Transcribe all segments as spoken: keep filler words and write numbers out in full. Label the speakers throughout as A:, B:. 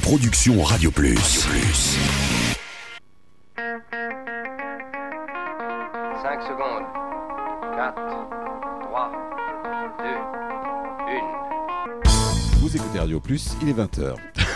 A: production Radio Plus. Radio Plus.
B: cinq secondes. quatre, trois, deux, un.
C: Vous écoutez Radio Plus, il est vingt heures.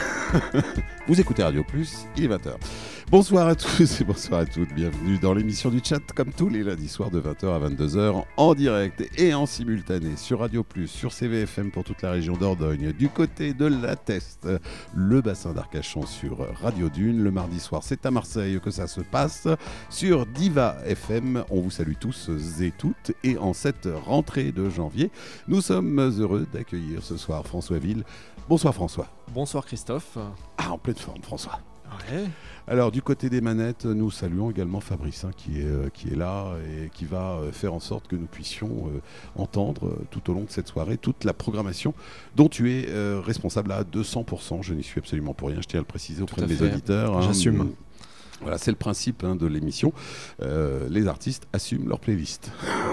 C: Vous écoutez Radio Plus, il est vingt heures. Bonsoir à tous et bonsoir à toutes. Bienvenue dans l'émission du chat, comme tous les lundis soirs de vingt heures à vingt-deux heures, en direct et en simultané sur Radio Plus, sur C V F M pour toute la région d'Ordogne, du côté de La Teste, le bassin d'Arcachon sur Radio Dune. Le mardi soir, c'est à Marseille que ça se passe, sur Diva F M. On vous salue tous et toutes. Et en cette rentrée de janvier, nous sommes heureux d'accueillir ce soir François Ville. Bonsoir François.
D: Bonsoir Christophe.
C: Ah, en pleine forme François.
D: Ouais.
C: Alors du côté des manettes, nous saluons également Fabrice hein, qui, est, euh, qui est là et qui va euh, faire en sorte que nous puissions euh, entendre euh, tout au long de cette soirée toute la programmation dont tu es euh, responsable à deux cents pour cent. Je n'y suis absolument pour rien, je tiens à le préciser auprès de mes
D: fait.
C: auditeurs.
D: J'assume.
C: Hein. Voilà, c'est le principe hein, de l'émission. Euh, les artistes assument leur playlist.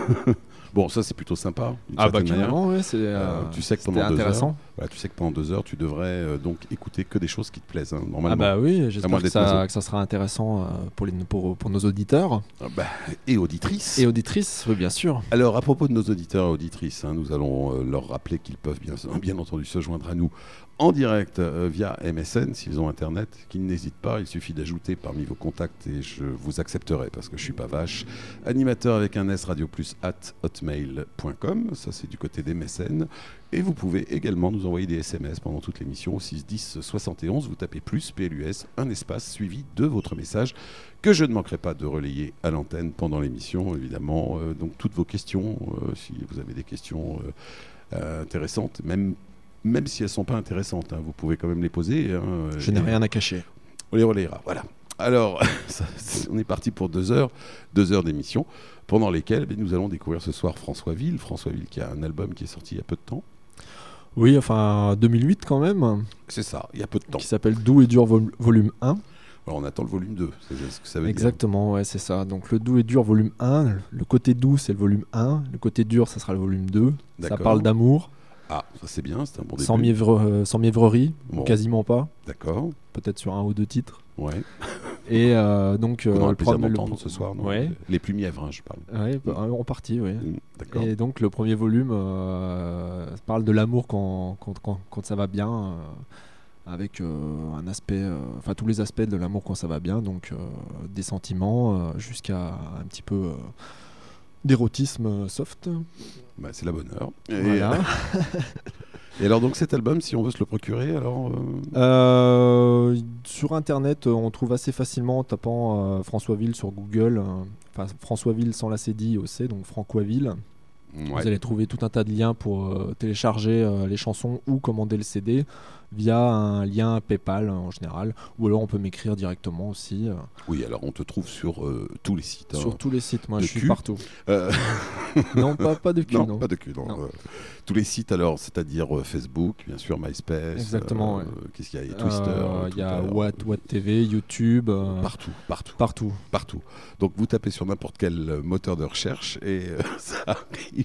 C: Bon, ça c'est plutôt sympa.
D: Ah bah carrément, ouais, c'est euh,
C: euh, tu sais que pendant deux
D: intéressant.
C: heures, voilà, tu sais que pendant deux heures, tu devrais euh, donc écouter que des choses qui te plaisent, hein, normalement.
D: Ah bah oui,
C: À
D: j'espère
C: moins
D: que
C: d'être
D: ça,
C: maison.
D: que ça sera intéressant euh, pour, les, pour, pour nos auditeurs
C: Ah bah, et auditrices.
D: et auditrices, oui, bien sûr.
C: Alors, à propos de nos auditeurs et auditrices, hein, nous allons euh, leur rappeler qu'ils peuvent bien, bien entendu se joindre à nous en direct euh, via M S N s'ils ont Internet, qu'ils n'hésitent pas. Il suffit d'ajouter parmi vos contacts et je vous accepterai parce que je suis pas vache. Animateur avec un S, Radio Plus at hotmail point com. Ça, c'est du côté d'M S N. Et vous pouvez également nous envoyer des S M S pendant toute l'émission au six dix soixante et onze. Vous tapez plus, P L U S, un espace suivi de votre message que je ne manquerai pas de relayer à l'antenne pendant l'émission, évidemment. Euh, donc, toutes vos questions, euh, si vous avez des questions euh, euh, intéressantes, même, même si elles ne sont pas intéressantes, hein, vous pouvez quand même les poser. Hein,
D: Je n'ai
C: et
D: rien à cacher.
C: on les relayera, voilà. Alors, ça, on est parti pour deux heures, deux heures d'émission, pendant lesquelles eh nous allons découvrir ce soir François Ville. François Ville qui a un album qui est sorti il y a peu de temps.
D: Oui, enfin deux mille huit quand même,
C: C'est ça, il y a peu de temps.
D: qui s'appelle Doux et dur vol- volume un.
C: Alors on attend le volume deux, c'est ce que ça veut
D: Exactement, ouais, c'est ça. Donc le Doux et dur volume un, le côté doux c'est le volume un, le côté dur ça sera le volume deux. Ça
C: D'accord.
D: parle d'amour,
C: dire. Ah, ça c'est bien, c'est un bon début.
D: sans, mièvre, euh, sans mièvrerie,
C: Bon.
D: quasiment pas,
C: D'accord,
D: peut-être sur un ou deux titres.
C: ouais.
D: Et euh, donc
C: On
D: euh,
C: aura
D: le
C: le plaisir
D: premier- le
C: d'entendre
D: pro-
C: ce soir. non
D: Ouais.
C: Les plus mièvres, hein, je parle.
D: Ouais, bah, en partie, oui.
C: Mm, D'accord.
D: Et donc le premier volume euh, parle de l'amour quand, quand, quand, quand ça va bien, euh, avec euh, un aspect, euh, enfin tous les aspects de l'amour quand ça va bien, donc euh, des sentiments euh, jusqu'à un petit peu euh, d'érotisme euh, soft.
C: Bah, c'est la bonne heure. Et,
D: Voilà.
C: et alors donc cet album, si on veut se le procurer, alors euh,
D: Euh, sur internet, euh, on trouve assez facilement en tapant euh, François Ville sur Google, euh, enfin François Ville sans la C D I O C, donc Francoisville.
C: ouais.
D: Vous allez trouver tout un tas de liens pour euh, télécharger euh, les chansons ou commander le C D via un lien PayPal euh, en général, ou alors on peut m'écrire directement aussi euh,
C: Oui, alors on te trouve sur euh, tous les sites. hein.
D: sur tous les sites. Moi,
C: de
D: je suis
C: cul.
D: partout.
C: Euh,
D: Non, pas, pas de cul,
C: non,
D: non.
C: pas de cul. non.
D: Non.
C: Euh, tous les sites, alors, c'est-à-dire euh, Facebook, bien sûr, MySpace.
D: Exactement,
C: euh,
D: ouais.
C: Qu'est-ce qu'il y a Il y a
D: Euh,
C: Twister.
D: Il y a
C: Twitter,
D: Watt, Watt T V, YouTube, euh,
C: Partout, partout,
D: partout.
C: partout. Donc vous tapez sur n'importe quel euh, moteur de recherche et euh, ça arrive.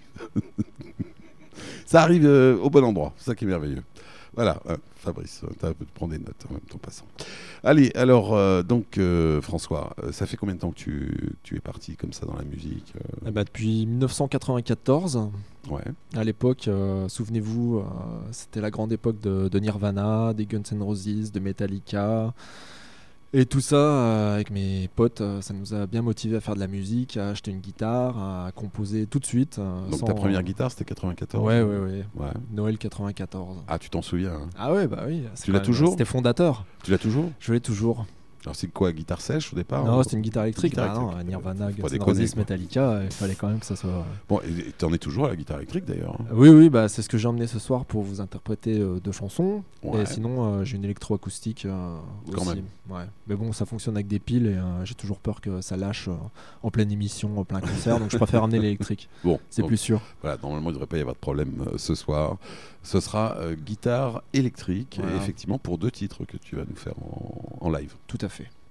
C: ça arrive euh, au bon endroit. C'est ça qui est merveilleux. Voilà, hein, Fabrice, tu as un peu de prendre des notes en même temps passant. Allez, alors, euh, donc, euh, François, euh, ça fait combien de temps que tu, tu es parti comme ça dans la musique euh,
D: Eh ben, depuis dix-neuf cent quatre-vingt-quatorze,
C: Ouais,
D: à l'époque, euh, souvenez-vous, euh, c'était la grande époque de, de Nirvana, des Guns N' Roses, de Metallica. Et tout ça, euh, avec mes potes, euh, ça nous a bien motivés à faire de la musique, à acheter une guitare, à composer tout de suite. euh,
C: donc
D: sans-
C: ta première guitare, c'était quatre-vingt-quatorze
D: Ouais, ouais, ouais.
C: Ouais.
D: Noël quatre-vingt-quatorze.
C: Ah, tu t'en souviens hein.
D: Ah ouais, bah oui. c'est
C: Tu
D: quand
C: l'as
D: même-
C: toujours
D: C'était fondateur.
C: Tu l'as toujours
D: Je l'ai toujours.
C: Alors c'est quoi, guitare sèche au départ
D: non,
C: ou-
D: c'était une guitare électrique.
C: Guitare
D: Bah non,
C: électrique.
D: Nirvana,
C: Faut
D: Guns
C: pas
D: N'
C: déconner,
D: Roses,
C: quoi.
D: Metallica, il fallait quand même que ça soit...
C: Bon, et t'en es toujours à la guitare électrique d'ailleurs. hein.
D: Oui, oui, bah, c'est ce que j'ai emmené ce soir pour vous interpréter euh, deux chansons.
C: Ouais.
D: Et sinon, euh, j'ai une électroacoustique euh,
C: Quand
D: aussi.
C: même.
D: Ouais. Mais bon, ça fonctionne avec des piles et euh, j'ai toujours peur que ça lâche euh, en pleine émission, en plein concert. Donc je préfère amener l'électrique.
C: Bon,
D: C'est
C: donc,
D: plus sûr.
C: Voilà, normalement il ne devrait pas y avoir de problème euh, ce soir. Ce sera euh, guitare électrique,
D: Voilà.
C: et effectivement pour deux titres que tu vas nous faire en, en live.
D: Tout à fait.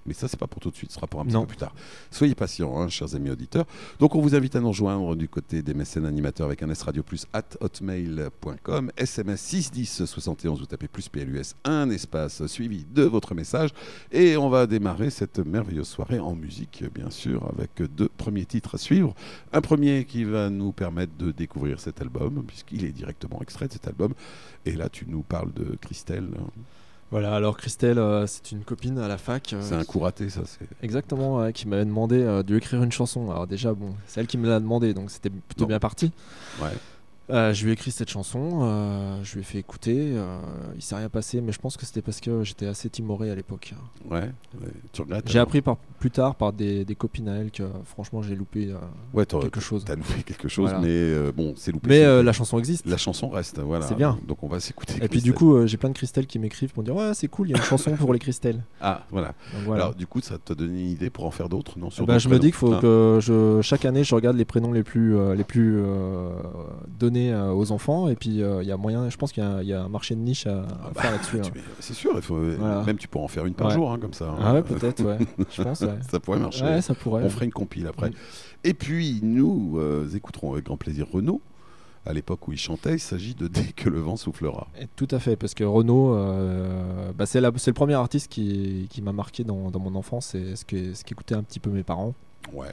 C: Mais ça, c'est pas pour tout de suite, ce sera pour un petit
D: Non.
C: peu plus tard. Soyez patients, hein, chers amis auditeurs. Donc, on vous invite à nous rejoindre du côté des mécènes animateurs avec un S Radio Plus at hotmail point com. S M S six dix soixante et onze, vous tapez plus P L U S, un espace suivi de votre message. Et on va démarrer cette merveilleuse soirée en musique, bien sûr, avec deux premiers titres à suivre. Un premier qui va nous permettre de découvrir cet album, puisqu'il est directement extrait de cet album. Et là, tu nous parles de Christelle.
D: Voilà, alors Christelle, euh, c'est une copine à la fac. euh,
C: C'est un
D: qui-
C: coup raté, ça. C'est...
D: Exactement, ouais, qui m'avait demandé euh, de lui écrire une chanson. Alors déjà, bon, c'est elle qui me l'a demandé, donc c'était plutôt
C: Bon.
D: bien parti.
C: Ouais.
D: Euh, je lui ai écrit cette chanson, euh, je lui ai fait écouter. euh, il s'est rien passé, mais je pense que c'était parce que j'étais assez timoré à l'époque.
C: Ouais, ouais. Tu regrettes
D: J'ai
C: alors
D: appris par, plus tard par des, des copines à elle que franchement j'ai loupé euh,
C: ouais, t'as-
D: quelque chose.
C: T'as loupé quelque chose,
D: Voilà.
C: mais euh, bon, c'est loupé.
D: Mais
C: c'est
D: euh,
C: loupé.
D: la chanson existe.
C: La chanson reste, voilà.
D: C'est bien.
C: Donc on va s'écouter.
D: Et puis
C: Christelle.
D: du coup, euh, j'ai plein de Christelle qui m'écrivent pour me dire ouais, c'est cool, il y a une chanson pour les Christelle.
C: Ah, voilà.
D: Donc, voilà.
C: Alors du coup, ça t'a donné une idée pour en faire d'autres, non?
D: Eh
C: Sur
D: ben,
C: d'autres
D: je me dis qu'il faut
C: prénoms.
D: que je, chaque année je regarde les prénoms les plus, euh, les plus euh, donnés euh, aux enfants et puis euh, il y a moyen, je pense qu'il y a, il y a un marché de niche à, à
C: Ah bah,
D: faire là-dessus.
C: tu-
D: hein.
C: C'est sûr, il faut,
D: Voilà.
C: même tu pourras en faire une par
D: Ouais.
C: jour, hein, comme ça. hein.
D: Ah ouais, peut-être, ouais. Je pense, ouais.
C: Ça pourrait marcher.
D: Ouais, ça pourrait.
C: On ferait une compile après.
D: Oui.
C: Et puis nous euh, écouterons avec grand plaisir Renaud. À l'époque où il chantait, il s'agit de Dès que le vent soufflera.
D: Et tout à fait, parce que Renaud, euh, bah, c'est, la- c'est le premier artiste qui, qui m'a marqué dans, dans mon enfance et ce, que, ce qu'écoutaient un petit peu mes parents.
C: Ouais.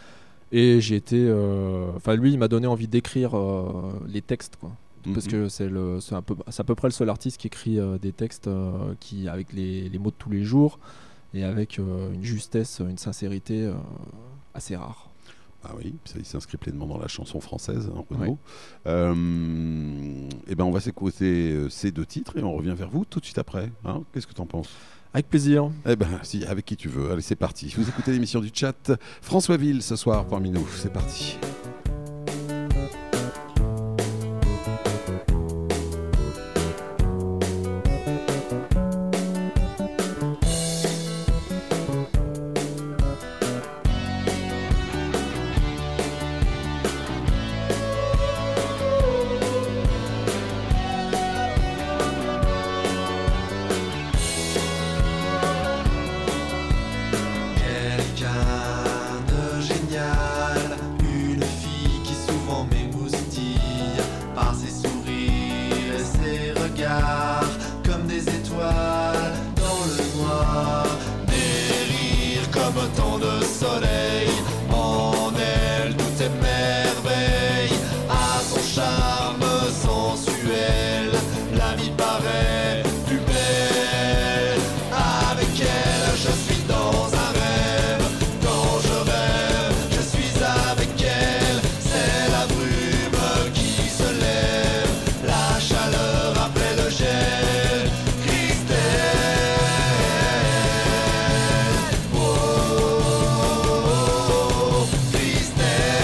D: Et j'ai été. euh, Enfin, lui, il m'a donné envie d'écrire euh, les textes, quoi. Parce
C: Mhm.
D: que c'est, le, c'est, un peu, c'est à peu près le seul artiste qui écrit euh, des textes euh, qui, avec les, les mots de tous les jours et avec euh, une justesse, une sincérité euh, assez rare.
C: Ah oui, ça, il s'inscrit pleinement dans la chanson française, hein, Renaud. Euh, et ben on va s'écouter euh, ces deux titres et on revient vers vous tout de suite après. hein. Qu'est-ce que tu en penses?
D: Avec plaisir.
C: Eh ben si, avec qui tu veux. Allez, c'est parti. Vous écoutez l'émission du chat. François Ville ce soir parmi nous. C'est parti.
E: Quelqu'un de génial, une fille qui souvent m'émoustille par ses sourires et ses regards, comme des étoiles dans le noir, des rires comme autant de soleil. En elle tout est merveille, à son charme sensuel, la vie paraît plus belle. Avec elle je suis dans un rêve, quand je rêve je suis avec elle. C'est la brume qui se lève, la chaleur après le gel. Christelle, oh, Christelle,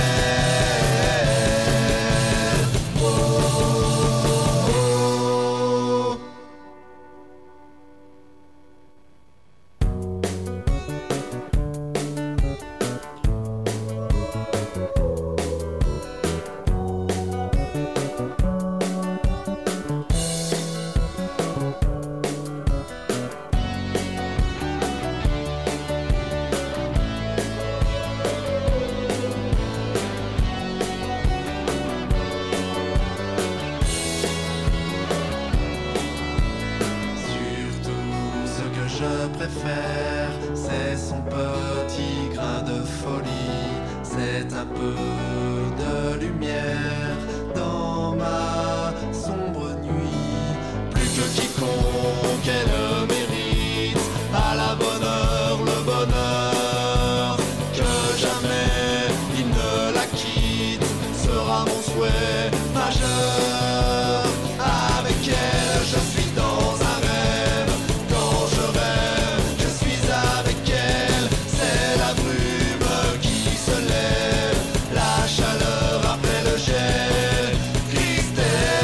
E: oh. Surtout ce que je préfère, c'est son petit grain de folie. C'est un peu de lumière dans ma sombre nuit. Plus que quiconque elle mérite, à la bonne heure le bonheur. Que jamais il ne la quitte, sera mon souhait majeur. Avec elle je suis dans un rêve, quand je rêve je suis avec elle. C'est la brume qui se lève, la chaleur après le gel. Christelle,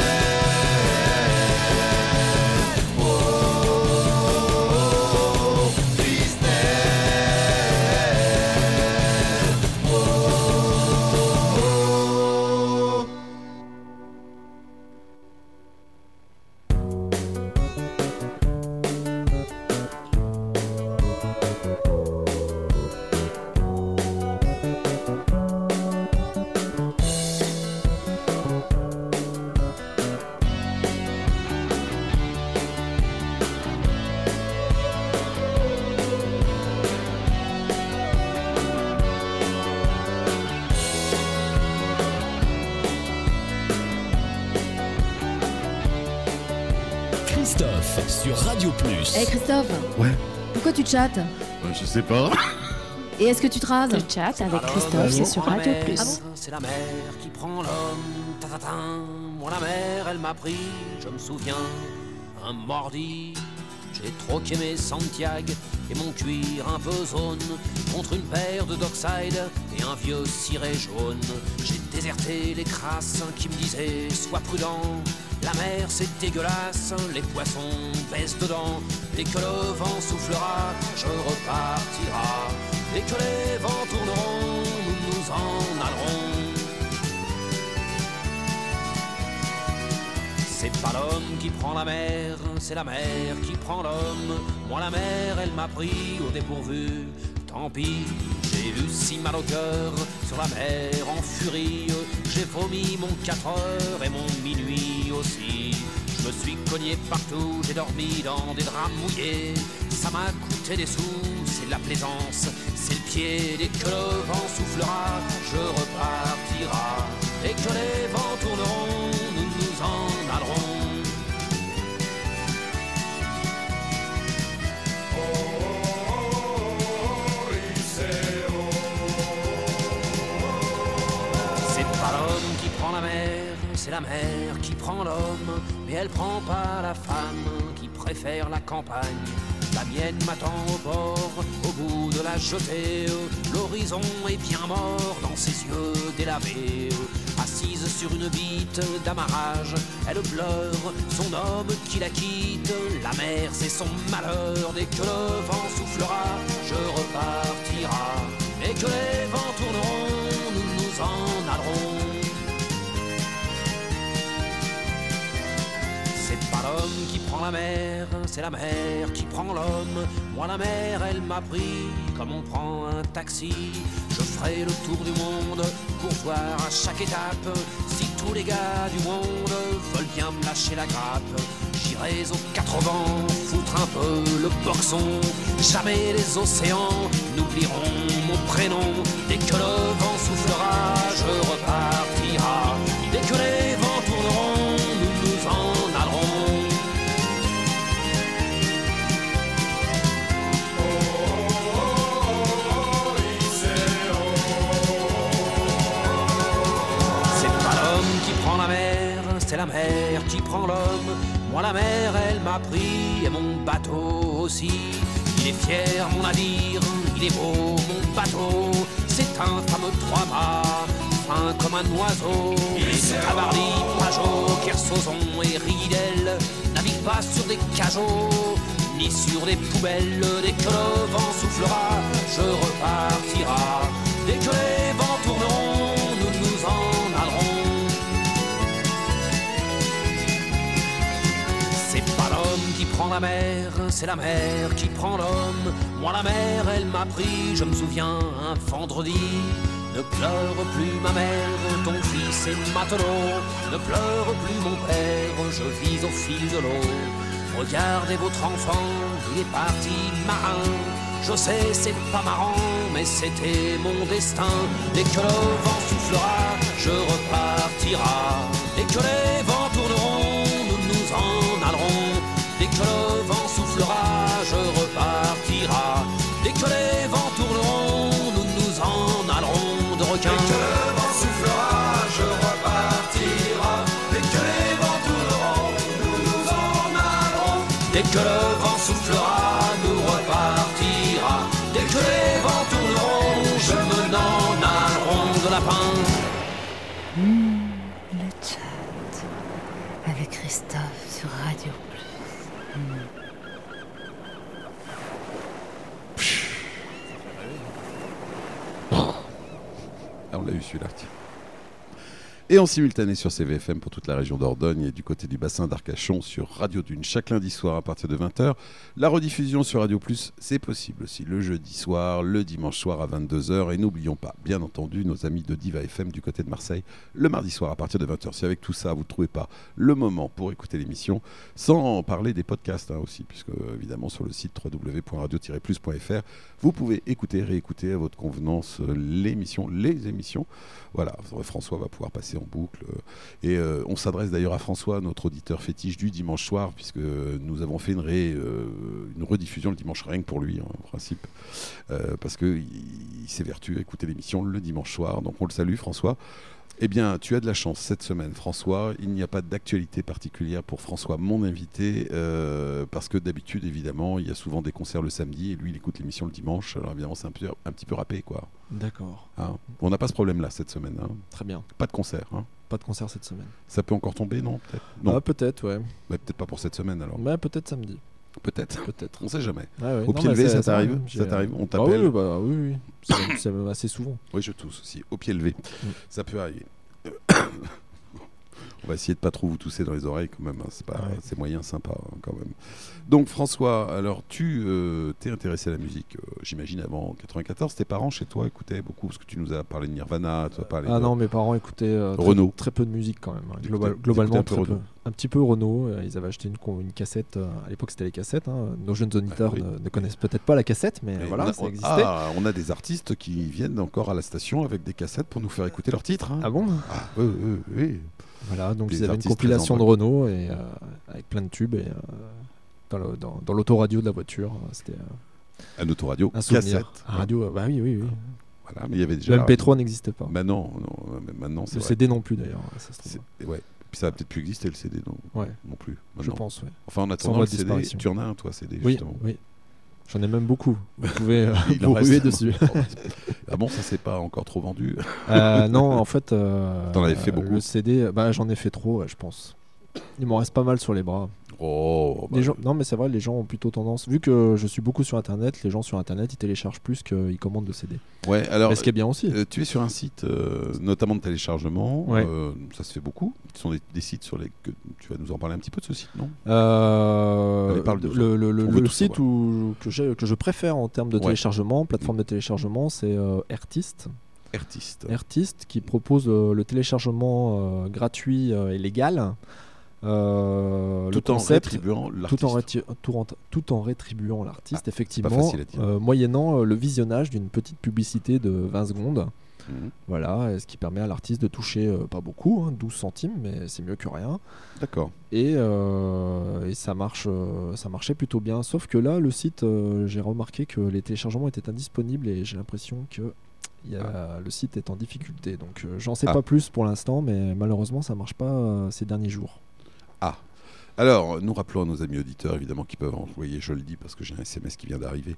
A: Christophe sur Radio Plus.
F: Hey Christophe.
C: Ouais.
F: Pourquoi tu chattes?
C: Ouais, je sais pas.
F: Et est-ce que tu te rases?
G: Le chat avec Christophe, c'est sur Radio Plus.
F: Ah bon?
H: C'est la mer qui prend l'homme, tatatin. Moi la mer, elle m'a pris, je me souviens, un mordi. J'ai troqué mes Santiago et mon cuir un peu zone contre une paire de Dockside et un vieux ciré jaune. J'ai déserté les crasses qui me disaient sois prudent. La mer c'est dégueulasse, les poissons baissent dedans. Dès que le vent soufflera, je repartira. Dès que les vents tourneront, nous nous en allerons. C'est pas l'homme qui prend la mer, c'est la mer qui prend l'homme. Moi la mer, elle m'a pris au dépourvu. Tant pis, j'ai eu si mal au cœur sur la mer en furie. J'ai vomi mon quatre heures et mon minuit aussi. Je me suis cogné partout, j'ai dormi dans des draps mouillés. Ça m'a coûté des sous, c'est de la plaisance, c'est le pied. Dès que le vent soufflera, je repartira. Dès que les vents tourneront, nous nous en allerons. C'est pas l'homme qui prend la mer, c'est la mer qui prend l'homme. Mais elle prend pas la femme qui préfère la campagne. La mienne m'attend au bord, au bout de la jetée. L'horizon est bien mort dans ses yeux délavés. Assise sur une bite d'amarrage, elle pleure son homme qui la quitte. La mer c'est son malheur, dès que le vent soufflera, je repartira. Dès que les vents tourneront, nous nous en allerons. C'est pas l'homme qui prend la mer, c'est la mer qui prend l'homme. Moi la mer, elle m'a pris comme on prend un taxi. Je ferai le tour du monde pour voir à chaque étape si tous les gars du monde veulent bien me lâcher la grappe. J'irai aux quatre vents foutre un peu le boxon. Jamais les océans n'oublieront mon prénom. Dès que le vent soufflera, je repartira. Dès que les vents tourneront, nous nous en allerons. C'est la mer qui prend l'homme. Moi la mer elle m'a pris et mon bateau aussi. Il est fier mon navire, il est beau mon bateau. C'est un fameux trois-mâts, fin comme un oiseau. Tabarly, Pajot, Kersozon et Ridel naviguent pas sur des cajots ni sur des poubelles. Dès que le vent soufflera, je repartira. Dès que les vents tourneront, nous nous en allerons. Qui prend la mer, c'est la mer qui prend l'homme. Moi la mer, elle m'a pris, je me souviens, un vendredi. Ne pleure plus ma mère, ton fils est matelot. Ne pleure plus mon père, je vis au fil de l'eau. Regardez votre enfant, il est parti marin. Je sais, c'est pas marrant, mais c'était mon destin. Dès que le vent soufflera, je repartira. Dès que les vents tourneront, nous nous en allerons. Dès que le vent soufflera, je repartira. Dès que les vents tourneront, nous nous en allerons de requins. Dès que le vent soufflera, je repartira. Dès que les vents tourneront, nous nous en allerons. Dès que le vent soufflera, nous repartira. Dès que les vents tourneront, je me n'en allerons de lapin.
I: Mmh, le chat avec Christophe sur Radio Plus.
C: Ah, on l'a eu celui-là. Et en simultané sur C V F M pour toute la région d'Ordogne et du côté du bassin d'Arcachon sur Radio Dune chaque lundi soir à partir de vingt heures. La rediffusion sur Radio Plus, c'est possible aussi le jeudi soir, le dimanche soir à vingt-deux heures. Et n'oublions pas, bien entendu, nos amis de Diva F M du côté de Marseille, le mardi soir à partir de vingt heures. Si avec tout ça, vous ne trouvez pas le moment pour écouter l'émission, sans parler des podcasts hein, aussi, puisque évidemment sur le site w w w point radio tiret plus point f r, vous pouvez écouter, réécouter à votre convenance l'émission, les émissions. Voilà, François va pouvoir passer en boucle. Et euh, on s'adresse d'ailleurs à François, notre auditeur fétiche du dimanche soir, puisque nous avons fait une, ré, euh, une rediffusion le dimanche rien que pour lui, hein, en principe, euh, parce qu'il il s'évertue à écouter l'émission le dimanche soir. Donc on le salue, François. Eh bien, tu as de la chance cette semaine, François. Il n'y a pas d'actualité particulière pour François, mon invité, euh, parce que d'habitude, évidemment, il y a souvent des concerts le samedi et lui, il écoute l'émission le dimanche. Alors évidemment, c'est un, peu, un petit peu râpé, quoi.
D: D'accord.
C: Hein, on n'a pas ce problème-là cette semaine. Hein.
D: Très bien.
C: Pas de concert. Hein.
D: Pas de concert cette semaine.
C: Ça peut encore tomber, non peut-être. Non.
D: Ah, peut-être, ouais.
C: Mais peut-être pas pour cette semaine, alors.
D: Mais peut-être samedi.
C: Peut-être.
D: Peut-être.
C: On sait jamais.
D: Ah ouais.
C: Au
D: Non,
C: pied levé, ça t'arrive
D: j'ai...
C: Ça t'arrive On
D: ah
C: t'appelle
D: oui, bah, oui, oui. C'est, c'est même assez souvent.
C: Oui, je tousse aussi. Au pied levé. Mm. Ça peut arriver. On va essayer de pas trop vous tousser dans les oreilles quand même. Hein. C'est, pas, ouais. c'est moyen sympa hein, quand même. Donc François, alors tu euh, t'es intéressé à la musique, euh, j'imagine avant quatre-vingt-quatorze. Tes parents chez toi écoutaient beaucoup parce que tu nous as parlé de Nirvana, tu as parlé
D: ah
C: de...
D: non, mes parents écoutaient euh, très,
C: Renaud.
D: Très peu de musique quand même. Hein.
C: Global,
D: globalement,
C: un peu
D: très
C: Renaud.
D: peu. Un petit peu Renaud. Euh, ils avaient acheté une, une cassette. Euh, à l'époque, c'était les cassettes. Hein. Nos jeunes auditeurs ah, oui. ne, ne connaissent peut-être pas la cassette, mais et voilà,
C: a,
D: ça existait.
C: Ah, on a des artistes qui viennent encore à la station avec des cassettes pour nous faire écouter leurs titres. Hein.
D: Ah bon
C: ah, oui, oui, oui.
D: Voilà, donc ils avaient une compilation de Renault et, euh, avec plein de tubes et, euh, dans, le, dans, dans l'autoradio de la voiture. C'était euh,
C: un autoradio,
D: un souvenir.
C: cassette.
D: Un radio, euh, bah oui, oui, oui.
C: Voilà, mais il y avait déjà.
D: Le M P trois n'existait pas.
C: Bah non, non mais maintenant c'est.
D: Le
C: vrai.
D: C D non plus d'ailleurs. Ça se
C: c'est, ouais. Puis ça va peut-être plus exister le C D non,
D: ouais.
C: non plus. Maintenant.
D: Je pense, ouais.
C: Enfin en attendant le C D, tu en as un toi C D
D: oui,
C: justement.
D: Oui. J'en ai même beaucoup. Vous pouvez euh, vous ruer dessus.
C: Ah bon, ça c'est pas encore trop vendu
D: euh, Non, en fait. Euh,
C: T'en avais fait beaucoup.
D: Le C D, bah, j'en ai fait trop, ouais, je pense. Il m'en reste pas mal sur les bras.
C: Oh, bah
D: les gens, non, mais c'est vrai, les gens ont plutôt tendance. Vu que je suis beaucoup sur Internet, les gens sur Internet ils téléchargent plus qu'ils commandent de C D.
C: Ouais, alors.
D: Mais ce qui est bien aussi.
C: Euh, tu es sur un site, euh, notamment de téléchargement.
D: Ouais.
C: Euh, ça se fait beaucoup. Ce sont des, des sites sur les que tu vas nous en parler un petit peu de ce site, non
D: euh,
C: Allez, parle de
D: Le, le, le, le site où, que, j'ai, que je préfère en termes de ouais. téléchargement, plateforme mmh. de téléchargement, c'est euh, Artist.
C: Artist.
D: Artist qui propose euh, le téléchargement euh, gratuit euh, et légal. Euh,
C: tout,
D: le
C: concept, en rétribuant l'artiste.
D: Tout en, réti- tout, en, tout en rétribuant l'artiste, ah,
C: effectivement,
D: euh, moyennant euh, le visionnage d'une petite publicité de vingt secondes.
C: Mmh.
D: Voilà, ce qui permet à l'artiste de toucher euh, pas beaucoup, hein, douze centimes, mais c'est mieux que rien.
C: D'accord.
D: Et, euh, et ça, marche, euh, ça marchait plutôt bien. Sauf que là, le site, euh, j'ai remarqué que les téléchargements étaient indisponibles et j'ai l'impression que y a, ah. le site est en difficulté. Donc euh, j'en sais ah. pas plus pour l'instant, mais malheureusement, ça marche pas euh, ces derniers jours.
C: Ah, alors nous rappelons à nos amis auditeurs évidemment qui peuvent envoyer, je le dis parce que j'ai un S M S qui vient d'arriver,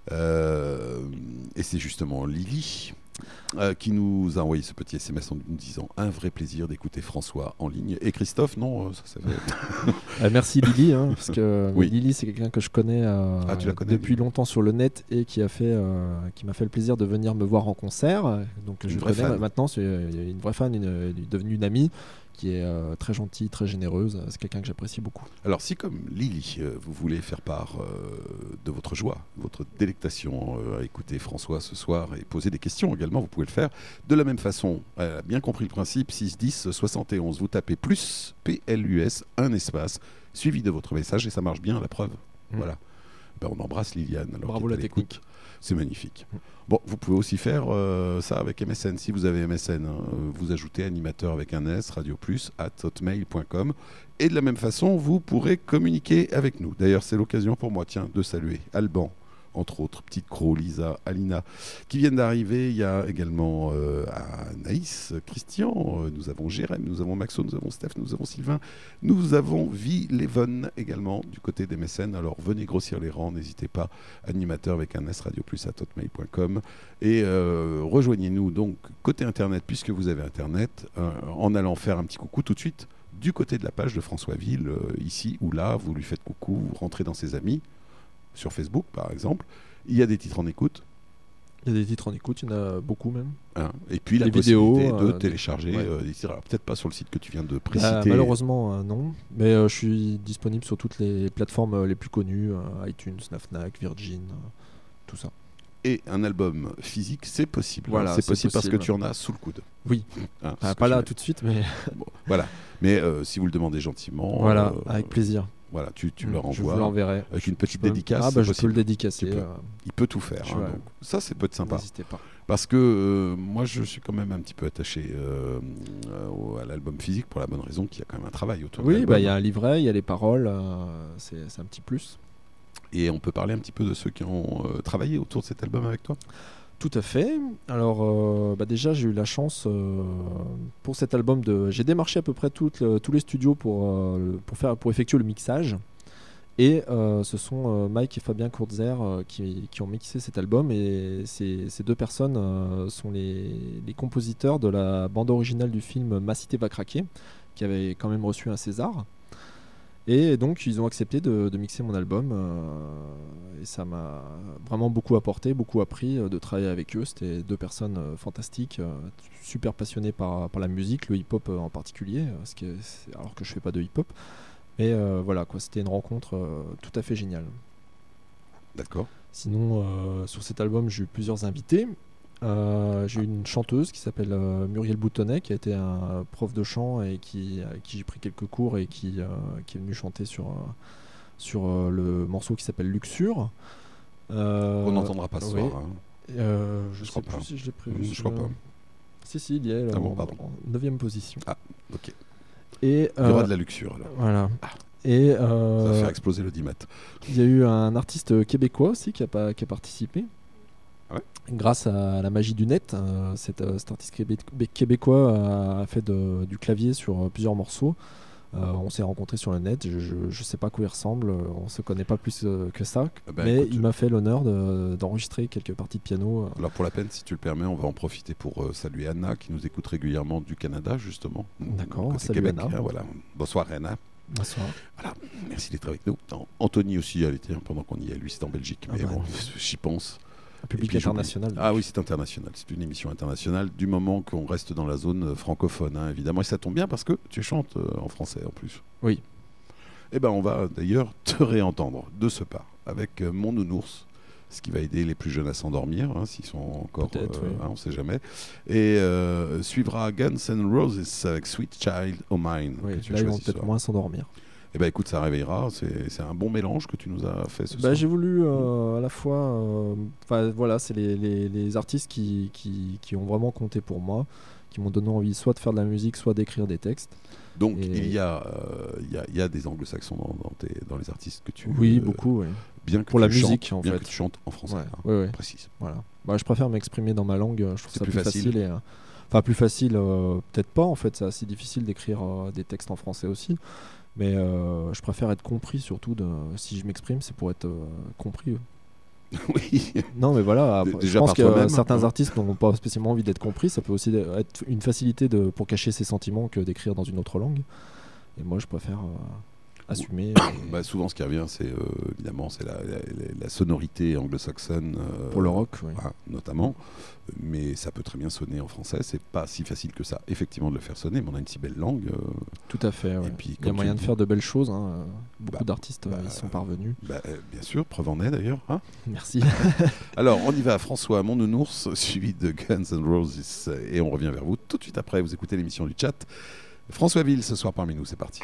C: euh, et c'est justement Lily euh, qui nous a envoyé ce petit S M S en nous disant un vrai plaisir d'écouter François en ligne. Et Christophe, non, ça, ça fait...
D: euh, merci Lily, hein, parce que
C: oui.
D: Lily c'est quelqu'un que je connais, euh,
C: ah, tu la connais
D: depuis longtemps sur le net et qui a fait, euh, qui m'a fait le plaisir de venir me voir en concert. Donc
C: une
D: je
C: vraie
D: connais
C: fan.
D: Maintenant, c'est une vraie fan, une, une, devenue une amie. Qui est euh, très gentille, très généreuse. C'est quelqu'un que j'apprécie beaucoup.
C: Alors, si comme Lily, euh, vous voulez faire part euh, de votre joie, votre délectation euh, à écouter François ce soir et poser des questions également, vous pouvez le faire. De la même façon, elle a bien compris le principe, six dix soixante et onze, vous tapez plus, P L U S, un espace, suivi de votre message et ça marche bien, la preuve. Mmh. Voilà. Ben, on embrasse Liliane. Alors
D: bravo la technique.
C: C'est magnifique. Mmh. Bon, vous pouvez aussi faire euh, ça avec M S N. Si vous avez M S N, hein, vous ajoutez animateur avec un S, radio plus, at hotmail point com. Et de la même façon, vous pourrez communiquer avec nous. D'ailleurs, c'est l'occasion pour moi, tiens, de saluer Alban, entre autres, Petite Croc, Lisa, Alina, qui viennent d'arriver. Il y a également euh, Anaïs, Christian, euh, nous avons Jérém, nous avons Maxo, nous avons Steph, nous avons Sylvain, nous avons Vi Leven également du côté des M S N. Alors venez grossir les rangs, n'hésitez pas, animateur avec un S, radio plus, à hotmail point com. Et euh, rejoignez-nous donc côté Internet, puisque vous avez Internet, euh, en allant faire un petit coucou tout de suite du côté de la page de François Ville, euh, ici ou là, vous lui faites coucou, vous rentrez dans ses amis. Sur Facebook, par exemple, il y a des titres en écoute.
D: Il y a des titres en écoute, il y en a beaucoup même.
C: Hein, et puis
D: des
C: la
D: vidéos,
C: possibilité de
D: euh,
C: télécharger
D: ouais.
C: euh, des titres. Alors, peut-être pas sur le site que tu viens de préciter.
D: Euh, malheureusement, euh, non. Mais euh, je suis disponible sur toutes les plateformes euh, les plus connues, euh, iTunes, Fnac, Virgin, euh, tout ça.
C: Et un album physique, c'est possible.
D: Voilà,
C: hein, c'est,
D: c'est
C: possible,
D: possible
C: parce que tu en as sous le coude.
D: Oui.
C: Hein,
D: ah, pas là tout de suite, mais...
C: bon, voilà. Mais euh, si vous le demandez gentiment...
D: Voilà,
C: euh,
D: avec plaisir.
C: Voilà, tu, tu
D: Mmh,
C: leur
D: je
C: envoies
D: vous l'enverrai.
C: avec une
D: Je
C: petite
D: peux-
C: dédicace.
D: Ah
C: c'est
D: bah je peux
C: possible.
D: le dédicacer.
C: Tu peux.
D: euh,
C: Il peut tout faire.
D: je
C: hein,
D: vais-
C: donc ça, c'est peut être sympa.
D: N'hésitez pas.
C: Parce que euh, moi, je suis quand même un petit peu attaché euh, euh, au- à l'album physique pour la bonne raison qu'il y a quand même un travail autour de
D: Oui,
C: l'album.
D: bah il y a un livret, il y a les paroles, euh, c'est c'est un petit plus.
C: Et on peut parler un petit peu de ceux qui ont euh, travaillé autour de cet album avec toi.
D: Tout à fait. Alors, euh, bah déjà, j'ai eu la chance euh, pour cet album de. J'ai démarché à peu près toutes le- tous les studios pour, euh, pour, faire, pour effectuer le mixage. Et euh, ce sont euh, Mike et Fabien Kurtzer euh, qui, qui ont mixé cet album. Et ces, ces deux personnes euh, sont les, les compositeurs de la bande originale du film Ma cité va craquer, qui avait quand même reçu un César. Et donc ils ont accepté de, de mixer mon album euh, et ça m'a vraiment beaucoup apporté, beaucoup appris euh, de travailler avec eux. C'était deux personnes euh, fantastiques, euh, super passionnées par, par la musique, le hip-hop euh, en particulier, euh, ce qui est- c'est- alors que je fais pas de hip-hop. Mais euh, voilà, quoi, c'était une rencontre euh, tout à fait géniale.
C: D'accord.
D: Sinon, euh, sur cet album, j'ai eu plusieurs invités. Euh, j'ai eu une chanteuse qui s'appelle euh, Muriel Boutonnet, qui a été un prof de chant et qui, avec qui j'ai pris quelques cours et qui, euh, qui est venue chanter sur, euh, sur euh, le morceau qui s'appelle Luxure. Euh,
C: On n'entendra pas ce
D: oui.
C: soir. hein.
D: Euh, je
C: Je
D: sais
C: crois
D: plus
C: pas.
D: si je l'ai prévu.
C: Mmh, je
D: sur
C: crois
D: le-
C: pas.
D: Si, si, il y est,
C: Ah bon,
D: en-
C: pardon.
D: en neuvième position.
C: Ah, ok.
D: Et,
C: Il y aura
D: euh,
C: de la luxure alors.
D: Voilà. Et
C: Ça va
D: euh,
C: faire exploser l'audimat.
D: il y a eu un artiste québécois aussi qui a, pas, qui a participé.
C: Ah ouais.
D: Grâce à la magie du net, euh, cet, euh, cet artiste québé- québécois a fait de- du clavier sur euh, plusieurs morceaux. Euh, on s'est rencontrés sur le net, je, je, je sais pas à quoi il ressemble, euh, on se connaît pas plus euh, que ça,
C: Eh ben,
D: mais
C: écoute,
D: il m'a fait l'honneur de- d'enregistrer quelques parties de piano. euh.
C: Alors pour la peine, si tu le permets, on va en profiter pour euh, saluer Anna qui nous écoute régulièrement du Canada justement.
D: D'accord,
C: Côté
D: salut
C: Québec,
D: Anna.
C: hein, voilà. Bonsoir Anna.
D: Bonsoir.
C: Voilà, merci d'être avec nous. Non, Anthony aussi, elle était hein, pendant qu'on y est. Lui, c'est en Belgique,
D: Ah
C: mais
D: bah,
C: bon, j'y pense.
D: Public
C: Et puis, j'oublie.
D: international.
C: Ah oui, c'est international. C'est une émission internationale du moment qu'on reste dans la zone euh, francophone, hein, évidemment. Et ça tombe bien parce que tu chantes euh, en français en plus.
D: Oui.
C: Eh ben, on va d'ailleurs te réentendre de ce pas avec euh, Mon Nounours, ce qui va aider les plus jeunes à s'endormir, hein, s'ils sont encore,
D: Peut-être,
C: euh,
D: oui.
C: hein, on ne sait jamais. Et euh, suivra Guns N' Roses avec Sweet Child O' Mine.
D: Oui,
C: que tu as
D: là, ils vont
C: choisi ce
D: peut-être
C: soir.
D: moins s'endormir.
C: Eh ben écoute, ça réveillera. C'est c'est un bon mélange que tu nous as fait ce
D: Bah,
C: soir.
D: j'ai voulu euh, à la fois, euh, 'fin, voilà, c'est les, les- les artistes qui, qui, qui ont vraiment compté pour moi, qui m'ont donné envie soit de faire de la musique, soit d'écrire des textes.
C: Donc
D: Et-
C: il, y a, euh, il, y a, il y a des anglo-saxons dans, dans, tes- dans les artistes que tu...
D: Oui,
C: euh,
D: beaucoup, oui.
C: Bien que
D: Pour la
C: tu
D: musique,
C: chantes,
D: en
C: bien
D: fait.
C: que tu chantes en français.
D: Ouais,
C: hein,
D: ouais, ouais.
C: Précise.
D: Voilà. Bah, je préfère m'exprimer dans ma langue, je trouve
C: C'est
D: ça
C: plus
D: plus,
C: facile.
D: facile. et, euh, Enfin, plus facile, euh, peut-être pas en fait, c'est assez difficile d'écrire euh, des textes en français aussi. Mais euh, je préfère être compris surtout. De, si je m'exprime, c'est pour être euh, compris.
C: Oui.
D: Non, mais voilà,
C: D-
D: après,
C: déjà
D: je pense
C: par
D: que
C: toi-même,
D: euh, certains
C: hein.
D: artistes n'ont pas spécialement envie d'être compris. Ça peut aussi être une facilité de, pour cacher ses sentiments que d'écrire dans une autre langue. Et moi, je préfère euh, assumer. et-
C: Bah, souvent, ce qui revient, c'est euh, évidemment c'est la, la- la sonorité anglo-saxonne. euh,
D: pour le rock, oui.
C: voilà, notamment. Mais ça peut très bien sonner en français. C'est pas si facile que ça, effectivement, de le faire sonner. Mais on a une si belle langue. euh,
D: Tout à fait. ouais.
C: puis,
D: Il y
C: comme
D: a
C: tu
D: moyen
C: le
D: de
C: dis-
D: faire de belles choses. hein. Beaucoup
C: Bah,
D: d'artistes euh,
C: bah,
D: y sont parvenus.
C: bah, euh, bien sûr, preuve en est d'ailleurs. Hein.
D: Merci.
C: Alors, on y va, François, Mon Nounours, suivi de Guns N' Roses. Et on revient vers vous tout de suite après. Vous écoutez l'émission du chat. François Ville, ce soir parmi nous. C'est parti.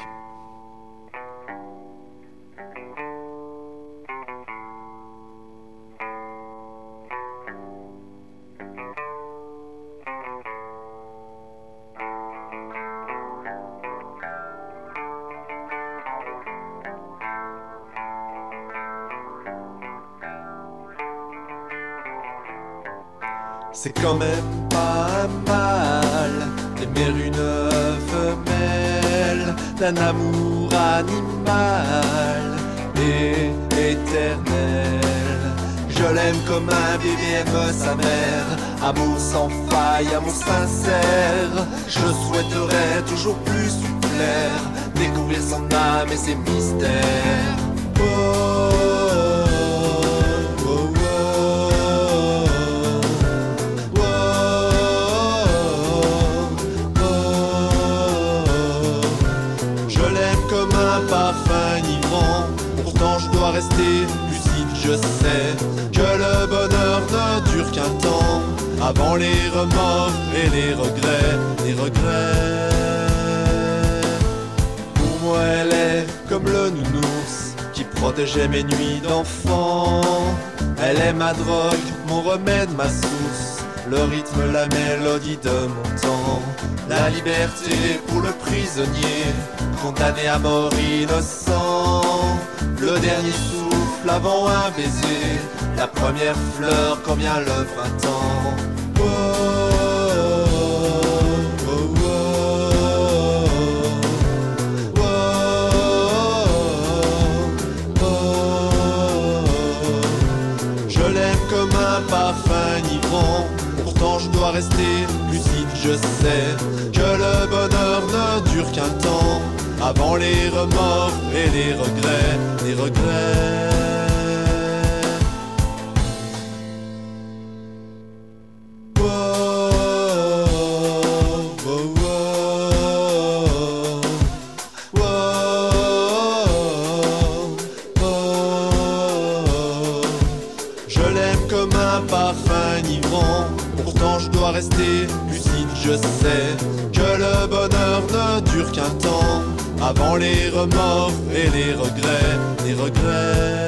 E: C'est quand même pas mal d'aimer une femelle d'un amour animal et éternel. Je l'aime comme un bébé aime sa mère, amour sans faille, amour sincère. Je souhaiterais toujours plus lui plaire, découvrir son âme et ses mystères. Oh, oh, oh, oh, oh. Je l'aime comme un parfum enivrant, pourtant je dois rester lucide, je sais que le bonheur ne dure qu'un temps, avant les remords et les regrets, les regrets. Pour moi elle est comme le nounours qui protégeait mes nuits d'enfant. Elle est ma drogue, mon remède, ma source, le rythme, la mélodie de mon temps. La liberté pour le prisonnier, condamné à mort innocent. Le dernier souffle avant un baiser, la première fleur quand vient le printemps. Oh, oh, oh, oh, oh, oh. Je l'aime comme un parfum enivrant, pourtant je dois rester lucide, je sais que le bonheur ne dure qu'un temps, avant les remords et les regrets, les regrets. Rester lucide, je sais que le bonheur ne dure qu'un temps, avant les remords et les regrets, les regrets.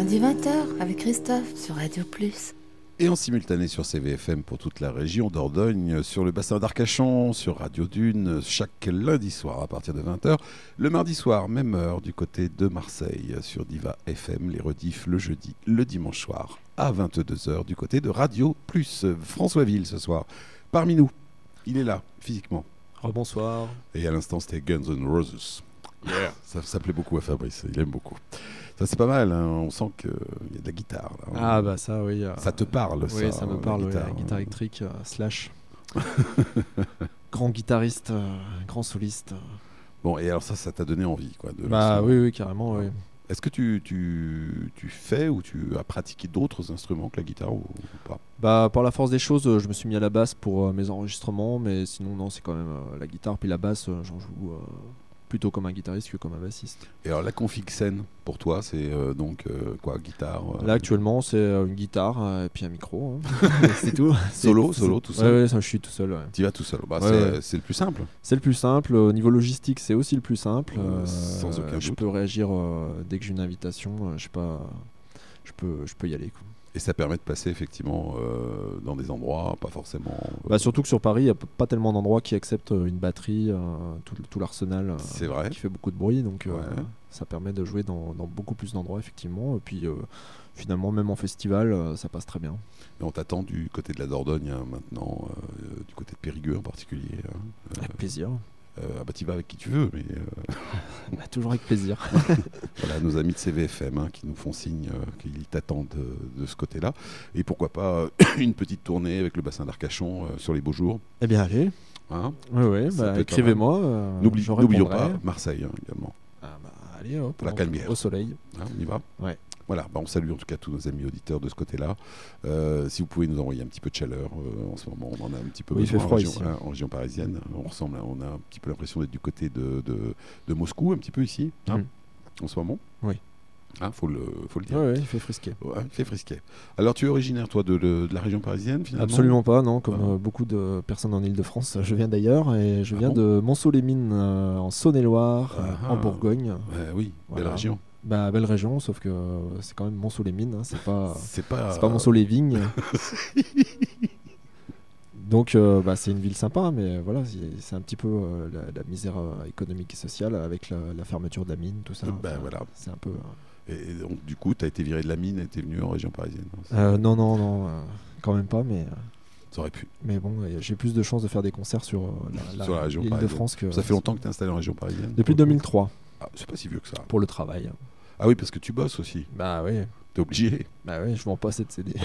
I: lundi vingt heures avec Christophe sur Radio Plus.
C: Et en simultané sur C V F M pour toute la région d'Ordogne, sur le bassin d'Arcachon, sur Radio Dune, chaque lundi soir à partir de vingt heures. Le mardi soir, même heure, du côté de Marseille, sur Diva F M, les rediffs le jeudi, le dimanche soir, à vingt-deux heures, du côté de Radio Plus. François Ville ce soir, parmi nous. Il est là, physiquement.
D: Rebonsoir.
C: Et à l'instant, c'était Guns N' Roses. Yeah. Ça, ça plaît beaucoup à Fabrice, il aime beaucoup. Ça, c'est pas mal, hein. On sent qu'il y a de la guitare. Là, hein.
D: Ah, bah ça, oui. Euh...
C: Ça te parle,
D: oui,
C: ça
D: Oui, ça me parle,
C: la guitare,
D: oui, la guitare
C: hein.
D: électrique, euh, slash. Grand guitariste, euh, grand soliste.
C: Bon, et alors ça, ça t'a donné envie, quoi. De
D: bah oui, oui, carrément, oui.
C: Est-ce que tu, tu, tu fais ou tu as pratiqué d'autres instruments que la guitare ou, ou pas?
D: Bah, par la force des choses, euh, je me suis mis à la basse pour euh, mes enregistrements, mais sinon, non, c'est quand même euh, la guitare. Puis la basse, euh, j'en joue euh, plutôt comme un guitariste que comme un bassiste.
C: Et alors, la config scène, pour toi, c'est euh, donc euh, quoi, guitare euh,
D: Là, actuellement, c'est euh, une guitare euh, et puis un micro. Hein. C'est tout.
C: Solo,
D: c'est,
C: solo, tout
D: ouais,
C: seul.
D: Ouais, ça, je suis tout seul. Ouais.
C: Tu vas tout seul. Bah,
D: ouais,
C: c'est,
D: ouais.
C: c'est le plus simple.
D: C'est le plus simple. Au niveau logistique, c'est aussi le plus simple.
C: Euh,
D: Euh,
C: sans aucun
D: je
C: doute.
D: peux réagir euh, dès que j'ai une invitation. Euh, je sais pas. Je peux, je peux y aller. Quoi.
C: Et ça permet de passer effectivement euh, dans des endroits pas forcément. Euh...
D: Bah, surtout que sur Paris, il n'y a p- pas tellement d'endroits qui acceptent euh, une batterie, euh, tout, tout l'arsenal euh,
C: C'est vrai.
D: qui fait beaucoup de bruit. Donc euh,
C: Ouais.
D: ça permet de jouer dans, dans beaucoup plus d'endroits, effectivement. Et puis euh, finalement, même en festival, euh, ça passe très bien.
C: Et on t'attend du côté de la Dordogne hein, maintenant, euh, du côté de Périgueux en particulier. Hein.
D: Avec plaisir.
C: Euh, ah bah tu vas avec qui tu veux, mais euh,
D: Bah, toujours avec plaisir.
C: voilà, nos amis de C V F M hein, qui nous font signe euh, qu'ils t'attendent de, de ce côté-là. Et pourquoi pas euh, une petite tournée avec le bassin d'Arcachon euh, sur les beaux jours.
D: Eh bien, allez.
C: Hein.
D: Oui, oui,
C: Ça
D: bah,
C: peut être
D: écrivez-moi. Euh,
C: N'oublie-
D: je
C: N'oublions
D: répondrai.
C: pas Marseille hein, également.
D: Ah bah, allez, hop,
C: La
D: on-
C: Calmière.
D: au soleil.
C: Hein, on y va.
D: Ouais.
C: Voilà, bah on salue en tout cas tous nos amis auditeurs de ce côté-là. Euh, si vous pouvez nous envoyer un petit peu de chaleur, euh, en ce moment on en a un petit peu
D: Oui, il
C: besoin
D: fait froid
C: en, région,
D: ici.
C: hein, en région parisienne. On ressemble, à- on a un petit peu l'impression d'être du côté de, de, de Moscou, un petit peu ici, hein,
D: Mhm.
C: en ce moment.
D: Oui.
C: Hein, faut le, faut le dire.
D: Ouais, ouais, il fait frisquet.
C: Ouais, il fait frisquet. Alors tu es originaire toi de, le- de la région parisienne finalement?
D: Absolument pas, non. Comme
C: Ah.
D: euh, beaucoup de personnes en Ile-de-France, je viens d'ailleurs et je
C: Ah
D: viens
C: bon
D: de Monceau-les-Mines euh, en Saône-et-Loire, euh,
C: Ah.
D: en Bourgogne.
C: Ouais, oui,
D: Voilà.
C: belle région.
D: Bah, belle région, sauf que euh, c'est quand même Monceau-les-Mines, hein, c'est pas,
C: C'est pas,
D: c'est pas Monceau-les-Vignes. Donc, euh, bah, c'est une ville sympa, mais voilà, c'est, c'est un petit peu euh, la, la misère euh, économique et sociale avec la, la fermeture de la mine, tout ça.
C: Ben
D: Enfin,
C: voilà.
D: C'est un peu. euh,
C: Et donc du coup tu as été viré de la mine et tu es venu en région parisienne. hein.
D: euh, non, non, non, euh, quand même pas, mais. euh,
C: Ça aurait pu.
D: Mais bon, euh, j'ai plus de chances de faire des concerts sur euh, la,
C: Sur la région
D: l'île de
C: parisienne.
D: France que.
C: Ça fait longtemps que tu es installé en région parisienne?
D: Depuis deux mille trois,
C: Ah, c'est pas si vieux que ça.
D: pour le travail.
C: Ah oui, parce que tu bosses aussi.
D: Bah oui,
C: T'es obligé.
D: bah oui, je vends pas assez de C D.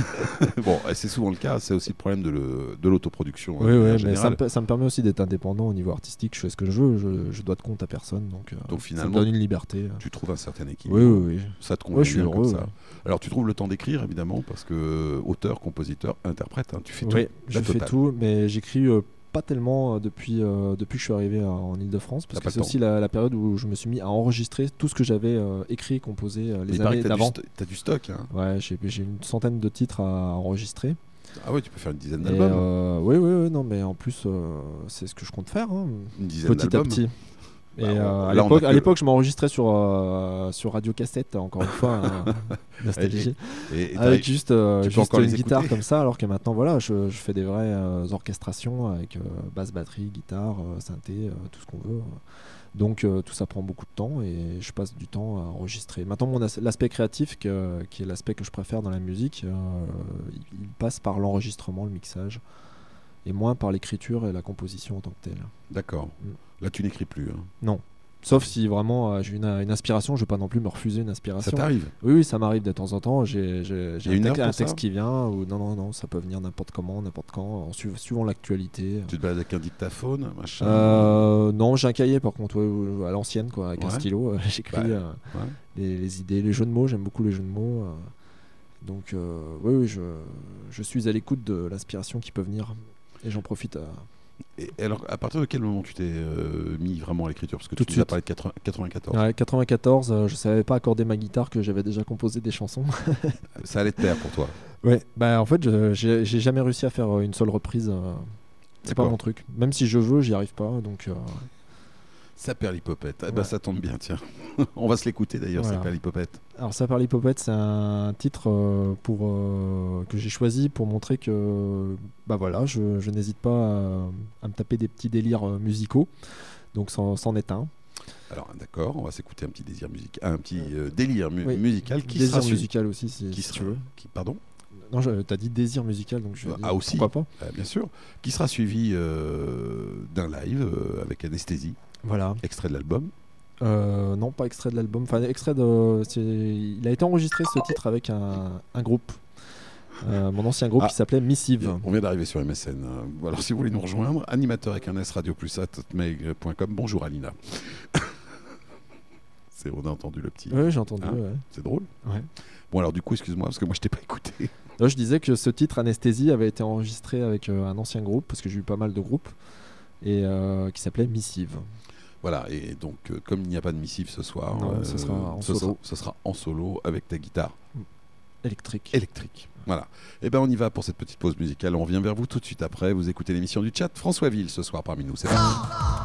C: Bon, et c'est souvent le cas. C'est aussi le problème de, le, de l'autoproduction.
D: Oui,
C: hein, en
D: oui, mais
C: général.
D: ça me, per- ça me permet aussi d'être indépendant au niveau artistique. Je fais ce que je veux, je, je dois de compte à personne, donc, euh,
C: Donc,
D: ça
C: finalement,
D: me donne une liberté.
C: Tu trouves un certain équilibre.
D: Oui, oui, oui.
C: Ça te convient
D: Ouais, je suis
C: bien comme
D: heureux.
C: ça.
D: ouais.
C: Alors tu trouves le temps d'écrire évidemment parce que euh, auteur, compositeur, interprète, hein, tu fais
D: Oui,
C: tout.
D: je
C: La
D: fais
C: totale.
D: tout, mais j'écris euh, pas tellement euh, depuis, euh, depuis que je suis arrivé à- en Ile-de-France, parce
C: T'as
D: que
C: pas
D: c'est
C: le temps.
D: aussi la, la période où je me suis mis à enregistrer tout ce que j'avais euh, écrit et composé euh,
C: Mais
D: les
C: il paraît
D: années
C: que t'as du,
D: d'avant.
C: sto- t'as du stock. Hein.
D: Ouais, j'ai, j'ai une centaine de titres à enregistrer.
C: Ah ouais, tu peux faire une dizaine
D: Et,
C: d'albums.
D: euh, oui, oui, oui, non, mais en plus, euh, c'est ce que je compte faire, hein,
C: Une dizaine
D: petit à
C: d'albums.
D: petit. Et
C: Bah, on-
D: euh, à
C: là, on a
D: l'époque,
C: que
D: à
C: le-
D: l'époque, je m'enregistrais sur, euh, sur radio cassette, encore une fois, hein, nostalgie,
C: Et, et
D: avec
C: t'arrives-
D: juste, euh,
C: tu peux
D: juste
C: encore
D: une
C: les
D: guitare
C: écouter.
D: comme ça, alors que maintenant, voilà, je, je fais des vraies euh, orchestrations avec euh, basse, batterie, guitare, euh, synthé, euh, tout ce qu'on veut. Donc euh, tout ça prend beaucoup de temps et je passe du temps à enregistrer. Maintenant, mon as- l'aspect créatif, que- qui est l'aspect que je préfère dans la musique, euh, il, il passe par l'enregistrement, le mixage, et moins par l'écriture et la composition en tant que telle.
C: D'accord.
D: Mm.
C: Là, tu n'écris plus. hein.
D: Non. Sauf si vraiment euh, j'ai une, une inspiration, je ne vais pas non plus me refuser une inspiration.
C: Ça t'arrive?
D: Oui, oui, ça m'arrive de temps en temps. J'ai, j'ai, j'ai
C: Il y a
D: un,
C: une
D: texte-
C: heure
D: un
C: pour
D: texte
C: ça
D: qui vient, ou non, non, non, ça peut venir n'importe comment, n'importe quand, en su- suivant l'actualité.
C: Tu te balades avec un dictaphone, machin.
D: Euh, non, j'ai un cahier par contre, ouais, ouais, à l'ancienne, quoi, avec un
C: Ouais.
D: stylo. euh, j'écris
C: Ouais.
D: euh,
C: Ouais.
D: les, les idées, les jeux de mots, j'aime beaucoup les jeux de mots. euh. donc, euh, oui, oui, je, je suis à l'écoute de l'inspiration qui peut venir et j'en profite à.
C: Et alors, à partir de quel moment tu t'es euh, mis vraiment à l'écriture? Parce que
D: Tout
C: tu
D: de
C: nous as
D: suite.
C: parlé de quatre-vingts quatre-vingt-quatorze.
D: Ouais, quatre-vingt-quatorze, euh, je savais pas accorder ma guitare, que j'avais déjà composé des chansons.
C: Ça allait te plaire pour toi.
D: Ouais, bah en fait, je- j'ai j'ai jamais réussi à faire euh, une seule reprise. euh, c'est pas
C: D'accord.
D: mon truc. Même si je veux, j'y arrive pas. Donc, euh,
C: Saperlipopette. Eh ben,
D: Ouais.
C: ça tombe bien, tiens. On va se l'écouter d'ailleurs,
D: Voilà.
C: Saperlipopette.
D: Alors Saperlipopette, c'est un titre euh, pour, euh, que j'ai choisi pour montrer que bah voilà, je, je n'hésite pas à, à me taper des petits délires euh, musicaux. Donc c'en, c'en est un.
C: Alors, d'accord, on va s'écouter un petit désir musical, un petit euh, délire mu-
D: Oui.
C: musical qui
D: Désir
C: sera su-
D: musical aussi, si,
C: qui
D: si
C: sera-
D: tu veux.
C: qui- pardon.
D: Non, je, t'as dit désir musical, donc je
C: Euh,
D: dis,
C: ah aussi,
D: pourquoi pas.
C: Euh, bien sûr, qui sera suivi euh, d'un live euh, avec Anesthésie,
D: Voilà.
C: extrait de l'album.
D: Euh, non, pas extrait de l'album. Enfin, extrait de. c'est- Il a été enregistré ce titre avec un, un groupe. Euh, mon ancien groupe
C: Ah.
D: qui s'appelait Missive.
C: On vient d'arriver sur M S N. Euh, Alors, si vous voulez nous rejoindre, animateur avec un S, radio plus at hotmail point com. Bonjour Alina. C'est, on a entendu le petit.
D: Oui, j'ai entendu.
C: Hein
D: ouais.
C: C'est drôle.
D: Ouais.
C: Bon, alors du coup, excuse-moi, parce que moi, je t'ai pas écouté.
D: Là, je disais que ce titre Anesthésie avait été enregistré avec euh, un ancien groupe, parce que j'ai eu pas mal de groupes, et euh, qui s'appelait Missive.
C: Voilà, et donc, euh, comme il n'y a pas de missive ce soir,
D: Non, ce sera en
C: ce,
D: solo.
C: sera, ce sera en solo avec ta guitare
D: Électrique.
C: électrique. Voilà. Et ben on y va pour cette petite pause musicale. On revient vers vous tout de suite après. Vous écoutez l'émission du chat. François Ville ce soir parmi nous. C'est parti.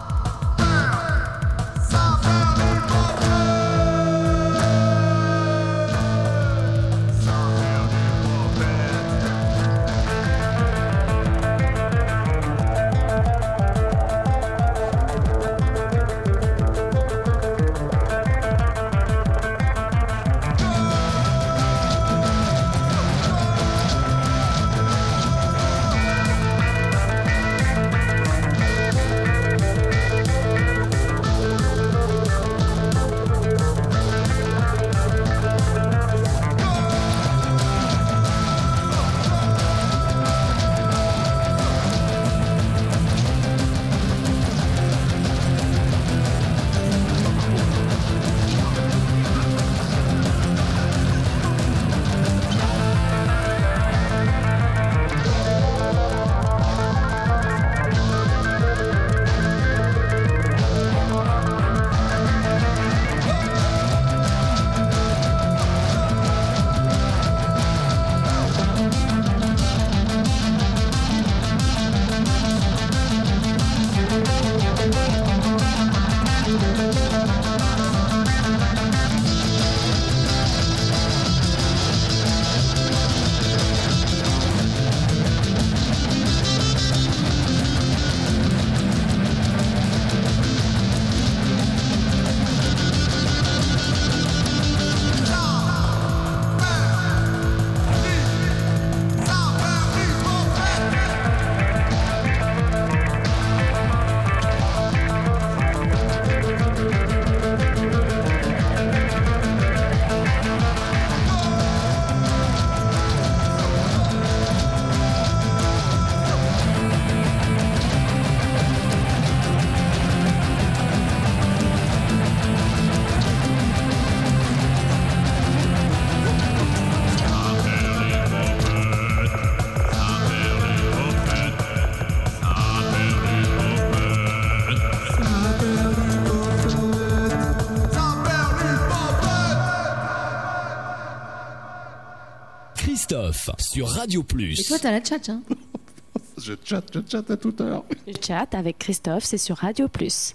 A: Christophe sur Radio Plus.
F: Et toi, t'as la tchatch, hein?
C: Je chatte, je chatte à toute heure.
G: Le chat avec Christophe, c'est sur Radio Plus.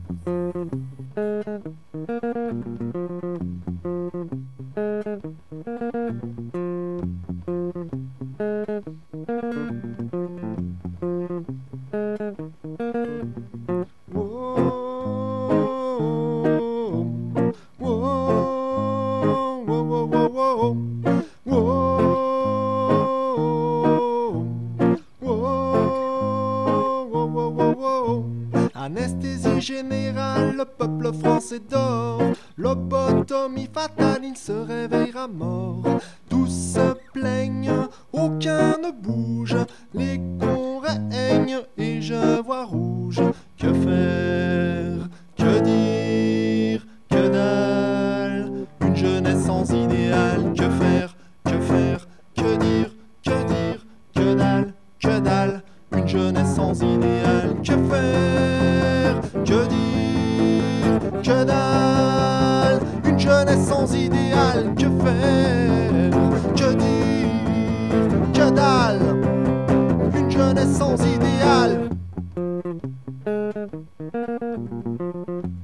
E: Anesthésie générale, le peuple français dort. Lobotomie fatale, il se réveillera mort. Tous se plaignent, aucun ne bouge. Les cons règnent et je vois rouge. Que faire? Que dire? Que dalle? Une jeunesse sans idéal. Que faire? Que faire? Que dire? Que dire? Que dalle? Que dalle? Une jeunesse sans idéal. Que faire? Que dire? Que dalle? Une jeunesse sans idéal. Que faire? Que dire? Que dalle? Une jeunesse sans idéal.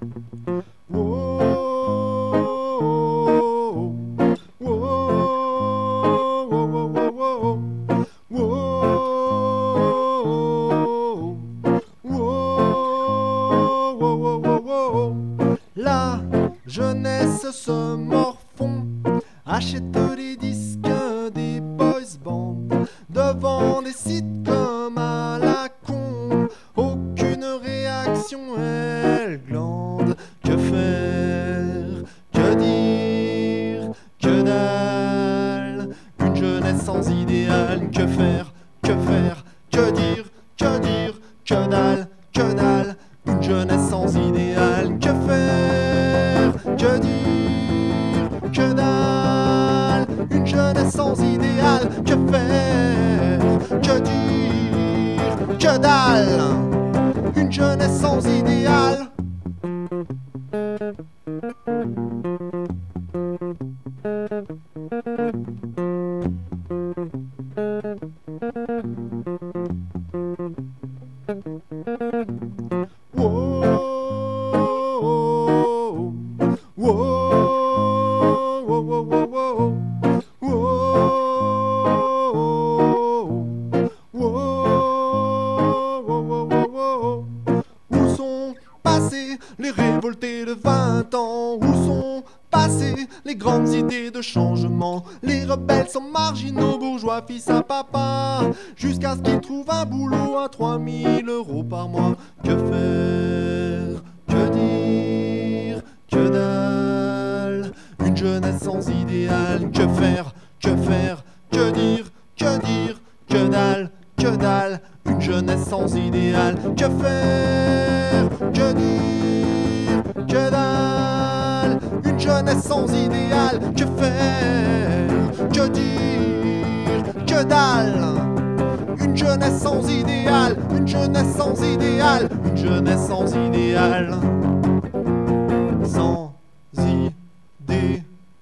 E: La jeunesse se morfond, achète des disques des boys bands, devant des sites comme à la con, aucune réaction elle glande. Que faire, que dire, que dalle, une jeunesse sans idéal. Que faire, que faire, que dire, que dire, que dalle, que dalle, une jeunesse sans idéal. Que faire, que dire, que dalle, une jeunesse sans idéal. Que faire, que dire, que dalle, une jeunesse sans idéal. Où sont passés les révoltés de vingt ans? Où sont passées les grandes idées de changement? Les rebelles sont marginaux, bourgeois, fils à papa, jusqu'à ce qu'ils trouvent un boulot à trois mille euros par mois. Que faire, que dire, que dalle, une jeunesse sans idéal. Que faire, que faire, que dire, que dire, que dalle, que dalle, une jeunesse sans idéal. Que faire, que dire, que dalle, une jeunesse sans idéal. Que faire, que dire, que dalle, une jeunesse sans idéal. Une jeunesse sans idéal, une jeunesse sans idéal. Sans idéal.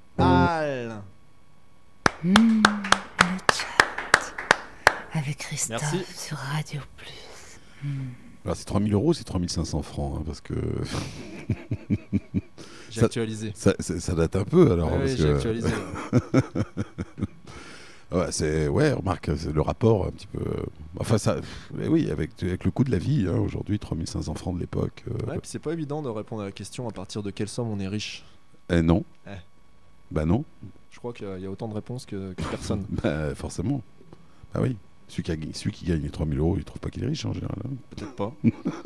I: Mmh, le chat avec Christophe
D: Merci.
I: sur Radio Plus. Mmh.
C: Alors, c'est trois mille euros, c'est trois mille cinq cents francs, hein, parce que.
D: J'ai
C: Ça-
D: actualisé.
C: Ça, ça- ça date un peu alors.
D: Ouais,
C: parce
D: ouais, j'ai
C: que-
D: actualisé.
C: Ouais, c'est ouais, remarque, c'est le rapport un petit peu. Enfin ça, mais oui, avec, avec le coût de la vie, hein, aujourd'hui, trois mille cinq cents francs de l'époque. euh,
D: Ouais, puis c'est pas évident de répondre à la question à partir de quelle somme on est riche.
C: eh non.
D: Eh.
C: Bah non.
D: Je crois qu'il y a- il y a autant de réponses que, que personne.
C: Bah forcément. Bah oui. Celui qui, a, celui qui gagne trois mille euros, il trouve pas qu'il est riche en général. hein.
D: Peut-être pas.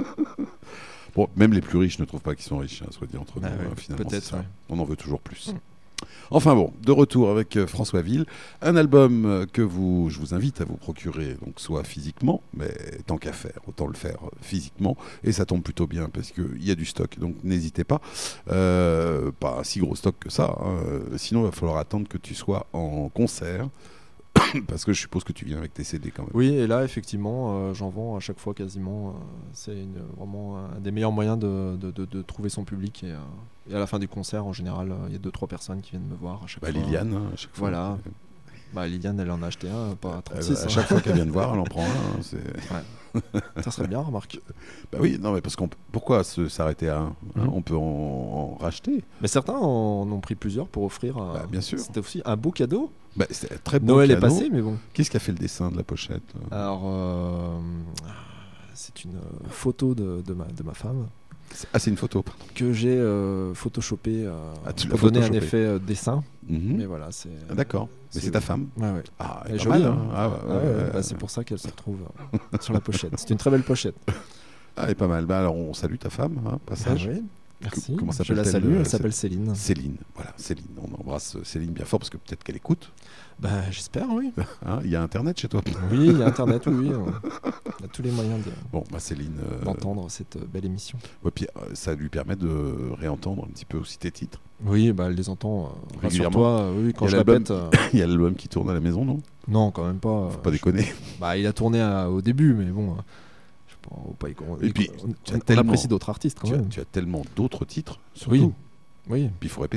C: Bon, même les plus riches ne trouvent pas qu'ils sont riches, hein, soit dit entre nous.
D: Ah ouais,
C: hein, finalement,
D: peut-être,
C: c'est ça.
D: ouais.
C: On en veut toujours plus.
D: Mm.
C: Enfin bon, de retour avec euh, François Ville, un album euh, que vous, je vous invite à vous procurer, donc soit physiquement, mais tant qu'à faire, autant le faire euh, physiquement, et ça tombe plutôt bien parce qu'il y a du stock, donc n'hésitez pas. Euh, pas un si gros stock que ça, hein, euh, sinon il va falloir attendre que tu sois en concert, parce que je suppose que tu viens avec tes C D quand même.
D: Oui, et là, effectivement, euh, j'en vends à chaque fois quasiment. euh, c'est une- vraiment un des meilleurs moyens de, de- de- de trouver son public. Et, euh, et à la fin du concert, en général, euh, il y a deux trois personnes qui viennent me voir à chaque
C: Bah,
D: fois.
C: Liliane, hein, à chaque fois.
D: Voilà. Bah, Liliane, elle en a acheté un, pas à
C: Euh,
D: trente-six.
C: à
D: hein.
C: chaque fois qu'elle vient de voir, elle en prend un. hein, c'est...
D: Ça serait bien, remarque.
C: Bah oui, non, mais parce qu'on peut- pourquoi se- s'arrêter à un hein,
D: Mhm.
C: On peut en, en racheter.
D: Mais certains en ont pris plusieurs pour offrir. euh,
C: Bah, bien sûr.
D: C'était aussi un beau cadeau.
C: Bah, c'est un très beau
D: Noël est
C: cadeau.
D: passé, mais bon.
C: Qu'est-ce qui a fait le dessin de la pochette
D: Alors, euh, c'est une euh, photo de, de, ma, de ma femme
C: C'est- Ah, c'est une photo, pardon.
D: que j'ai euh, photoshopé euh,
C: Ah, tu l'as
D: pour donner un
C: photoshopé.
D: effet euh, dessin.
C: Mhm.
D: Mais voilà, c'est.
C: Ah, d'accord. Mais c'est ta femme
D: Ouais, ouais.
C: Ah,
D: Elle est
C: pas
D: jolie,
C: mal,
D: hein.
C: hein. Ah, ouais,
D: Ouais,
C: ouais,
D: ouais,
C: ouais.
D: bah, c'est pour ça qu'elle se retrouve euh, sur la pochette. C'est une très belle pochette.
C: Ah, elle est pas mal. Bah, alors, on salue ta femme, hein, passage.
D: Ah oui, merci.
C: Comment
D: Je la
C: s'appelle-t-elle,
D: salue,
C: euh,
D: elle s'appelle Céline.
C: Céline, voilà, Céline. On embrasse Céline bien fort parce que peut-être qu'elle écoute.
D: Bah, j'espère, oui.
C: Hein, il y a Internet chez toi
D: Oui, il y a Internet, oui. oui. On a tous les moyens de-
C: Bon, bah Céline. euh,
D: d'entendre cette euh, belle émission.
C: ouais, puis, euh, ça lui permet de réentendre un petit peu aussi tes titres.
D: Oui, bah, elle les entend euh,
C: Régulièrement.
D: rassure-toi, euh, oui, quand
C: Il y
D: je
C: a l'album-
D: répète. euh,
C: Il y a l'album qui tourne à la maison, non
D: Non, quand même pas.
C: Faut pas
D: euh,
C: déconner.
D: je- Bah, il a tourné à- au début, mais bon. euh, je sais pas, faut pas y- on-
C: Et puis,
D: on,
C: tu as
D: on
C: tellement-
D: apprécie d'autres artistes quand
C: Tu as,
D: même.
C: tu as tellement d'autres titres, surtout.
D: Oui, oui.
C: Puis il faut répéter.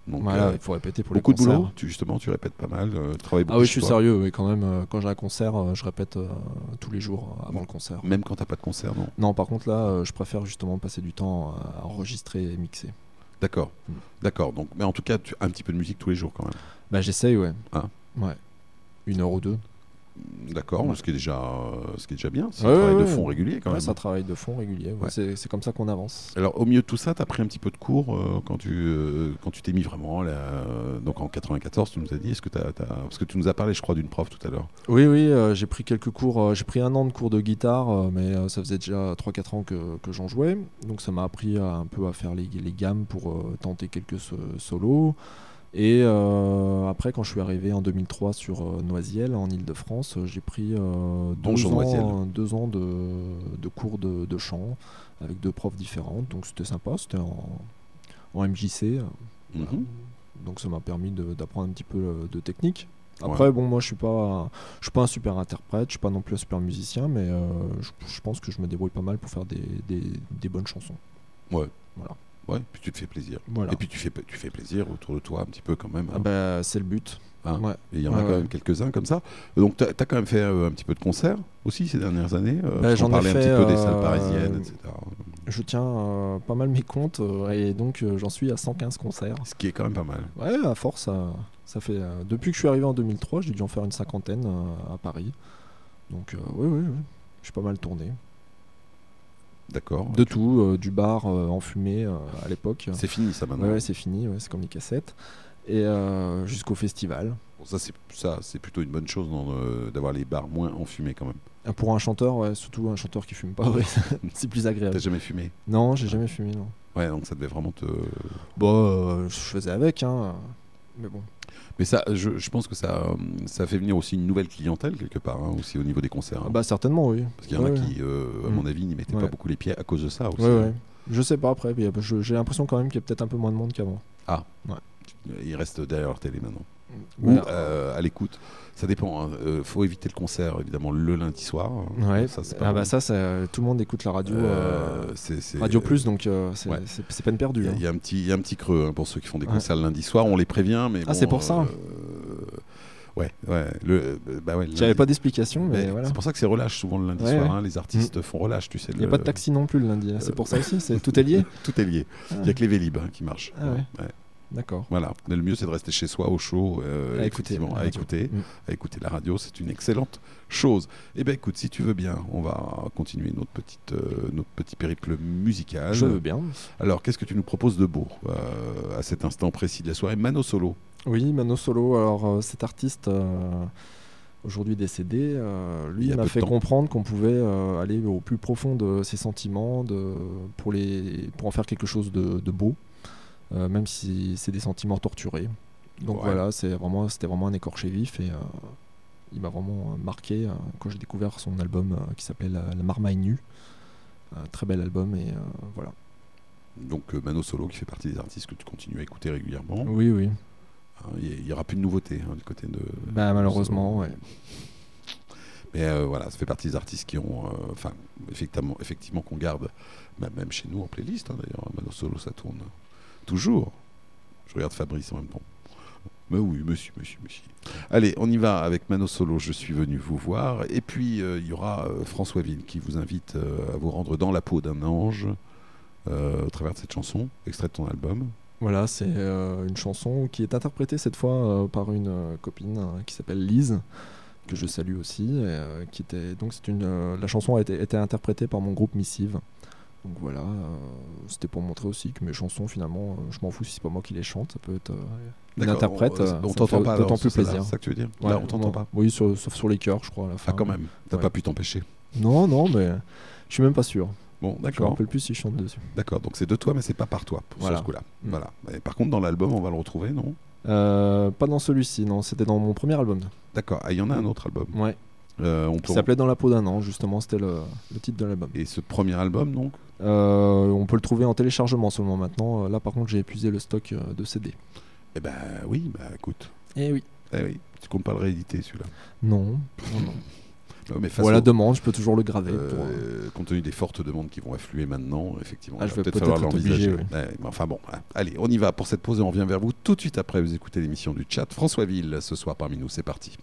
C: Donc,
D: voilà,
C: euh,
D: il faut répéter pour
C: beaucoup
D: les concerts.
C: de boulot, tu, justement, tu répètes pas mal, euh, tu travailles beaucoup
D: Ah oui, je
C: chez
D: suis
C: toi.
D: sérieux, oui, quand même. euh, Quand j'ai un concert, euh, je répète euh, tous les jours euh, avant le concert.
C: Même quand t'as pas de concert, non?
D: Non, par contre, là, euh, je préfère justement passer du temps à enregistrer et mixer.
C: D'accord,
D: Mm.
C: d'accord. Donc, mais en tout cas, tu as un petit peu de musique tous les jours quand même.
D: Bah, j'essaye, ouais.
C: Ah.
D: Ouais. Une heure ou deux.
C: D'accord,
D: Ouais.
C: ce qui est déjà, euh, ce qui est déjà bien. C'est
D: Ouais,
C: un travail
D: ouais,
C: de
D: ouais.
C: fond régulier quand
D: Ouais,
C: même.
D: c'est un travail de fond régulier. ouais.
C: Ouais.
D: C'est, c'est comme ça qu'on avance.
C: Alors, au milieu de tout ça, tu as pris un petit peu de cours euh, quand tu euh, quand tu t'es mis vraiment là, euh, donc en quatre-vingt-quatorze, tu nous as dit, est-ce que t'as, t'as- parce que tu nous as parlé, je crois, d'une prof tout à l'heure.
D: Oui, oui, euh, j'ai pris quelques cours. euh, j'ai pris un an de cours de guitare, euh, mais euh, ça faisait déjà trois quatre ans que, que j'en jouais. Donc ça m'a appris à, un peu à faire les, les gammes pour euh, tenter quelques so- solos. Et euh, après, quand je suis arrivé en deux mille trois sur euh, Noisiel, en Ile-de-France, euh, j'ai pris euh, deux,
C: Bonjour, Noisiel.
D: ans, deux ans de, de cours de, de chant avec deux profs différentes. Donc c'était sympa, c'était en, en M J C. euh, voilà.
C: Mhm.
D: Donc ça m'a permis de- d'apprendre un petit peu euh, de technique. Après,
C: Ouais.
D: bon, moi je suis pas, je suis pas un super interprète, je suis pas non plus un super musicien, mais euh, je, je pense que je me débrouille pas mal pour faire des, des, des bonnes chansons.
C: Ouais.
D: Voilà.
C: Ouais, puis tu te fais plaisir.
D: Voilà.
C: Et puis tu fais, tu fais plaisir autour de toi un petit peu quand même.
D: Ah
C: hein.
D: bah, c'est le but.
C: Hein.
D: Ouais.
C: Et il y en
D: Ouais,
C: a quand
D: ouais.
C: même quelques-uns comme ça. Donc tu as quand même fait euh, un petit peu de concerts aussi ces dernières années. euh, parce
D: j'en
C: qu'on
D: ai
C: parlait un
D: fait,
C: petit peu des
D: euh,
C: salles parisiennes, et cetera.
D: Je tiens euh, pas mal mes comptes euh, et donc euh, j'en suis à cent quinze concerts.
C: Ce qui est quand même pas mal.
D: Ouais, à force, ça, ça fait. euh, depuis que je suis arrivé en deux mille trois, j'ai dû en faire une cinquantaine euh, à Paris. Donc, euh, oui, oui, oui. Je suis pas mal tourné.
C: D'accord.
D: De tout, euh, du bar euh, en fumée euh, à l'époque.
C: C'est fini ça maintenant.
D: Ouais, ouais, c'est fini, ouais, c'est comme les cassettes. Et euh, jusqu'au festival.
C: Bon, ça c'est ça c'est plutôt une bonne chose dans, euh, d'avoir les bars moins enfumés quand même.
D: Euh, Pour un chanteur, ouais, surtout un chanteur qui fume pas, ouais, c'est plus agréable.
C: T'as jamais fumé?
D: Non, j'ai jamais fumé, non.
C: Ouais, donc ça devait vraiment te.
D: Bon, euh, je faisais avec, hein. Mais bon.
C: Mais ça, je, je pense que ça, euh, ça fait venir aussi une nouvelle clientèle quelque part, hein, aussi au niveau des concerts. hein.
D: Ah bah certainement, oui.
C: Parce qu'il y en
D: Ouais,
C: a
D: ouais.
C: qui, euh, à
D: Mm.
C: mon avis, n'y mettaient
D: Ouais.
C: pas beaucoup les pieds à cause de ça aussi.
D: Ouais,
C: hein.
D: ouais. Je sais pas après, mais je- j'ai l'impression quand même qu'il y a peut-être un peu moins de monde qu'avant.
C: Ah,
D: Ouais.
C: ils restent derrière leur télé maintenant.
D: Mais,
C: Ou euh, à l'écoute. Ça dépend. hein. Euh, faut éviter le concert évidemment le lundi soir. hein.
D: Ouais.
C: Ça, c'est pas
D: Ah bah
C: bon.
D: ça, ça, tout le monde écoute la radio.
C: Euh,
D: euh,
C: c'est- c'est-
D: Radio Plus, donc euh, c'est
C: Ouais.
D: c'est- c'est peine perdue.
C: Il y, a-
D: hein.
C: il y a un petit, il y a un petit creux hein, pour ceux qui font des
D: Ouais.
C: concerts le lundi soir. On les prévient, mais
D: Ah,
C: bon,
D: c'est pour ça.
C: euh, ouais, ouais. Le, euh, bah ouais. le
D: J'avais
C: lundi-
D: pas d'explication, mais,
C: mais
D: voilà.
C: C'est pour ça que c'est relâche souvent le lundi
D: Ouais,
C: soir.
D: ouais.
C: hein. Les artistes font relâche, tu sais.
D: Il n'y a pas de taxi non plus le lundi, hein. C'est pour ça aussi, c'est tout est lié.
C: Tout est lié. Il n'y a que les Vélib hein, qui marchent.
D: Ah ouais.
C: Ouais.
D: D'accord.
C: Voilà. Mais le mieux, c'est de rester chez soi au chaud, euh,
D: À écouter
C: effectivement,
D: la
C: à
D: radio.
C: écouter,
D: Mm.
C: à écouter la radio. C'est une excellente chose. Eh ben, écoute, si tu veux bien, on va continuer notre petite, euh, notre petit périple musical.
D: Je veux bien.
C: Alors, qu'est-ce que tu nous proposes de beau euh, à cet instant précis de la soirée? Mano Solo.
D: Oui, Mano Solo. Alors, euh, cet artiste, euh, aujourd'hui décédé, euh, lui,
C: Il y a
D: il m'a
C: peu de
D: fait
C: temps.
D: comprendre qu'on pouvait euh, aller au plus profond de ses sentiments de, pour, les, pour en faire quelque chose de, de beau, euh, même si c'est des sentiments torturés. Donc
C: Ouais.
D: voilà, c'est vraiment, c'était vraiment un écorché vif et euh, il m'a vraiment euh, marqué euh, quand j'ai découvert son album euh, qui s'appelait La, La Marmaille Nue. Un très bel album et euh, voilà.
C: Donc, euh, Mano Solo qui fait partie des artistes que tu continues à écouter régulièrement.
D: Oui, oui.
C: Hein, Il n'y aura plus de nouveautés hein, du côté de.
D: Bah, malheureusement, ouais.
C: Mais euh, voilà, ça fait partie des artistes qui ont, euh, enfin, effectivement, effectivement qu'on garde, bah, même chez nous en playlist. hein, D'ailleurs, Mano Solo, ça tourne toujours. Je regarde Fabrice en même temps. Mais oui, monsieur, monsieur, monsieur. Allez, on y va avec Mano Solo. Je suis venu vous voir. Et puis, euh, il y aura euh, François Ville qui vous invite euh, à vous rendre dans la peau d'un ange euh, au travers de cette chanson, extrait de ton album.
D: Voilà, c'est euh, une chanson qui est interprétée cette fois euh, par une euh, copine euh, qui s'appelle Lise, que je salue aussi. Et, euh, qui était, donc c'est une, euh, la chanson a été, été interprétée par mon groupe Missive. Donc voilà, euh, c'était pour montrer aussi que mes chansons, finalement, euh, je m'en fous si c'est pas moi qui les chante, ça peut être euh, une
C: D'accord,
D: interprète.
C: on-
D: euh,
C: on
D: ça me
C: t'entend
D: fait
C: pas
D: d'autant
C: alors,
D: plus
C: sur celle-là,
D: plaisir.
C: c'est ça que tu veux dire?
D: Ouais,
C: Là, on t'entend
D: non.
C: pas.
D: Oui, sur- sauf sur les chœurs, je crois, à la fin.
C: Ah, quand même, t'as
D: Ouais.
C: pas pu t'empêcher.
D: Non, non, mais je suis même pas sûr.
C: Bon,
D: Je me
C: d'accord.
D: rappelle plus si je chante dessus.
C: D'accord, donc c'est de toi, mais c'est pas par toi, pour
D: Voilà.
C: ce coup-là.
D: Mm.
C: Voilà. Et par contre, dans l'album, on va le retrouver, non?
D: Euh, pas dans celui-ci, non, c'était dans mon premier album.
C: D'accord. Ah, il y en a un autre album.
D: Ouais.
C: Euh, on
D: Qui
C: peut...
D: s'appelait Dans la peau d'un an, justement, c'était le, le titre de l'album.
C: Et ce premier album, donc?
D: Euh, on peut le trouver en téléchargement seulement maintenant. Euh, Là, par contre, j'ai épuisé le stock euh, de C D.
C: Eh ben oui, bah écoute.
D: Eh oui.
C: Eh oui, tu comptes pas le rééditer celui-là.
D: Non, non, non.
C: Ouais, mais face
D: ou à la
C: au-
D: demande, je peux toujours le graver.
C: Euh,
D: pour, euh,
C: Compte tenu des fortes demandes qui vont affluer maintenant, effectivement,
D: Ah,
C: il
D: je
C: va
D: vais
C: peut-être
D: peut-être
C: falloir
D: être
C: l'envisager.
D: obligé, oui.
C: Ouais, mais enfin bon, hein. Allez, on y va pour cette pause et on revient vers vous tout de suite après. Vous écoutez l'émission du chat. François Ville, ce soir parmi nous, c'est parti.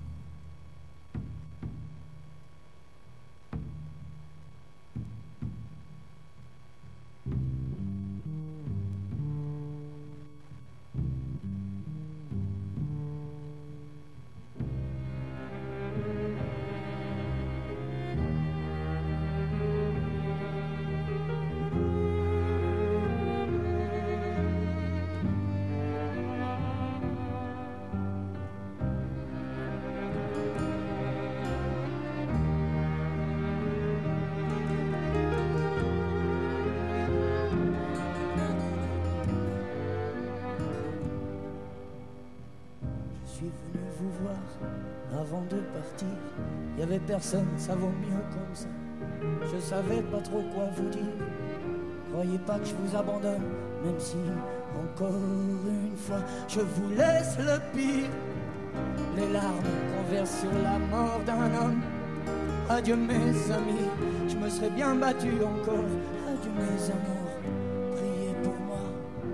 J: Je suis venu vous voir avant de partir. Il y avait personne, ça vaut mieux comme ça. Je savais pas trop quoi vous dire. Croyez pas que je vous abandonne, même si encore une fois je vous laisse le pire. Les larmes qu'on verse sur la mort d'un homme. Adieu mes amis, je me serais bien battu encore. Adieu mes amours, priez pour moi.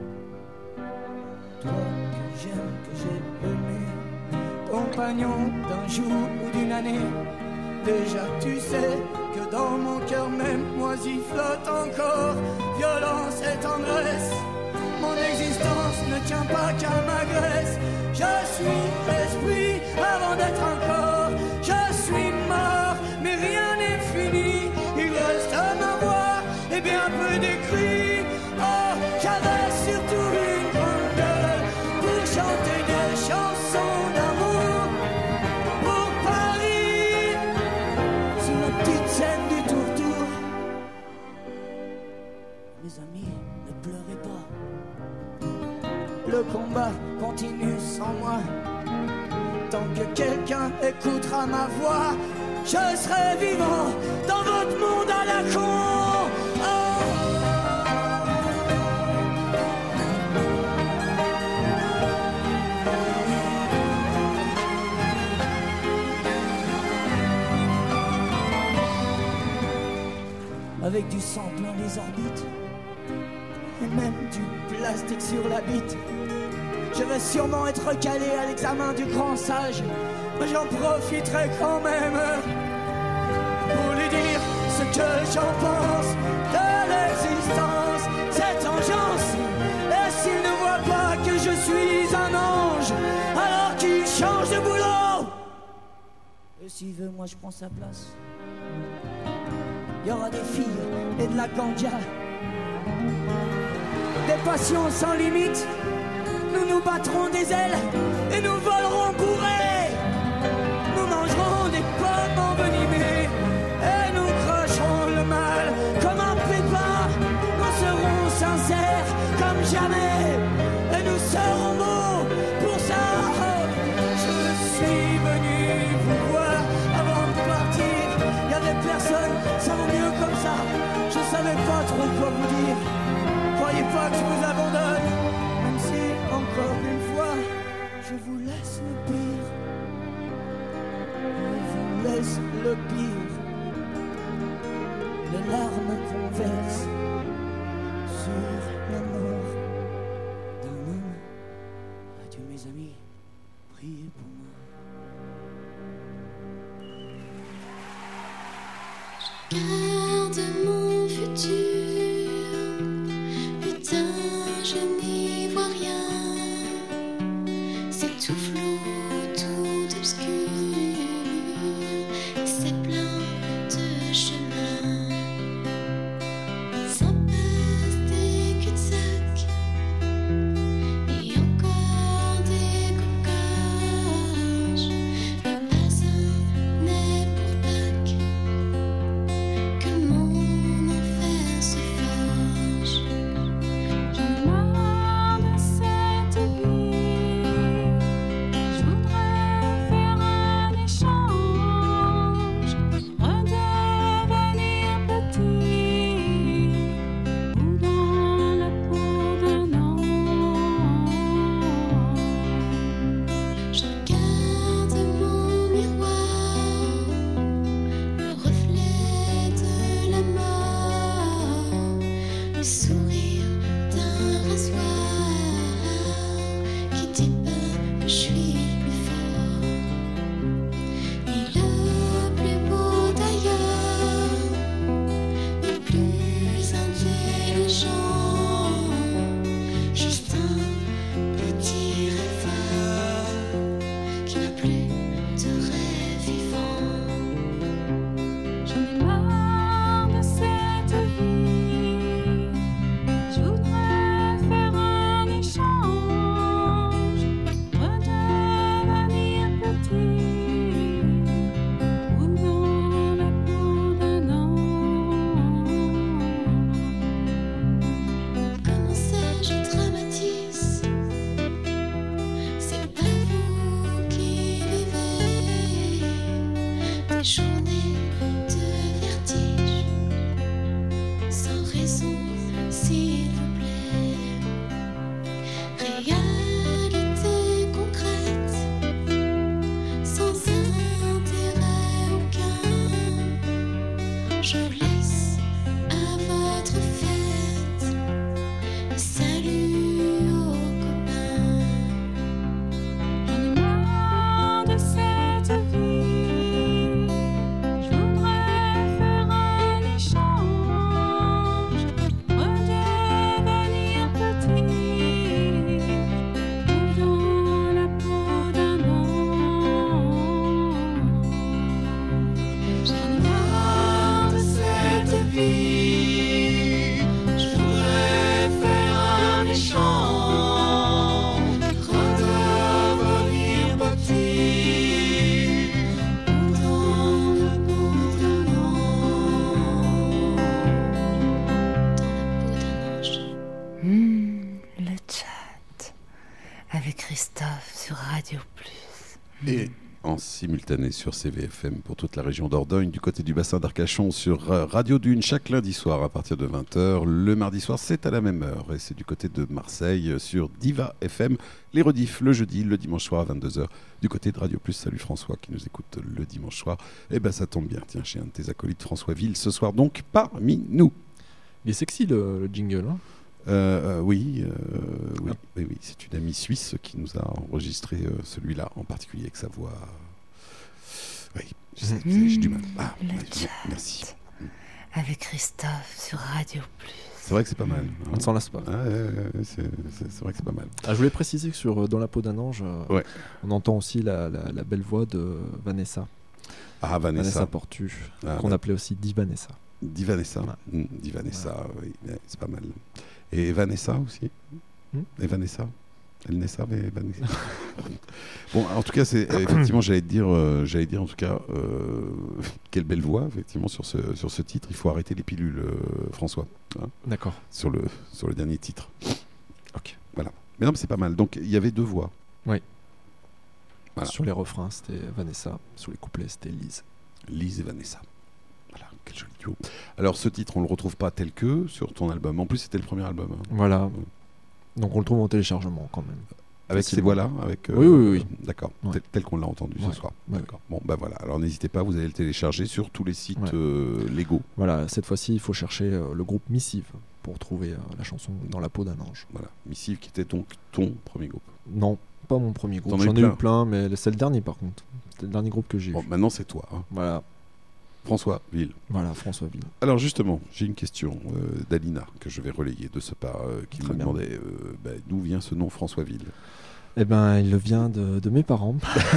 J: Toi que j'aime, que j'ai aimé, compagnon d'un jour ou d'une année. Déjà tu sais que dans mon cœur même moisi flotte encore violence et tendresse. Mon existence ne tient pas qu'à ma graisse. Je suis esprit avant d'être encore. Je suis mort mais rien n'est fini. Il reste ma voix et bien peu d'écrits. Oh, j'avais surtout une grande gueule pour chanter des chansons d'amour pour Paris sur la petite scène du tour-tour. Mes amis, ne pleurez pas. Le combat continue sans moi. Tant que quelqu'un écoutera ma voix, je serai vivant dans votre monde à la con. Oh. Avec du sang plein les orbites et même du plastique sur la bite. Je vais sûrement être recalé à l'examen du grand sage, mais j'en profiterai quand même pour lui dire ce que j'en pense de l'existence, cette engeance. Et s'il ne voit pas que je suis un ange, alors qu'il change de boulot. Et s'il veut, moi je prends sa place. Il y aura des filles et de la ganja, des passions sans limite. Nous nous battrons des ailes et nous volerons bourrés. Nous mangerons des pommes envenimées et nous cracherons le mal comme un pépin. Nous serons sincères comme jamais et nous serons beaux pour ça. Je suis venu vous voir avant de partir. Il y avait personne, ça vaut mieux comme ça. Je savais pas trop quoi vous dire. Croyez pas que je vous abandonne, même si encore une fois, je vous laisse le pire. Je vous laisse le pire. Les larmes qu'on verse sur la mort d'un homme. Adieu mes amis, priez pour moi.
K: Garde mon futur. Putain, je n'y vois rien. C'est tout flou, tout obscur. C'est plein de chemins. Ça passe des cul-de-sac. Et encore des coquages. Mais pas un n'est pour Pâques. Que mon enfer se forge. J'en ai marre de cette vie.
I: Mmh, le chat avec Christophe sur Radio Plus.
C: Et en simultané sur C V F M pour toute la région d'Ordogne, du côté du bassin d'Arcachon sur euh, Radio Dune chaque lundi soir à partir de vingt heures. Le mardi soir, c'est à la même heure et c'est du côté de Marseille euh, sur Diva F M. Les rediffs le jeudi, le dimanche soir à vingt-deux heures. Du côté de Radio Plus, salut François qui nous écoute le dimanche soir. Eh ben ça tombe bien, tiens, j'ai un de tes acolytes, François Ville, ce soir donc parmi nous.
D: Il est sexy le, le jingle, hein.
C: Euh, euh, oui, euh, oui, oui, oui, c'est une amie suisse qui nous a enregistré euh, celui-là en particulier avec sa voix. Oui, je sais,
I: Mmh,
C: j'ai du mal. Ah,
I: le
C: ouais,
I: chat
C: merci.
I: avec Christophe sur Radio Plus.
C: C'est vrai que c'est pas mal. Hein.
D: On ne s'en lasse pas.
C: Ah, ouais, ouais, c'est, c'est, c'est vrai que c'est pas mal.
D: Ah, je voulais préciser que sur euh, Dans la peau d'un ange, euh,
C: Ouais.
D: on entend aussi la, la, la belle voix de Vanessa.
C: Ah, Vanessa.
D: Vanessa Portu,
C: Ah,
D: qu'on
C: ouais.
D: appelait aussi Di Vanessa.
C: Di Vanessa.
D: Ouais.
C: Mmh, Di Vanessa, oui, ouais, c'est pas mal. Et Vanessa aussi.
D: Hmm
C: Et Vanessa. Elle naît ça, mais Vanessa. Bon, en tout cas, c'est euh, effectivement, j'allais te dire, euh, j'allais dire en tout cas, euh, quelle belle voix, effectivement, sur ce sur ce titre. Il faut arrêter les pilules, euh, François. Hein,
D: D'accord.
C: sur le sur le dernier titre.
D: Ok.
C: Voilà. Mais non, mais c'est pas mal. Donc, il y avait deux voix.
D: Oui.
C: Voilà.
D: Sur les refrains, c'était Vanessa. Sur les couplets, c'était Lise.
C: Lise et Vanessa. Voilà, quel joli duo. Alors, ce titre, on le retrouve pas tel que sur ton album. En plus, c'était le premier album. Hein.
D: Voilà.
C: Ouais.
D: Donc on le trouve en téléchargement quand même.
C: Avec ces voix-là, avec. euh,
D: Oui, oui, oui.
C: D'accord.
D: Ouais.
C: Tel, tel qu'on l'a entendu
D: Ouais.
C: ce soir.
D: Ouais.
C: D'accord. Bon, bah voilà. Alors, n'hésitez pas, vous allez le télécharger sur tous les sites
D: Ouais.
C: euh, légaux.
D: Voilà, cette fois-ci, il faut chercher euh, le groupe Missive pour trouver euh, la chanson Dans la peau d'un ange.
C: Voilà. Missive, qui était donc ton premier groupe.
D: Non, pas mon premier groupe.
C: T'en as eu
D: J'en ai
C: plein.
D: eu plein, mais c'est le dernier par contre. C'est le dernier groupe que j'ai
C: Bon,
D: eu.
C: maintenant, c'est toi. Hein.
D: Voilà,
C: François Ville.
D: voilà, François Ville.
C: Alors justement, j'ai une question euh, d'Alina que je vais relayer de ce pas, euh, qui
D: Très
C: me
D: bien.
C: demandait euh, bah, d'où vient ce nom François Ville.
D: Eh ben, il vient de, de mes parents.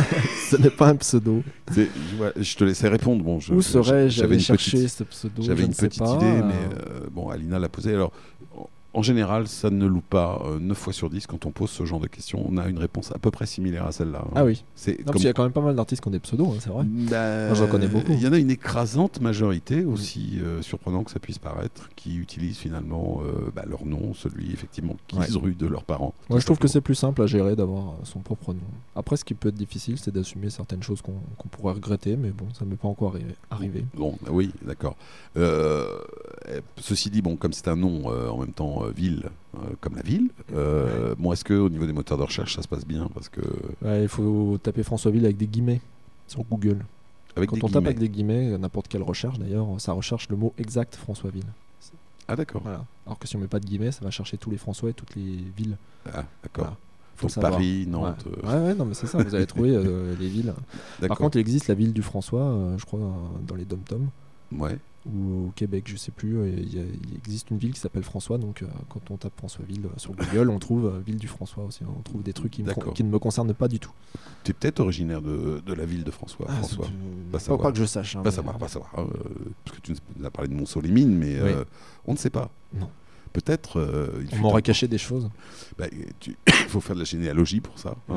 D: Ce n'est pas un pseudo.
C: C'est- je, ouais, je te laissais répondre. Bon, je,
D: Où serais-je
C: j'avais
D: allé
C: une
D: chercher
C: petite,
D: ce pseudo?
C: j'avais
D: Je
C: une
D: ne sais
C: petite
D: pas,
C: idée,
D: euh,
C: mais euh, bon, Alina l'a posée. Alors, en- en général, ça ne loue pas euh, neuf fois sur dix quand on pose ce genre de questions. On a une réponse à peu près similaire à celle-là. hein.
D: Ah oui.
C: C'est
D: Non, parce
C: comme-
D: qu'il y a quand même pas mal d'artistes qui ont des pseudos, hein, c'est vrai.
C: Bah,
D: Moi, j'en connais beaucoup.
C: Il y en a une écrasante majorité, aussi euh, surprenant que ça puisse paraître, qui utilisent finalement euh, bah, leur nom, celui effectivement qu'ils
D: Ouais.
C: rue de leurs parents.
D: Moi,
C: tout
D: je trouve que
C: simplement.
D: c'est plus simple à gérer d'avoir euh, son propre nom. Après, ce qui peut être difficile, c'est d'assumer certaines choses qu'on qu'on pourrait regretter, mais bon, ça ne m'est pas encore arri- arrivé.
C: Bon, oui, d'accord. Euh, eh, ceci dit, bon, comme c'est un nom euh, en même temps euh, ville, euh, comme la ville, euh, bon, est-ce que au niveau des moteurs de recherche, ça se passe bien parce que
D: Ouais, il faut taper Françoisville avec des guillemets sur Google.
C: avec
D: Quand
C: des
D: on tape avec
C: guillemets.
D: des guillemets, n'importe quelle recherche d'ailleurs, ça recherche le mot exact Françoisville.
C: Ah d'accord.
D: Voilà. Alors que si on met pas de guillemets, ça va chercher tous les François et toutes les villes.
C: Ah d'accord.
D: Voilà. Faut
C: Donc
D: savoir.
C: Paris, Nantes.
D: Ouais.
C: euh,
D: ouais, ouais, non, mais c'est ça, vous allez trouver euh, les villes. Par
C: D'accord.
D: contre, il existe la ville du François, euh, je crois, euh, dans les dom-toms,
C: Ouais.
D: ou au Québec, je sais plus. euh, Il y a- il existe une ville qui s'appelle François, donc euh, quand on tape Françoisville euh, sur Google, on trouve euh, ville du François aussi. On trouve des trucs qui, me con-
C: D'accord.
D: qui ne me concernent pas du tout.
C: Tu es peut-être originaire de, de la ville de François.
D: Ah,
C: François.
D: c'est-
C: Pas
D: pas,
C: savoir.
D: pas que je sache. hein,
C: Pas
D: mais,
C: savoir,
D: euh,
C: pas savoir. hein, euh, parce que tu nous as parlé de Montceau-les-Mines, mais
D: Oui.
C: euh, on ne sait pas.
D: Non.
C: Peut-être. euh, il
D: On
C: fut
D: m'aurait
C: un-
D: caché des choses.
C: Bah, tu- il faut faire de la généalogie pour ça. hein.
D: Ouais.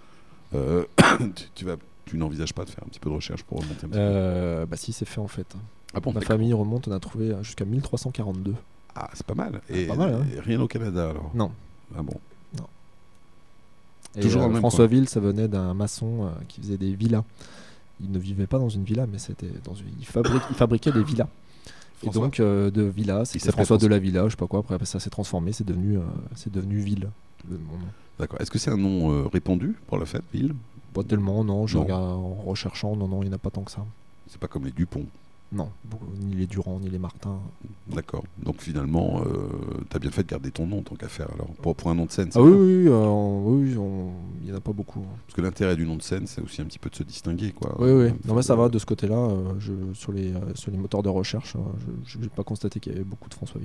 C: Euh, tu, tu vas, tu n'envisages pas de faire un petit peu de recherche pour remonter un petit peu.
D: Euh, bah si, c'est fait en fait.
C: Ah bon,
D: Ma
C: d'accord.
D: famille remonte, on a trouvé euh, jusqu'à mille trois cent quarante-deux.
C: Ah, c'est pas mal.
D: Ah,
C: Et,
D: pas mal, hein.
C: et rien au Canada alors.
D: Non.
C: Ah bon.
D: Et
C: Toujours
D: euh,
C: dans le même
D: Françoisville, ça venait d'un maçon euh, qui faisait des villas. Il ne vivait pas dans une villa, mais c'était dans une... il, fabri- il fabriquait des villas. Et
C: François
D: donc euh, de villa,
C: Il
D: c'était
C: s'appelait
D: François de
C: François.
D: la Villa, je sais pas quoi. Après ça s'est transformé, c'est devenu, euh, c'est devenu ville. Le mon nom.
C: D'accord. Est-ce que c'est un nom euh, répandu pour la fête, ville?
D: Pas tellement, non. Je
C: Non.
D: regarde en recherchant, non, non, il n'y en a pas tant que ça.
C: C'est pas comme les Dupont.
D: Non, beaucoup- ni les Durand, ni les Martin.
C: D'accord. Donc finalement, euh, t'as bien fait de garder ton nom tant qu'à faire alors. Pour, pour un nom de scène, c'est
D: Ah oui,
C: bien.
D: oui, oui, euh, oui, on- il n'y en a pas beaucoup.
C: Parce que l'intérêt du nom de scène, c'est aussi un petit peu de se distinguer, quoi.
D: Oui, oui.
C: Euh,
D: Non, mais ça va de ce côté-là. euh, je, sur, les, euh, sur les moteurs de recherche, euh, je n'ai pas constaté qu'il y avait beaucoup de Françoisville.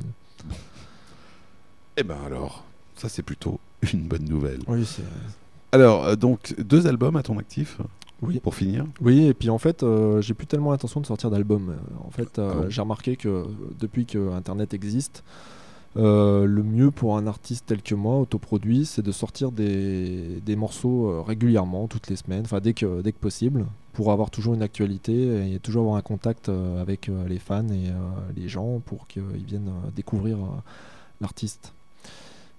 C: Eh ben alors, ça c'est plutôt une bonne nouvelle.
D: Oui, c'est.
C: Alors, euh, donc, deux albums à ton actif,
D: Oui.
C: pour finir.
D: Oui, et puis en fait, euh, j'ai plus tellement l'intention de sortir d'album. Euh, En fait, euh,
C: Ah bon
D: j'ai remarqué que euh, depuis que Internet existe, euh, le mieux pour un artiste tel que moi, autoproduit, c'est de sortir des, des morceaux euh, régulièrement, toutes les semaines, enfin dès que, dès que possible, pour avoir toujours une actualité et toujours avoir un contact euh, avec euh, les fans et euh, les gens pour qu'ils viennent euh, découvrir euh, l'artiste.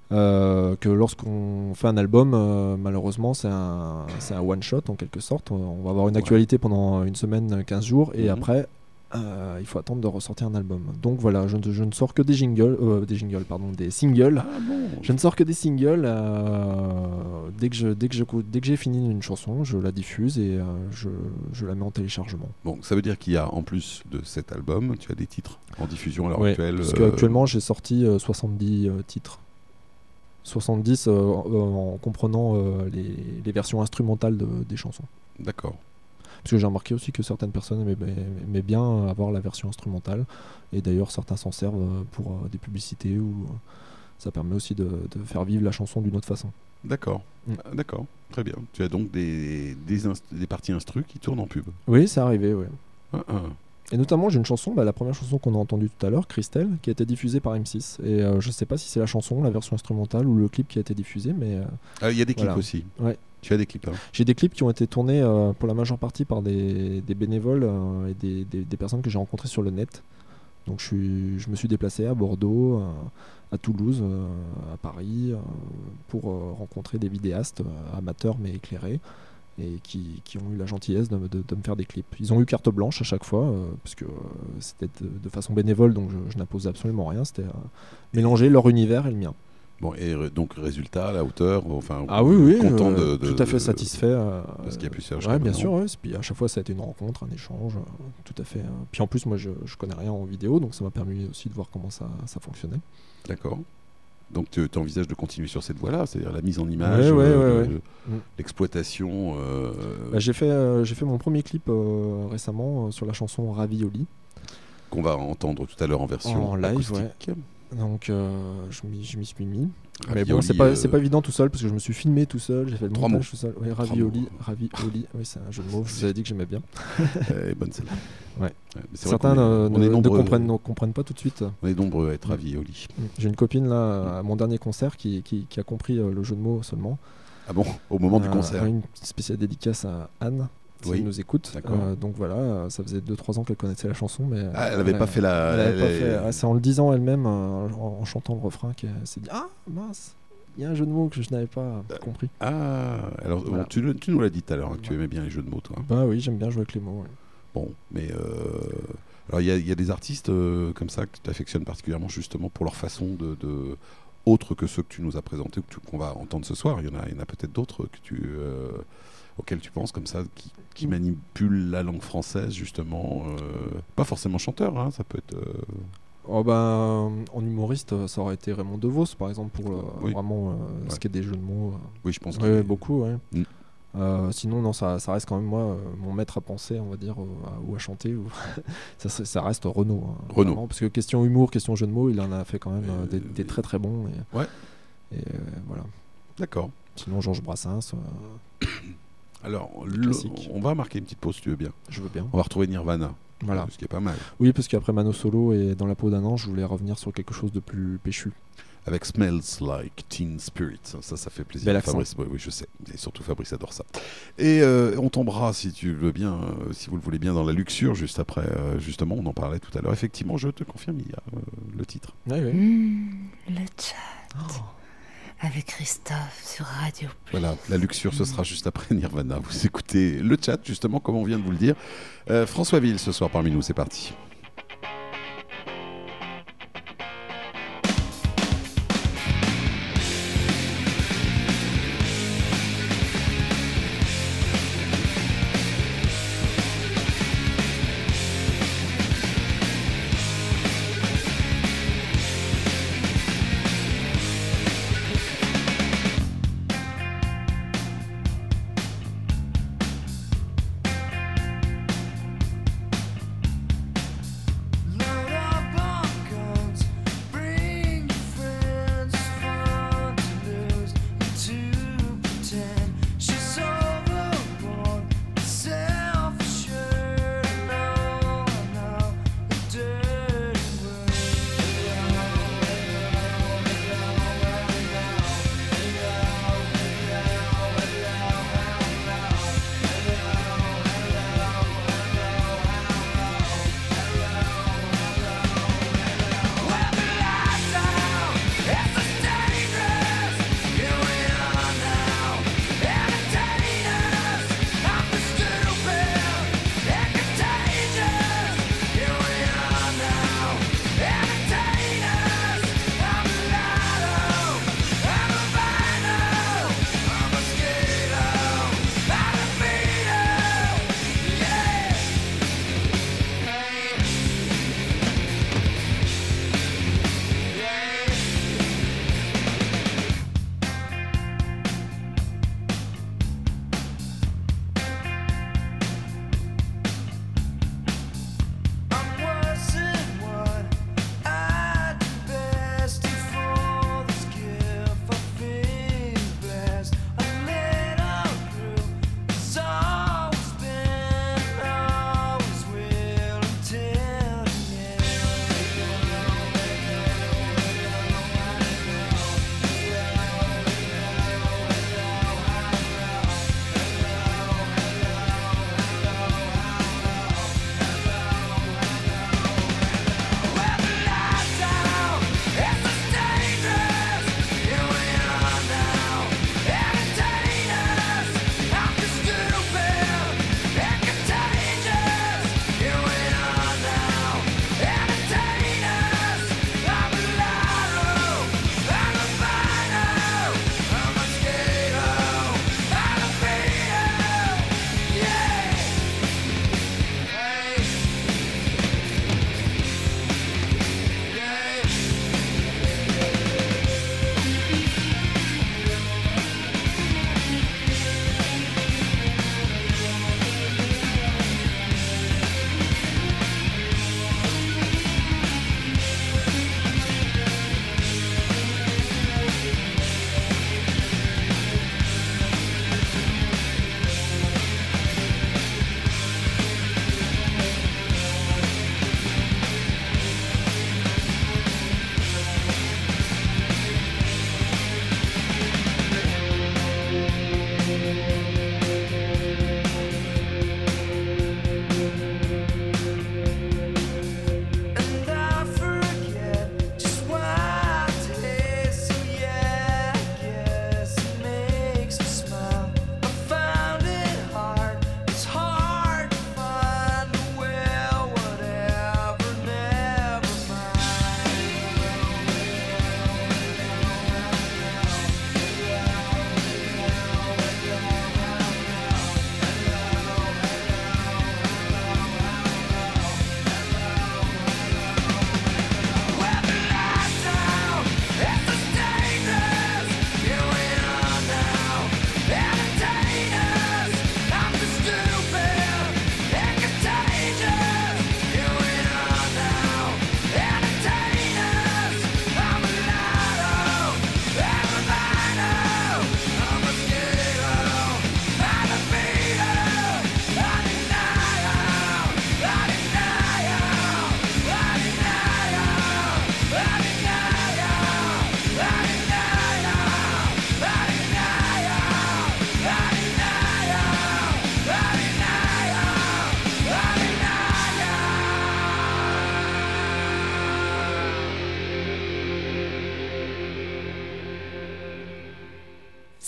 D: Euh, que lorsqu'on fait un album, euh, malheureusement, c'est un, c'est un one-shot en quelque sorte. On va avoir une
C: Ouais.
D: actualité pendant une semaine, quinze jours, et
C: Mhm.
D: après, euh, il faut attendre de ressortir un album. Donc voilà, je, ne- je ne sors que des jingles, euh, des jingles, pardon, des singles.
C: Ah bon.
D: Je ne sors que des singles. euh, dès que je, dès que je, dès que j'ai fini une chanson, je la diffuse et euh, je, je la mets en téléchargement.
C: Bon, ça veut dire qu'il y a, en plus de cet album, tu as des titres en diffusion à l'heure
D: Ouais,
C: actuelle.
D: parce
C: euh,
D: qu'actuellement, j'ai sorti euh, soixante-dix euh, titres. soixante-dix euh, en, en comprenant euh, les, les versions instrumentales de- des chansons.
C: D'accord.
D: Parce que j'ai remarqué aussi que certaines personnes aimaient, aimaient bien avoir la version instrumentale. Et d'ailleurs, certains s'en servent euh, pour euh, des publicités ou euh, ça permet aussi de, de faire vivre la chanson d'une autre façon.
C: D'accord.
D: Mm.
C: Ah, d'accord. Très bien. Tu as donc des, des, inst- des parties instru qui tournent en pub.
D: Oui, c'est arrivé, oui.
C: Ah, ah.
D: Et notamment, j'ai une chanson, bah, la première chanson qu'on a entendue tout à l'heure, Christelle, qui a été diffusée par M six. Et euh, je sais pas si c'est la chanson, la version instrumentale ou le clip qui a été diffusé, mais. euh,
C: Ah, il y a des clips
D: voilà.
C: aussi.
D: Ouais.
C: Tu as des clips, hein.
D: J'ai des clips qui ont été tournés euh, pour la majeure partie par des, des bénévoles euh, et des, des- des personnes que j'ai rencontrées sur le net. Donc je, suis, je me suis déplacé à Bordeaux, euh, à Toulouse, euh, à Paris, euh, pour euh, rencontrer des vidéastes euh, amateurs mais éclairés et qui, qui ont eu la gentillesse de, me- de- de me faire des clips. Ils ont eu carte blanche à chaque fois, euh, parce que euh, c'était de, de façon bénévole, donc je, je n'imposais absolument rien. C'était euh, mélanger leur univers et le mien.
C: Bon, et re- donc, résultat, à la hauteur, enfin,
D: Ah oui, oui,
C: content
D: euh,
C: de, de-
D: tout à fait
C: de-
D: satisfait. euh,
C: de ce qui a pu se faire
D: ouais,
C: jusqu'à
D: bien
C: maintenant.
D: sûr, ouais. Puis à chaque fois, ça a été une rencontre, un échange, euh, tout à fait. euh. Puis en plus, moi, je, je connais rien en vidéo, donc ça m'a permis aussi de voir comment ça, ça fonctionnait.
C: D'accord. Donc tu envisages de continuer sur cette voie-là, c'est-à-dire la mise en image,
D: Ouais, ouais,
C: euh,
D: ouais,
C: le-
D: ouais. Mm.
C: l'exploitation. euh,
D: Bah, j'ai fait, euh, j'ai fait mon premier clip euh, récemment euh, sur la chanson Ravioli.
C: qu'on va entendre tout à l'heure en version
D: En live,
C: acoustique.
D: Donc euh, je m'y je m'y suis mis. Mais
C: Ravioli,
D: bon, c'est pas,
C: euh,
D: c'est pas évident tout seul parce que je me suis filmé tout seul, j'ai fait le
C: Trois
D: montage
C: mots.
D: tout seul. Ouais,
C: Trois
D: Ravioli,
C: mots.
D: Ravioli, oui, c'est un jeu de mots, je vous avais dit que j'aimais bien.
C: Elle est bonne celle-là.
D: Ouais.
C: Ouais, mais c'est vrai
D: Certains
C: qu'on est-
D: ne,
C: on est
D: ne- ne
C: nombreux-
D: comprennent, ne comprennent pas tout de suite.
C: On est nombreux à être
D: Mm.
C: ravioli.
D: J'ai une copine là à mon dernier concert qui, qui, qui a compris euh, le jeu de mots seulement.
C: Ah bon, au moment du
D: Euh,
C: concert.
D: Une spéciale dédicace à Anne qui
C: Oui.
D: nous écoute.
C: D'accord.
D: Euh, donc voilà, euh, ça faisait deux trois ans qu'elle connaissait la chanson, mais euh,
C: Ah, elle avait pas fait la-
D: elle avait pas
C: elle-
D: fait- ah, c'est en le disant elle-même, euh, en, en chantant le refrain, qu'elle s'est dit ah mince, il y a un jeu de mots que je n'avais pas compris.
C: Ah, alors bon,
D: Voilà.
C: tu, le- tu nous l'as dit tout à l'heure, hein, que tu aimais bien les jeux de mots, toi.
D: Bah oui, j'aime bien jouer avec les mots. ouais.
C: Bon, mais euh, alors il y, a- il y a des artistes euh, comme ça que tu affectionnes particulièrement justement pour leur façon de, de autre que ceux que tu nous as présentés ou que tu- qu'on va entendre ce soir. Il y en a, il y en a peut-être d'autres que tu euh, auxquels tu penses comme ça, qui, qui manipulent la langue française justement. euh, pas forcément chanteur, hein, ça peut être. euh,
D: Oh bah, en humoriste, euh, ça aurait été Raymond DeVos par exemple pour euh,
C: Oui.
D: vraiment euh,
C: Ouais.
D: ce qui est des jeux de mots. euh.
C: Oui, je pense qu'il
D: Ouais,
C: est-
D: beaucoup, ouais.
C: Mm.
D: Euh, sinon, non, ça, ça reste quand même moi, euh, mon maître à penser, on va dire, euh, à- ou à chanter. Ou ça, ça- ça reste Renaud. hein,
C: Renaud.
D: vraiment, parce que question humour, question jeu de mots, il en a fait quand même euh, des, des très très bons. Et,
C: Ouais.
D: et euh, voilà.
C: D'accord.
D: Sinon, Georges Brassens. euh,
C: Alors, le-
D: classique.
C: on va marquer une petite pause, si tu veux bien.
D: Je veux bien.
C: On va retrouver Nirvana.
D: Voilà.
C: Ce qui est pas mal.
D: Oui, parce qu'après Mano Solo et Dans la peau d'un ange, je voulais revenir sur quelque chose de plus péchu.
C: Avec Smells Like Teen Spirit. Ça, ça fait plaisir.
D: Bel accent.
C: Fabrice, oui, oui, je sais. Et surtout, Fabrice adore ça. Et euh, on tombera, si tu le veux bien, euh, si vous le voulez bien, dans la luxure, juste après, euh, justement, on en parlait tout à l'heure. Effectivement, je te confirme, il y a euh, le titre.
D: Oui, oui.
I: Mmh, le chat. Avec Christophe sur Radio Plus.
C: Voilà, la luxure, ce sera juste après Nirvana. Vous écoutez le chat, justement, comme on vient de vous le dire. Euh, François Ville, ce soir, parmi nous, c'est parti.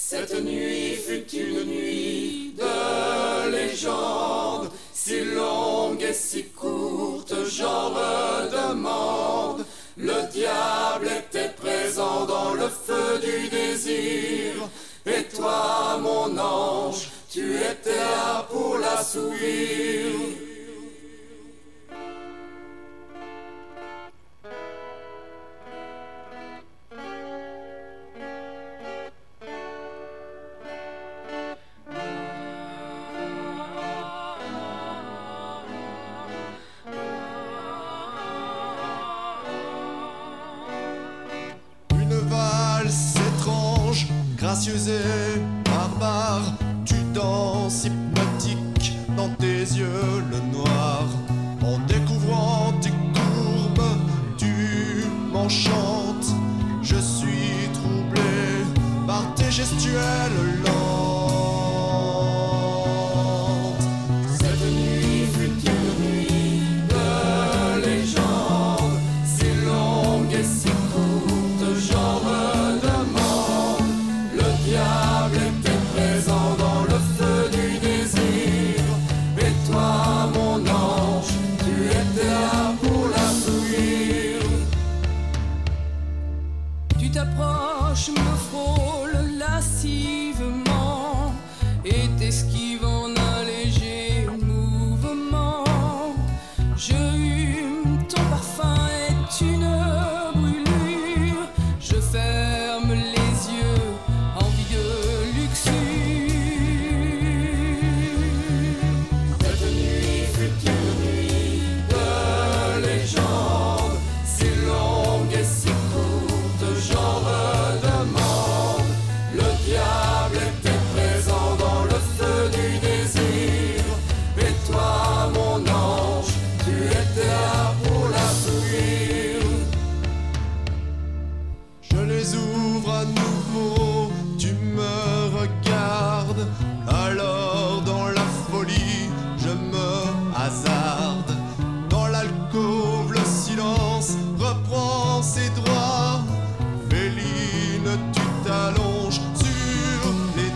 J: Cette nuit fut une nuit de légende, si longue et si courte, j'en redemande. Le diable était présent dans le feu du désir, et toi, mon ange, tu étais là pour l'assouvir.
E: Gracieuse et barbare, tu danses hypnotique dans tes yeux le noir. En découvrant tes courbes, tu m'enchantes. Je suis troublé par tes gestuelles lentes.
J: Cette nuit fut une nuit de légende, si longue et si courte, j'en redemande. Le diable était présent dans le feu du désir, et toi, mon ange, tu étais là pour l'assouvir.
L: Tu t'approches, me frôles lascivement, et t'esquives en un léger mouvement. Je hume, ton parfum est une brûlure, je ferme les yeux.
J: Cette nuit fut une nuit de légende, si longue et si courte, j'en redemande. Le diable était présent dans le feu du désir, et toi, mon ange, tu étais là pour l'assouvir.
E: Je les ouvre à nouveau, tu me regardes. Alors dans la folie, je me hasarde. Dans l'alcôve, le silence reprend ses droits. Féline, tu t'allonges sur les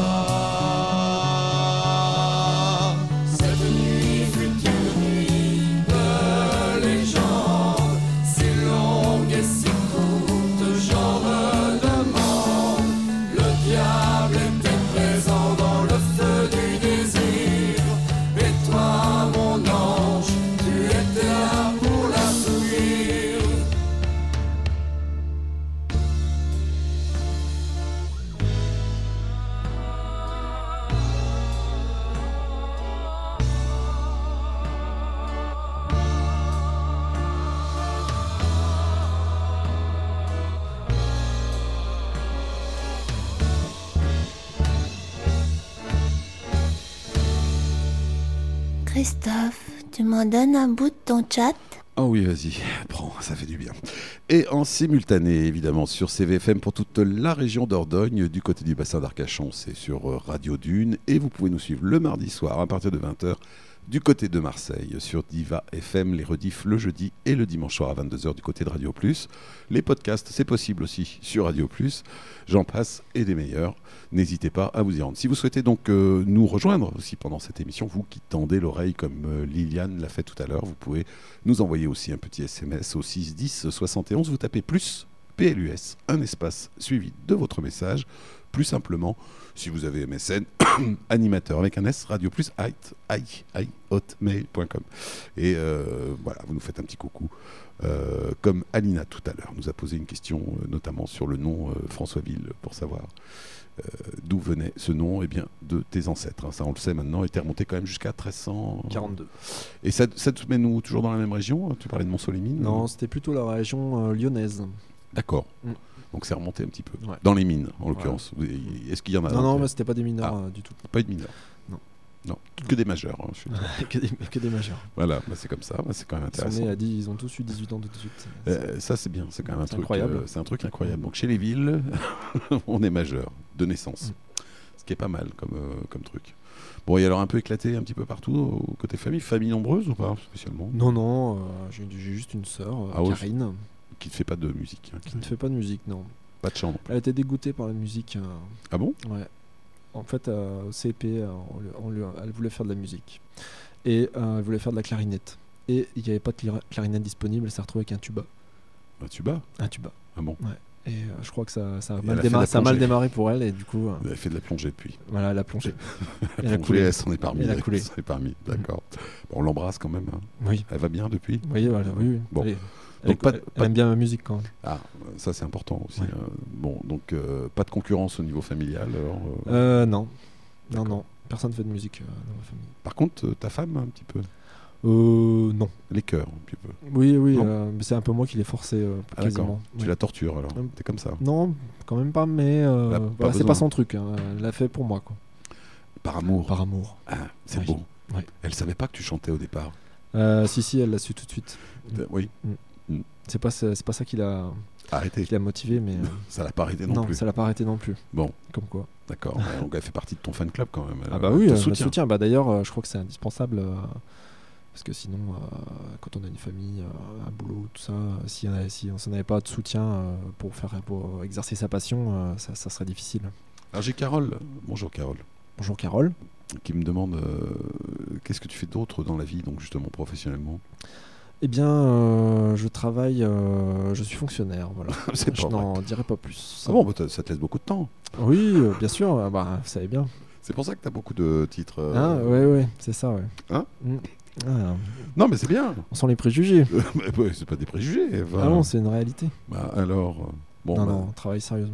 E: draps.
J: Cette nuit fut une nuit de légende, si longue et si courte, j'en redemande. Le diable était présent dans le feu du désir, et toi, mon ange, tu étais là pour l'assouvir.
I: Christophe, tu m'en donnes un bout de ton chat?
C: Oh oui, vas-y, prends, ça fait du bien. Et en simultané, évidemment, sur C V F M pour toute la région d'Ordogne, du côté du bassin d'Arcachon, c'est sur Radio Dune. Et vous pouvez nous suivre le mardi soir à partir de vingt heures du côté de Marseille sur Diva F M, les rediffs le jeudi et le dimanche soir à vingt-deux heures du côté de Radio Plus. Les podcasts, c'est possible aussi sur Radio Plus. J'en passe et des meilleurs. N'hésitez pas à vous y rendre. Si vous souhaitez donc euh, nous rejoindre aussi pendant cette émission, vous qui tendez l'oreille comme euh, Liliane l'a fait tout à l'heure, vous pouvez nous envoyer aussi un petit S M S au six dix soixante et onze. Vous tapez plus P L U S, un espace suivi de votre message. Plus simplement, si vous avez M S N, animateur avec un S, Radio Plus, hotmail point com. Et euh, voilà, vous nous faites un petit coucou. Euh, comme Alina tout à l'heure nous a posé une question, euh, notamment sur le nom euh, Françoisville, pour savoir euh, d'où venait ce nom. Eh bien, de tes ancêtres, hein, ça on le sait maintenant, était remonté quand même jusqu'à treize cent
D: quarante-deux.
C: Et ça, ça te met nous toujours dans la même région? Tu parlais de Mont-Soleil-Mines?
D: Non, c'était plutôt la région euh, lyonnaise.
C: D'accord.
D: Mm.
C: Donc c'est remonté un petit peu.
D: Ouais.
C: Dans les mines, en l'occurrence.
D: Ouais.
C: Est-ce qu'il y en a?
D: Non, non, mais c'était pas des mineurs
C: ah,
D: euh, du tout.
C: Pas eu de mineurs?
D: Non.
C: Non, que des majeurs. Hein, je suis...
D: que, des, que des majeurs.
C: Voilà, bah c'est comme ça, bah c'est quand même intéressant.
D: Ils, sont nés à dix, ils ont tous eu dix-huit ans tout de suite.
C: Euh, ça c'est bien, c'est quand même un truc
D: incroyable.
C: Euh, c'est un truc incroyable. Donc chez les villes, on est majeur de naissance, mm. ce qui est pas mal comme, euh, comme truc. Bon, et alors un peu éclaté un petit peu partout au côté famille, famille nombreuse ou pas spécialement?
D: Non, non, euh, j'ai, j'ai juste une sœur, euh,
C: ah, ouais,
D: Karine.
C: Qui ne fait pas de musique. Hein,
D: qui ne fait pas de musique, non.
C: Pas de chant non plus.
D: Elle était dégoûtée par la musique. euh,
C: Ah bon?
D: Ouais. En fait, euh, au C P, euh, on lui- on lui- elle voulait faire de la musique. Et euh, elle voulait faire de la clarinette. Et il n'y avait pas de clir- clarinette disponible, elle s'est retrouvée avec un tuba.
C: Un tuba?
D: Un tuba.
C: Ah bon?
D: Ouais. Et euh, je crois que ça, ça, a
C: Et
D: mal
C: elle a fait
D: démarré,
C: de la
D: ça a mal
C: plongée.
D: démarré pour elle, et du coup, euh,
C: Elle a fait de la plongée depuis.
D: voilà, elle a plongé.
C: Elle
D: Elle a
C: a
D: coulé.
C: elle s'en est parmi.
D: Elle a coulé.
C: Elle s'en est parmi, d'accord. Bon, on l'embrasse quand même. hein.
D: Oui.
C: Elle va bien depuis?
D: Oui, voilà, oui, oui.
C: Bon.
D: Elle,
C: Donc,
D: elle-
C: pas de-
D: elle
C: pas de-
D: aime bien la musique quand même.
C: Ah, ça c'est important aussi.
D: Ouais.
C: euh, bon, donc euh, pas de concurrence au niveau familial. Alors, euh,
D: Euh, non. Non, non. Personne ne fait de musique euh, dans ma famille.
C: Par contre, euh, ta femme, un petit peu?
D: Euh, non.
C: Les chœurs, un petit peu.
D: Oui, oui,
C: Non.
D: euh, mais c'est un peu moi qui l'ai forcé euh,
C: Ah,
D: quasiment.
C: d'accord. Tu
D: Oui.
C: la tortures alors?
D: Hum.
C: T'es comme ça?
D: Non, quand même pas, mais euh,
C: Elle a pas
D: voilà, c'est
C: besoin.
D: pas son truc. hein. Elle l'a fait pour moi, quoi.
C: Par amour?
D: Par amour.
C: Ah, c'est
D: Oui.
C: beau.
D: Oui.
C: Elle savait pas que tu chantais au départ?
D: Euh, si, si, elle l'a su tout de suite.
C: Euh, Oui.
D: Mm.
C: Mm.
D: C'est pas, c'est c'est pas ça qui l'a,
C: Arrêtez.
D: qui l'a motivé, mais. euh,
C: Ça l'a pas arrêté non,
D: non,
C: plus.
D: ça l'a pas arrêté non plus.
C: Bon,
D: Comme quoi.
C: d'accord. Ouais, donc elle fait partie de ton fan club quand même.
D: Ah
C: Euh,
D: bah oui,
C: ton
D: euh, notre
C: soutien.
D: soutien. Bah d'ailleurs, euh, je crois que c'est indispensable. euh, parce que sinon, euh, quand on a une famille, euh, un boulot, tout ça, euh, si on avait- si on n'avait pas de soutien euh, pour, faire, pour exercer sa passion, euh, ça, ça serait difficile.
C: Alors j'ai Carole. Bonjour Carole.
D: Bonjour Carole.
C: Qui me demande euh, qu'est-ce que tu fais d'autre dans la vie, donc justement professionnellement?
D: Eh bien, euh, je travaille, euh, je suis fonctionnaire, voilà.
C: C'est
D: Je
C: pas vrai.
D: n'en dirai pas plus.
C: Ah bon, bah, t'as- ça te laisse beaucoup de temps.
D: Oui, euh, bien sûr, euh, bah, vous savez bien.
C: C'est pour ça que tu as beaucoup de titres. euh,
D: Ah, ouais, ouais, c'est ça, ouais.
C: Hein
D: Mm. Ah,
C: Non, mais c'est bien.
D: on sent les préjugés.
C: Mais ouais, c'est pas des préjugés. enfin.
D: Ah non, c'est une réalité.
C: Bah, alors. euh, Bon,
D: non,
C: bah-
D: non, on travaille sérieusement.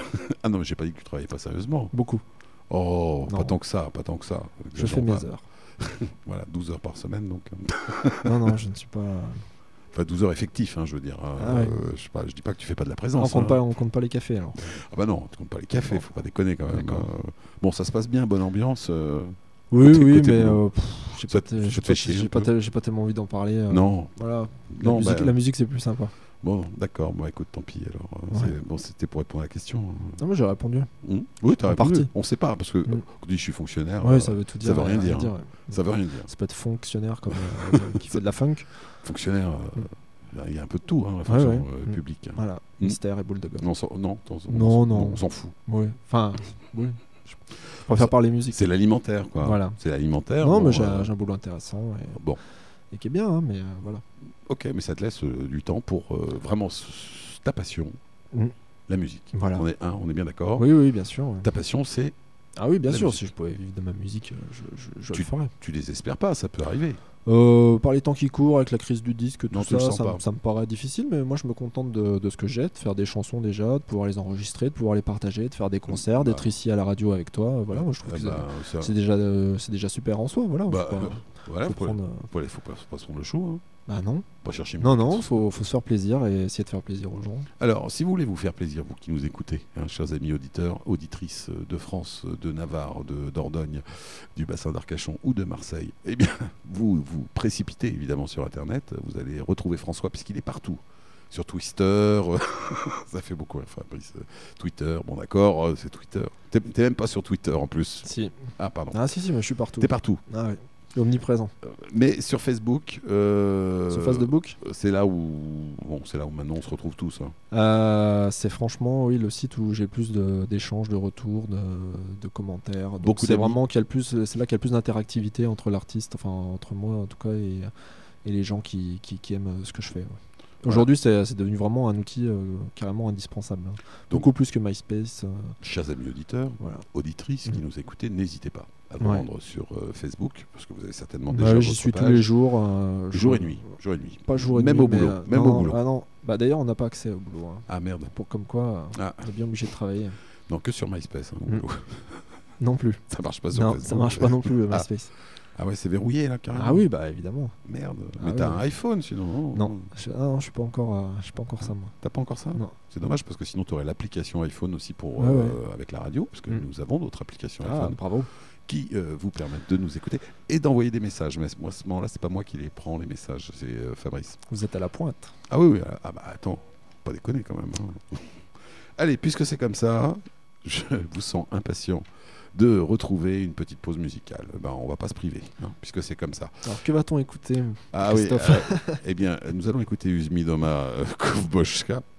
C: Ah non, mais j'ai pas dit que tu travaillais pas sérieusement.
D: Beaucoup.
C: Oh,
D: Non.
C: pas tant que ça, pas tant que ça.
D: Je fais mes
C: Exagérons pas.
D: heures.
C: Voilà, douze heures par semaine, donc.
D: Non, non, je ne suis pas.
C: Enfin, douze heures effectifs, hein, je veux dire. hein.
D: Ah ouais.
C: Euh, je sais pas, je dis pas que tu fais pas de la
D: On
C: présence.
D: compte,
C: hein.
D: pas, on compte pas les cafés alors.
C: Ah bah non, tu comptes pas les cafés,
D: Bon.
C: faut pas déconner quand même.
D: D'accord.
C: Euh, Bon, ça se passe bien, bonne ambiance. euh,
D: Oui,
C: côté-
D: oui,
C: côté
D: mais
C: boulot.
D: euh, pff, j'ai
C: Ça
D: pas,
C: te-
D: te-
C: ça
D: j'ai
C: te
D: pas,
C: fait chier
D: j'ai
C: un
D: pas,
C: peu
D: tel- j'ai pas tellement envie d'en parler. euh,
C: Non.
D: Voilà.
C: Non,
D: la, musique,
C: bah-
D: la musique, c'est plus sympa.
C: Bon, d'accord, bon, écoute, tant pis alors. euh,
D: Ouais.
C: c'est- Bon, c'était pour répondre à la question.
D: Non, mais j'ai répondu.
C: Hum Oui, t'as
D: En
C: répondu.
D: partie.
C: On sait pas, parce que
D: Mm.
C: quand on dit je suis fonctionnaire,
D: Ouais,
C: euh,
D: ça veut tout dire.
C: ça veut rien
D: euh,
C: dire. hein.
D: ouais.
C: Ça veut rien dire.
D: Ça peut être fonctionnaire comme euh, qui fait de la funk.
C: Fonctionnaire, euh,
D: Mm.
C: il y a un peu de tout, hein, la fonction
D: ouais.
C: euh,
D: Mm.
C: publique. hein.
D: Voilà.
C: Mm.
D: Mystère et boule de gomme.
C: Non, sans- non, on s'en-
D: Non,
C: on s'en-
D: non.
C: on s'en fout.
D: Oui. Enfin, oui. Je préfère parler musique.
C: C'est l'alimentaire, quoi.
D: Voilà.
C: C'est l'alimentaire.
D: Non,
C: bon,
D: mais j'ai
C: euh,
D: j'ai un boulot intéressant et,
C: Bon,
D: et qui est bien, hein, mais euh, voilà.
C: ok, mais ça te laisse euh, du temps pour euh, vraiment s- s- ta passion,
D: Mm.
C: la musique.
D: Voilà.
C: On est, un, on est bien d'accord.
D: Oui, oui, bien sûr. ouais.
C: Ta passion, c'est.
D: Ah oui, bien
C: La
D: sûr.
C: musique.
D: Si je pouvais vivre de ma musique, euh, je, je, je
C: Tu-
D: le ferais.
C: Tu désespères pas, ça peut arriver.
D: Euh, par les temps qui courent, avec la crise du disque, tout
C: Non, tu le
D: ça,
C: sens
D: ça,
C: pas.
D: me- ça me paraît difficile, mais moi je me contente de, de ce que j'ai, de faire des chansons déjà, de pouvoir les enregistrer, de pouvoir les partager, de faire des concerts,
C: Bah.
D: d'être ici à la radio avec toi. Voilà, moi je trouve
C: Ah
D: que
C: bah,
D: c'est-
C: ça-
D: c'est déjà, euh, c'est déjà super en soi. Voilà,
C: Bah,
D: faut pas,
C: euh, voilà,
D: faut
C: faut,
D: prendre, euh,
C: faut, aller- faut pas, faut pas se prendre le chou. Hein.
D: Bah non,
C: Pas chercher.
D: non,
C: mille
D: non,
C: raisons.
D: faut, faut se faire plaisir et essayer de faire plaisir aux gens.
C: Alors, si vous voulez vous faire plaisir, vous qui nous écoutez, hein, chers amis auditeurs, auditrices euh, de France, euh, de Navarre, de Dordogne, du bassin d'Arcachon ou de Marseille, eh bien, vous vous précipitez évidemment sur Internet. Vous allez retrouver François puisqu'il est partout. Sur Twitter, euh, ça fait beaucoup, hein, Fabrice. euh, Twitter, bon d'accord, euh, c'est Twitter. T'es t'es même pas sur Twitter en plus.
D: Si.
C: Ah, pardon.
D: Ah si, si, mais je suis partout.
C: T'es partout.
D: Ah ouais, omniprésent.
C: Euh, Mais sur Facebook, euh,
D: Sur Facebook
C: c'est là où, bon, c'est là où maintenant on se retrouve tous. hein.
D: Euh, c'est franchement oui le site où j'ai le plus de- d'échanges, de, retours, de, de commentaires. Donc
C: Beaucoup
D: c'est
C: d'amis.
D: vraiment qu'il y a le plus, c'est là qu'il y a le plus d'interactivité entre l'artiste, enfin entre moi en tout cas et, et les gens qui, qui, qui aiment ce que je fais. ouais. Aujourd'hui c'est c'est devenu vraiment un outil euh, carrément indispensable. hein.
C: Donc-
D: Beaucoup plus que MySpace. euh,
C: Chers amis auditeurs,
D: voilà.
C: auditrices qui
D: Mm.
C: nous écoutez, n'hésitez pas à vous
D: Ouais.
C: rendre sur euh, Facebook, parce que vous avez certainement
D: Ouais,
C: déjà
D: j'y
C: votre
D: suis tous
C: page.
D: les jours. euh,
C: Jour et
D: je-
C: nuit, jour et nuit.
D: Pas jour et
C: Même
D: nuit.
C: au
D: mais,
C: boulot,
D: euh,
C: même
D: non,
C: au boulot.
D: Ah non. Bah d'ailleurs on n'a pas accès au boulot. hein.
C: Ah merde.
D: Pour comme quoi, euh,
C: Ah.
D: on est bien obligé de travailler.
C: Non, que sur MySpace. hein, au
D: Mm.
C: boulot.
D: Non plus.
C: Ça marche pas sur
D: Non,
C: Facebook.
D: ça marche pas non plus
C: Ah.
D: MySpace.
C: Ah ouais, c'est verrouillé là carrément.
D: Ah oui, bah évidemment.
C: Merde.
D: Ah
C: Mais
D: oui.
C: t'as un iPhone sinon.
D: Non, je, ah non, je suis pas encore, euh, je suis pas encore ça moi.
C: T'as pas encore ça?
D: Non.
C: C'est dommage parce que sinon tu aurais l'application iPhone aussi pour
D: Ouais,
C: euh,
D: ouais.
C: avec la radio, parce que
D: Mm.
C: nous avons d'autres applications
D: Ah,
C: iPhone
D: bravo.
C: qui euh, vous permettent de nous écouter et d'envoyer des messages. Mais moi, à ce moment-là, c'est pas moi qui les prends les messages, c'est euh, Fabrice.
D: Vous êtes à la pointe.
C: Ah oui, oui. Ah bah attends, pas déconner quand même. hein. Allez, puisque c'est comme ça, je vous sens impatient de retrouver une petite pause musicale. Ben, on va pas se priver, hein, puisque c'est comme ça.
D: Alors que va-t-on écouter
C: Ah oui,
D: Christophe
C: euh, eh bien, nous allons écouter Uzmi Doma euh, Kovbochka,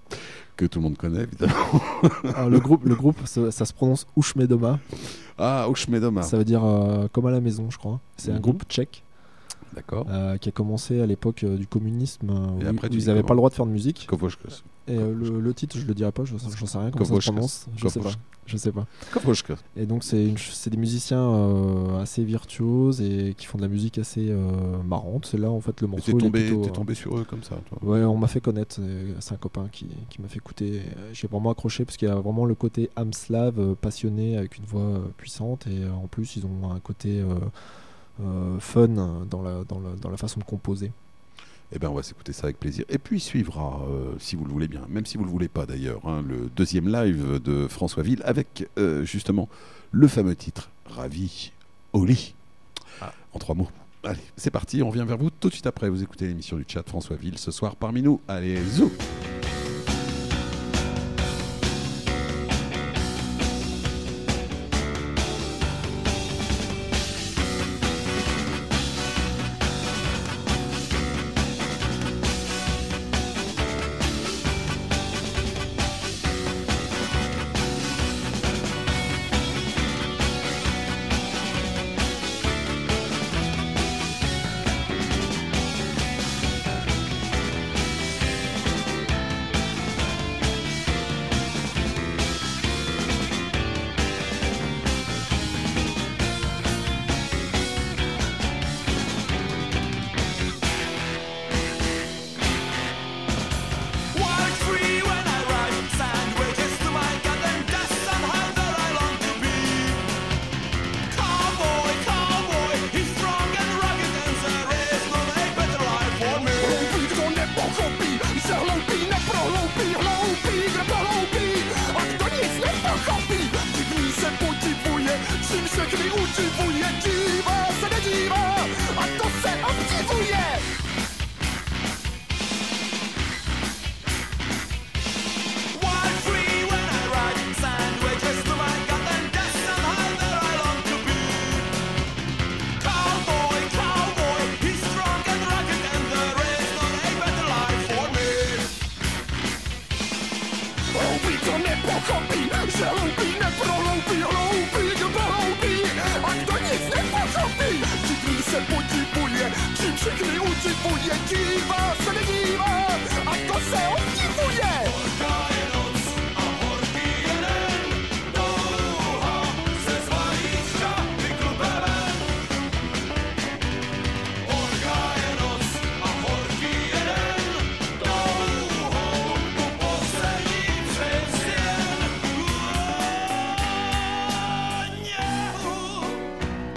C: que tout le monde connaît évidemment.
D: Alors, le groupe, le groupe ça, ça se prononce Ushmedoma.
C: Ah, Ushmedoma.
D: Ça veut dire euh, comme à la maison, je crois. C'est
C: Mhm.
D: un groupe tchèque.
C: D'accord.
D: Euh, qui a commencé à l'époque euh, du communisme, euh,
C: Et
D: où,
C: après,
D: où
C: tu
D: ils
C: dis
D: n'avaient
C: comment
D: pas le droit de faire de musique.
C: Kovoshkas.
D: Et euh, le, le titre, je le dirai pas, je j'en sais rien comment ça se
C: Kovoshkas.
D: prononce. Je sais pas.
C: Kovoshkas.
D: Je sais pas.
C: Kovoshkas.
D: Et donc c'est une ch- c'est des musiciens euh, assez virtuoses et qui font de la musique assez euh, marrante. C'est là en fait le
C: Mais
D: morceau.
C: t'es
D: il est
C: tombé,
D: plutôt,
C: t'es
D: euh,
C: tombé sur eux comme ça, toi.
D: Ouais, on m'a fait connaître. C'est c'est un copain qui, qui m'a fait écouter. Euh, J'ai vraiment accroché parce qu'il y a vraiment le côté âme slave, euh, passionné, avec une voix euh, puissante. Et euh, en plus, ils ont un côté euh, euh, fun dans la, dans, la, dans la façon de composer.
C: Eh bien, on va s'écouter ça avec plaisir. Et puis suivra, euh, si vous le voulez bien, même si vous le voulez pas d'ailleurs, hein, le deuxième live de François Ville avec euh, justement le fameux titre Ravi au lit.
D: Ah.
C: En trois mots. Allez, c'est parti. On revient vers vous tout de suite après. Vous écoutez l'émission du chat François Ville ce soir parmi nous. Allez, zou.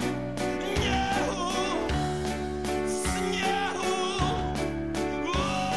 M: Sniehu,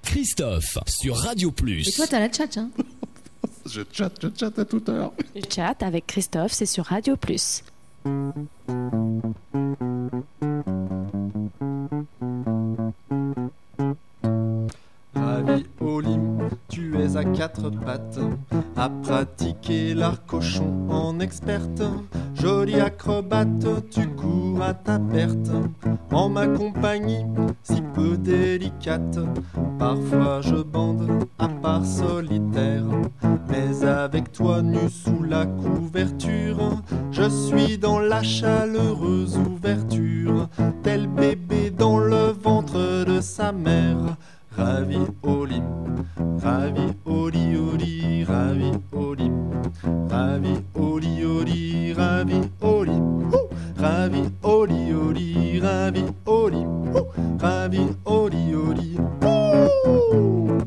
A: Christophe sur Radio Plus.
F: Et toi, t'as la tchatch, hein?
C: Je chatte, je chatte à toute heure.
G: Le chat avec Christophe, c'est sur Radio Plus.
M: Ravioli, tu es à quatre pattes, à pratiquer l'art cochon en experte. Jolie acrobate, tu cours à ta perte, en ma compagnie, si peu délicate. Parfois je bande, à part solitaire, mais avec toi nu sous la couverture, je suis dans la chaleureuse ouverture, tel bébé dans le ventre de sa mère. Ravioli, ravioli, oli, ravioli, ravioli, oli, ravioli, ouh, ravioli, oli, ravioli, ouh, ravioli, oli, ouh,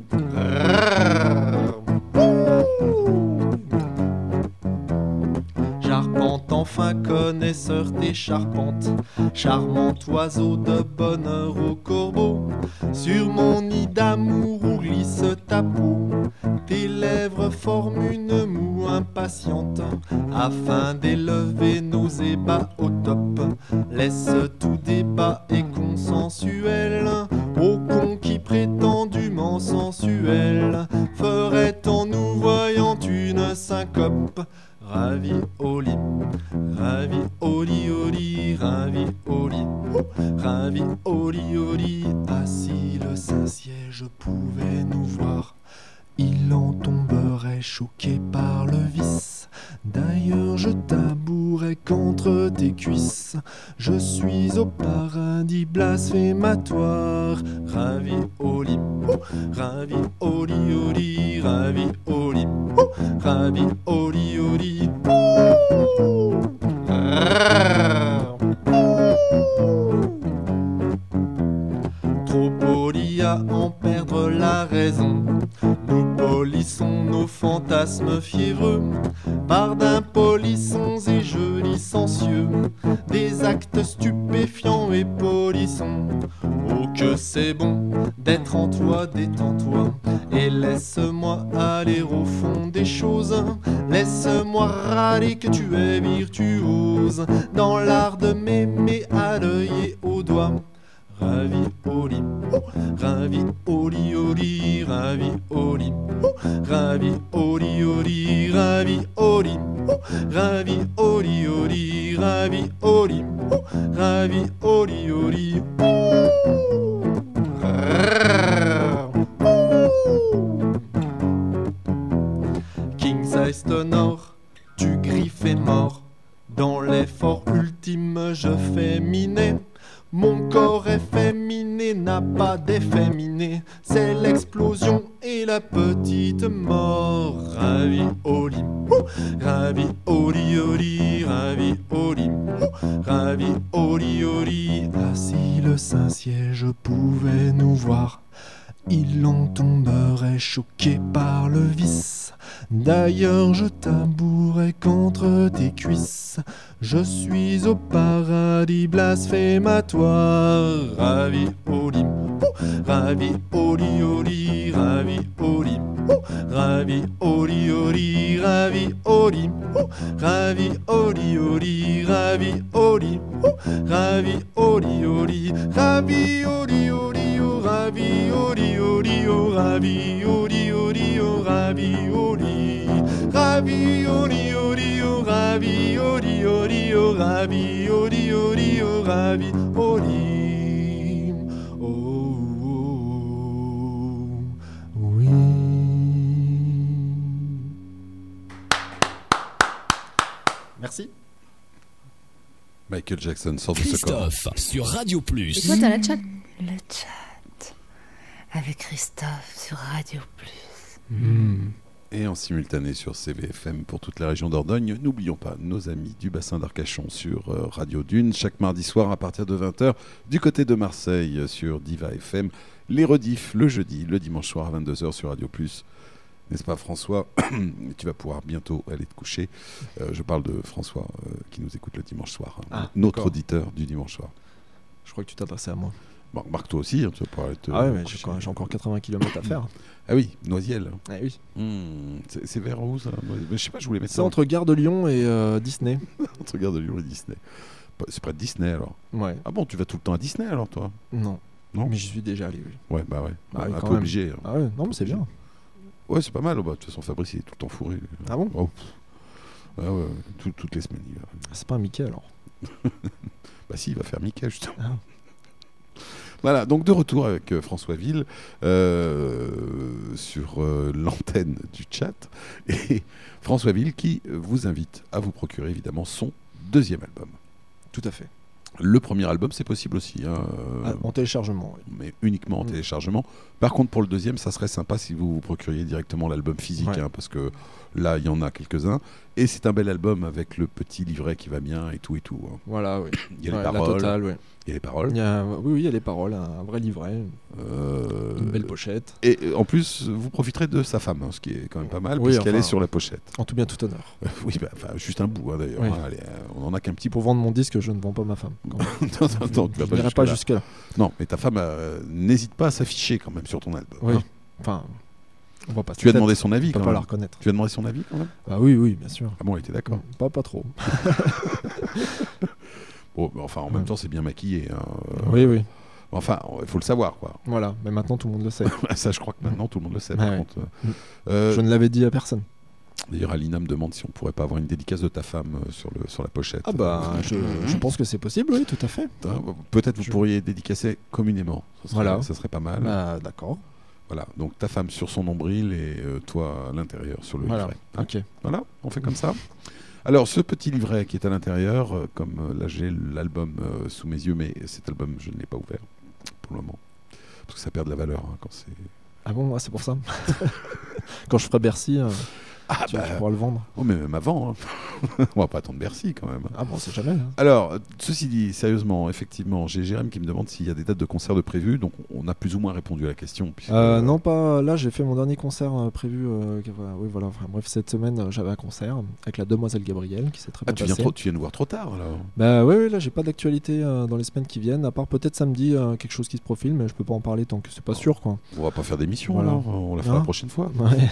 M: J'arpente enfin connaisseur des charpentes, charmant oiseau de bonheur au corbeau. Sur mon nid d'amour où glisse ta peau, tes lèvres forment une moue impatiente, afin d'élever nos ébats au top. Laisse tout débat et consensuel au con qui prétendument sensuel ferait en nous voyant une syncope. Ravioli, ravioli, oli, ravioli, ravioli, oli. Ah, si le Saint-Siège pouvait nous voir, il en tomberait choqué par le vice. D'ailleurs je tabourais contre tes cuisses, je suis au paradis blasphématoire. Ravioli, ravioli, oli, ravioli, ravioli, oli. Trop poli à en perdre la raison, nous polissons nos fantasmes fiévreux par d'impolissons et jeux licencieux, des actes stupéfiants et polissons. Oh que c'est bon d'être en toi, détends-toi et laisse-moi aller au fond des choses. Laisse-moi râler que tu es virtuose dans l'art de m'aimer à l'œil et au doigt. Ravioli, ravioli, oli, ravioli, ravioli, oli, ravioli, ravioli, oli, ravioli, ravioli, oli. King size tenor, tu griffes et mort, dans l'effort ultime je féminais. Mon corps efféminé n'a pas d'efféminé, c'est l'explosion et la petite mort. Ravioli, ravioli, oli, ravioli, ravioli, oli. Ah, si le Saint-Siège pouvait nous voir, il en tomberait choqué par le vice. D'ailleurs je tabourais contre tes cuisses, je suis au paradis blasphématoire. Ravioli, ravioli, oli, ravioli, ravioli, oli, ravioli, ravioli, oli, ravioli, ravioli, oli, ravioli, oli, oh, ravioli, oli, oh, ravioli, oli, oh, ravioli, ravioli, oli, oh, ravioli, oli, oh, ravioli, oli, oh, ravioli. Oh, oh, oui. Merci.
C: Michael Jackson sort de ce corps.
A: Christophe sur Radio Plus.
F: Et toi, t'as la tchatch?
I: Le chat avec Christophe sur Radio Plus.
C: Mmh. Et en simultané sur C V F M pour toute la région d'Ordogne. N'oublions pas nos amis du bassin d'Arcachon sur euh, Radio Dune, chaque mardi soir à partir de vingt heures, du côté de Marseille sur Diva F M, les rediffs le jeudi, le dimanche soir à vingt-deux heures sur Radio Plus. N'est-ce pas François? Tu vas pouvoir bientôt aller te coucher. Euh, je parle de François euh, qui nous écoute le dimanche soir, hein,
D: Ah,
C: notre
D: d'accord.
C: auditeur du dimanche soir.
D: Je crois que tu t'adressais à moi.
C: Bon, Marc, toi aussi, hein, tu vas pouvoir être.
D: Ah ouais, mais j'ai, j'ai encore quatre-vingts kilomètres à faire.
C: Ah oui, Noisiel.
D: Ah oui.
C: Mmh, c'est, c'est vers où ça? Je sais pas, je voulais mettre
D: C'est
C: ça.
D: entre Gare de Lyon et euh, Disney.
C: Entre Gare de Lyon et Disney. C'est près de Disney alors.
D: Ouais.
C: Ah bon, tu vas tout le temps à Disney alors toi?
D: Non.
C: Non.
D: Mais j'y suis déjà allé, oui.
C: Ouais, bah ouais.
D: Bah,
C: Bah,
D: oui,
C: un
D: quand
C: peu
D: même.
C: obligé. hein.
D: Ah ouais, non, mais c'est bien.
C: Ouais, c'est pas mal. Bah, de toute façon, Fabrice, il est tout le temps fourré.
D: Ah bon?
C: Oh, pff. Ah ouais, tout- toutes les semaines. Il va.
D: C'est pas un Mickey alors.
C: Bah si, il va faire Mickey justement.
D: Ah.
C: Voilà, donc de retour avec euh, François Ville euh, sur euh, l'antenne du chat. Et François Ville qui vous invite à vous procurer évidemment son deuxième album.
D: Tout à fait.
C: Le premier album, c'est possible aussi. Hein, euh,
D: Ah, en téléchargement, oui.
C: mais uniquement en
D: Mm.
C: téléchargement. Par contre, pour le deuxième, ça serait sympa si vous vous procuriez directement l'album physique,
D: Ouais.
C: hein, parce que là, il y en a quelques-uns. Et c'est un bel album avec le petit livret qui va bien et tout et tout. hein.
D: Voilà, oui.
C: Il y a les
D: Ouais, la
C: paroles.
D: totale, ouais.
C: Il y a les paroles.
D: Il y a, oui, oui, il y a les paroles, un vrai livret,
C: Euh,
D: une belle pochette.
C: Et euh, en plus, vous profiterez de sa femme, hein, ce qui est quand même pas mal,
D: Oui,
C: puisqu'elle
D: enfin,
C: est sur la pochette.
D: En tout bien, tout honneur.
C: oui, bah, enfin, juste un bout hein, d'ailleurs.
D: Oui.
C: hein, allez, euh, on en a qu'un petit
D: Pour vendre mon disque, je ne vends pas ma femme. quand même.
C: non, non, non, tu vas
D: Je n'irai pas jusque-là.
C: Non, mais ta femme euh, n'hésite pas à s'afficher quand même sur ton album.
D: Oui.
C: hein.
D: Enfin, on va pas.
C: Tu as demandé son avis
D: On peut
C: quand
D: pas
C: même.
D: la reconnaître.
C: Tu as demandé son avis quand même.
D: Ah oui, oui, bien sûr.
C: Ah bon, elle était d'accord.
D: Pas, pas trop.
C: Bon, mais enfin, en même
D: Ouais.
C: temps, c'est bien maquillé. hein, euh,
D: Oui, oui.
C: Enfin, il faut le savoir, quoi.
D: Voilà, mais maintenant tout le monde le sait.
C: Ça, je crois que maintenant, tout le monde le sait.
D: Ouais,
C: Par
D: ouais.
C: contre,
D: Mm.
C: Euh,
D: Je ne l'avais dit à personne.
C: D'ailleurs, Alina me demande si on pourrait pas avoir une dédicace de ta femme euh, sur, le, sur la pochette.
D: Ah bah, je, je pense que c'est possible, oui, tout à fait.
C: Hein, Peut-être vous
D: Je-
C: pourriez dédicacer communément. Ça serait,
D: Voilà.
C: ça serait pas mal.
D: Bah, d'accord.
C: Voilà, donc ta femme sur son nombril et euh, toi à l'intérieur sur le
D: Voilà.
C: livret. Hein.
D: Ok.
C: Voilà, on fait comme ça. Alors, ce petit livret qui est à l'intérieur, euh, comme euh, là j'ai l'album euh, sous mes yeux, mais cet album je ne l'ai pas ouvert pour le moment. Parce que ça perd de la valeur hein, quand c'est.
D: Ah bon, ouais, c'est pour ça. Quand je ferai Bercy, euh,
C: Ah
D: tu,
C: bah.
D: tu pourras le vendre.
C: Oh, mais même avant. hein. On va pas attendre Bercy quand même.
D: Ah bon, c'est jamais. Hein.
C: Alors, ceci dit, sérieusement, effectivement, j'ai Jérém qui me demande s'il y a des dates de concert de prévues, donc on a plus ou moins répondu à la question. puisque-
D: Euh, non, pas là. J'ai fait mon dernier concert euh, prévu. euh, que- voilà, oui, voilà. Enfin, bref, cette semaine, euh, j'avais un concert avec la Demoiselle Gabrielle qui s'est très
C: Ah,
D: bien
C: tu viens,
D: passé.
C: trop, tu viens nous voir trop tard alors.
D: Bah oui, oui, là, j'ai pas d'actualité euh, dans les semaines qui viennent, à part peut-être samedi euh, quelque chose qui se profile, mais je peux pas en parler tant que c'est pas sûr, quoi.
C: On va pas faire d'émission
D: Voilà.
C: alors, on la fera
D: Hein
C: la prochaine fois.
D: Ouais.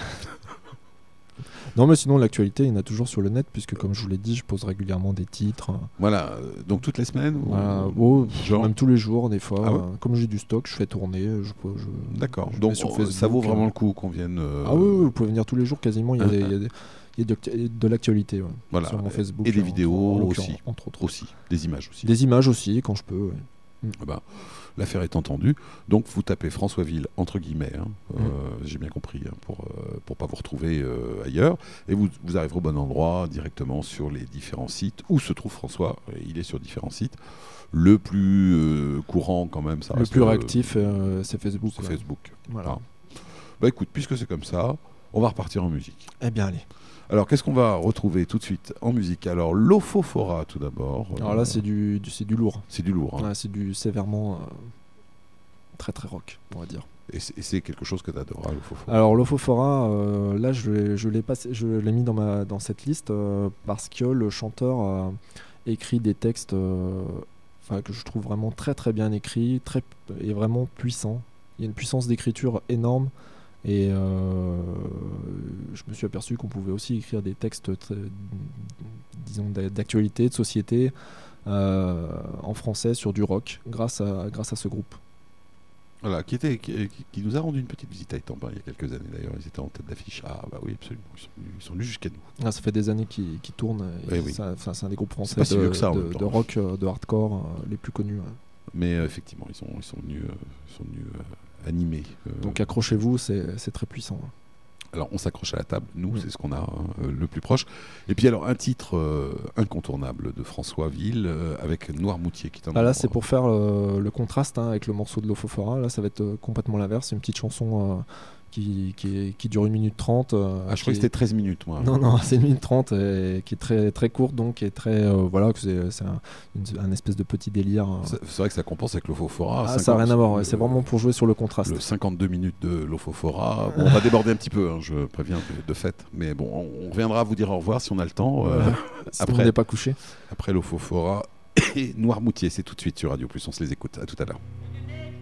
D: Non, mais sinon, l'actualité, il y en a toujours sur le net, puisque comme je vous l'ai dit, je pose régulièrement des titres. euh,
C: Voilà, euh, donc toutes les semaines ou-
D: Voilà. Oh,
C: Genre
D: même tous les jours, des fois.
C: Ah ouais
D: euh, comme j'ai du stock, je fais tourner. Je, je-
C: D'accord,
D: je
C: donc
D: mets sur
C: euh,
D: Facebook,
C: ça vaut vraiment
D: euh.
C: le coup qu'on vienne. euh,
D: Ah oui, oui, vous pouvez venir tous les jours quasiment. Il y a,
C: Hein,
D: des,
C: hein.
D: il y a des- il y a de l'actu- de l'actualité ouais,
C: Voilà.
D: sur mon Facebook.
C: Et des
D: en-
C: vidéos
D: en
C: aussi.
D: l'occurrence, Entre autres.
C: Aussi, des images aussi.
D: Des images aussi, quand je peux. ouais.
C: Ah bah, l'affaire est entendue. Donc vous tapez François Ville entre guillemets, hein, euh,
D: Mm.
C: j'ai bien compris, hein, pour euh, pour pas vous retrouver euh, ailleurs. Et vous, vous arriverez au bon endroit directement sur les différents sites où se trouve François. Et il est sur différents sites. Le plus euh, courant quand même, ça
D: Le
C: reste
D: plus
C: euh,
D: réactif, euh, c'est Facebook.
C: c'est
D: ouais.
C: Facebook.
D: Voilà.
C: Ah. Bah écoute, puisque c'est comme ça, on va repartir en musique.
D: Eh bien, allez.
C: Alors qu'est-ce qu'on va retrouver tout de suite en musique? Alors l'Ophophora tout d'abord.
D: Alors là, c'est du, du- c'est du lourd.
C: C'est du lourd. hein.
D: Ouais, c'est du sévèrement euh, très très rock, on va dire.
C: Et c'est et c'est quelque chose que tu adoras, l'Ophophora.
D: Alors l'Ophophora, euh, là je l'ai, je l'ai passé- je l'ai mis dans, ma, dans cette liste euh, parce que le chanteur a écrit des textes euh, enfin, que je trouve vraiment très très bien écrits très, et vraiment puissants. Il y a une puissance d'écriture énorme et euh, je me suis aperçu qu'on pouvait aussi écrire des textes très, disons, d'a- d'actualité, de société euh, en français sur du rock grâce à, grâce à ce groupe.
C: Voilà, qui, était, qui, qui- qui nous a rendu une petite visite à Étampes il y a quelques années d'ailleurs. Ils étaient en tête d'affiche. Ah bah oui, absolument. Ils sont venus, ils sont venus jusqu'à nous.
D: Ah, ça fait des années qu'ils qu'ils tournent. et
C: Eh oui.
D: ça- ça- c'est un des groupes français
C: pas si
D: de,
C: vieux que ça, en
D: de-
C: même temps.
D: de rock, euh, de hardcore euh, les plus connus. ouais.
C: Mais euh, effectivement, ils sont, ils sont venus, euh, ils sont venus euh, animer. euh,
D: Donc accrochez-vous, c'est c'est très puissant. hein.
C: Alors on s'accroche à la table, nous,
D: Mm.
C: c'est ce qu'on a hein, euh, le plus proche. Et puis alors un titre euh, incontournable de François Ville euh, avec Noirmoutier qui est un
D: Ah, là,
C: nom,
D: c'est pour faire euh, le contraste hein, avec le morceau de l'Ophophora. Là, ça va être euh, complètement l'inverse. C'est une petite chanson euh, qui, qui, est- qui dure une minute trente. euh,
C: Ah, je
D: qui
C: crois que
D: est-
C: c'était treize minutes, moi.
D: Non, non, c'est une minute trente et qui est très, très courte, donc qui est très. euh, voilà, que c'est c'est un, une- un espèce de petit délire. euh.
C: C'est c'est vrai que ça compense avec l'Ophophora.
D: Ah, ça n'a rien à voir, ouais, c'est vraiment pour jouer sur le contraste.
C: Le cinquanté-deux minutes de l'Ophophora. Bon, on va déborder un petit peu, hein, je préviens de, de fait. Mais bon, on, on reviendra vous dire au revoir si on a le temps. euh,
D: Ouais. Si on n'est pas couché.
C: Après l'Ophophora et Noirmoutier, c'est tout de suite sur Radio Plus. On se les écoute. À tout à l'heure.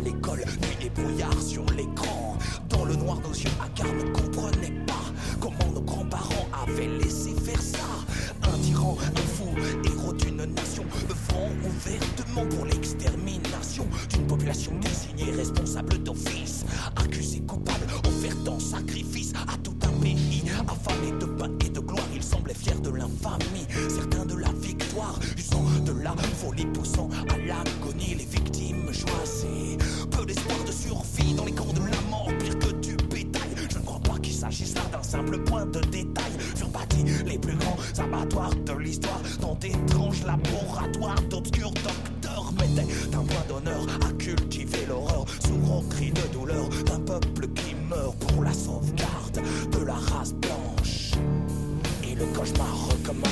N: l'école, nuit et brouillard sur l'écran. Dans le noir, nos yeux hagards ne comprenaient pas comment nos grands-parents avaient laissé faire ça. Un tyran, un fou, héros d'une nation, œuvrant ouvertement pour l'extermination d'une population désignée responsable d'office, accusée coupable, offerte en sacrifice à tout un pays affamé de pain et de gloire. Ils semblaient fiers de l'infamie, certains de la victoire, usant de la folie, poussant à l'agonie les victimes choisies. Peu d'espoir de survie dans les camps de la mort, pire que du bétail. Je ne crois pas qu'il s'agisse là d'un simple point de détail. Furent bâtis les plus grands abattoirs de l'histoire, dans d'étranges laboratoires d'obscurs docteurs mettaient un point d'honneur à cultiver l'horreur, sourd aux cris de douleur d'un peuple qui meurt pour la sauvegarde de la race blanche. Et le cauchemar recommence.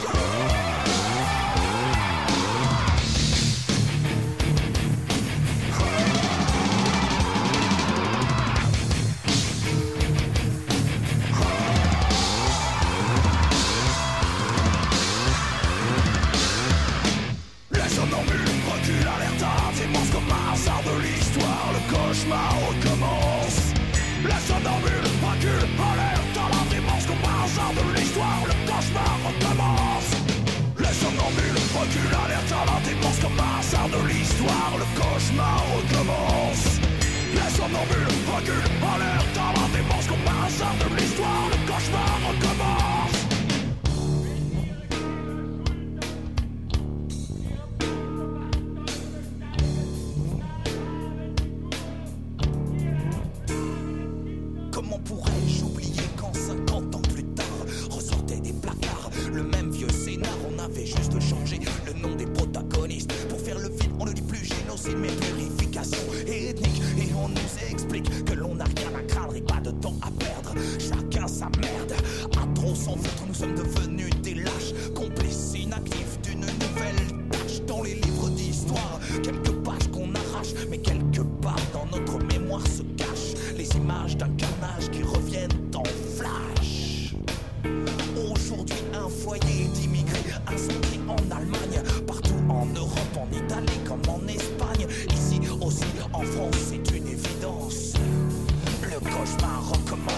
O: Recommence. La somnambule recule, alerte à la démence comme par hasard de l'histoire, le cauchemar recommence. La somnambule recule, alerte à la démence comme par hasard de l'histoire, le cauchemar recommence. La somnambule recule, alerte à la démence comme par hasard de l'histoire, le cauchemar recommence.
N: Comment pourrais-je oublier qu'en cinquante ans plus tard ressortait des placards le même vieux scénar? On avait juste changé le nom des protagonistes pour faire le vide. On ne dit plus génocide mais purification ethnique. Et on nous explique que l'on n'a rien à craindre et pas de temps à perdre. Chacun sa merde, à trop s'en foutre. Nous sommes devenus des lâches, complices inactifs d'une nouvelle tâche dans les livres d'histoire. Quelques pages qu'on arrache, mais quelque part dans notre mémoire se cachent les images d'un carnage qui reviennent en flash. Aujourd'hui, un foyer d'immigrés incendié en Allemagne, partout en Europe, en Italie comme en Espagne. Ici aussi, en France, c'est une évidence. Le cauchemar recommence.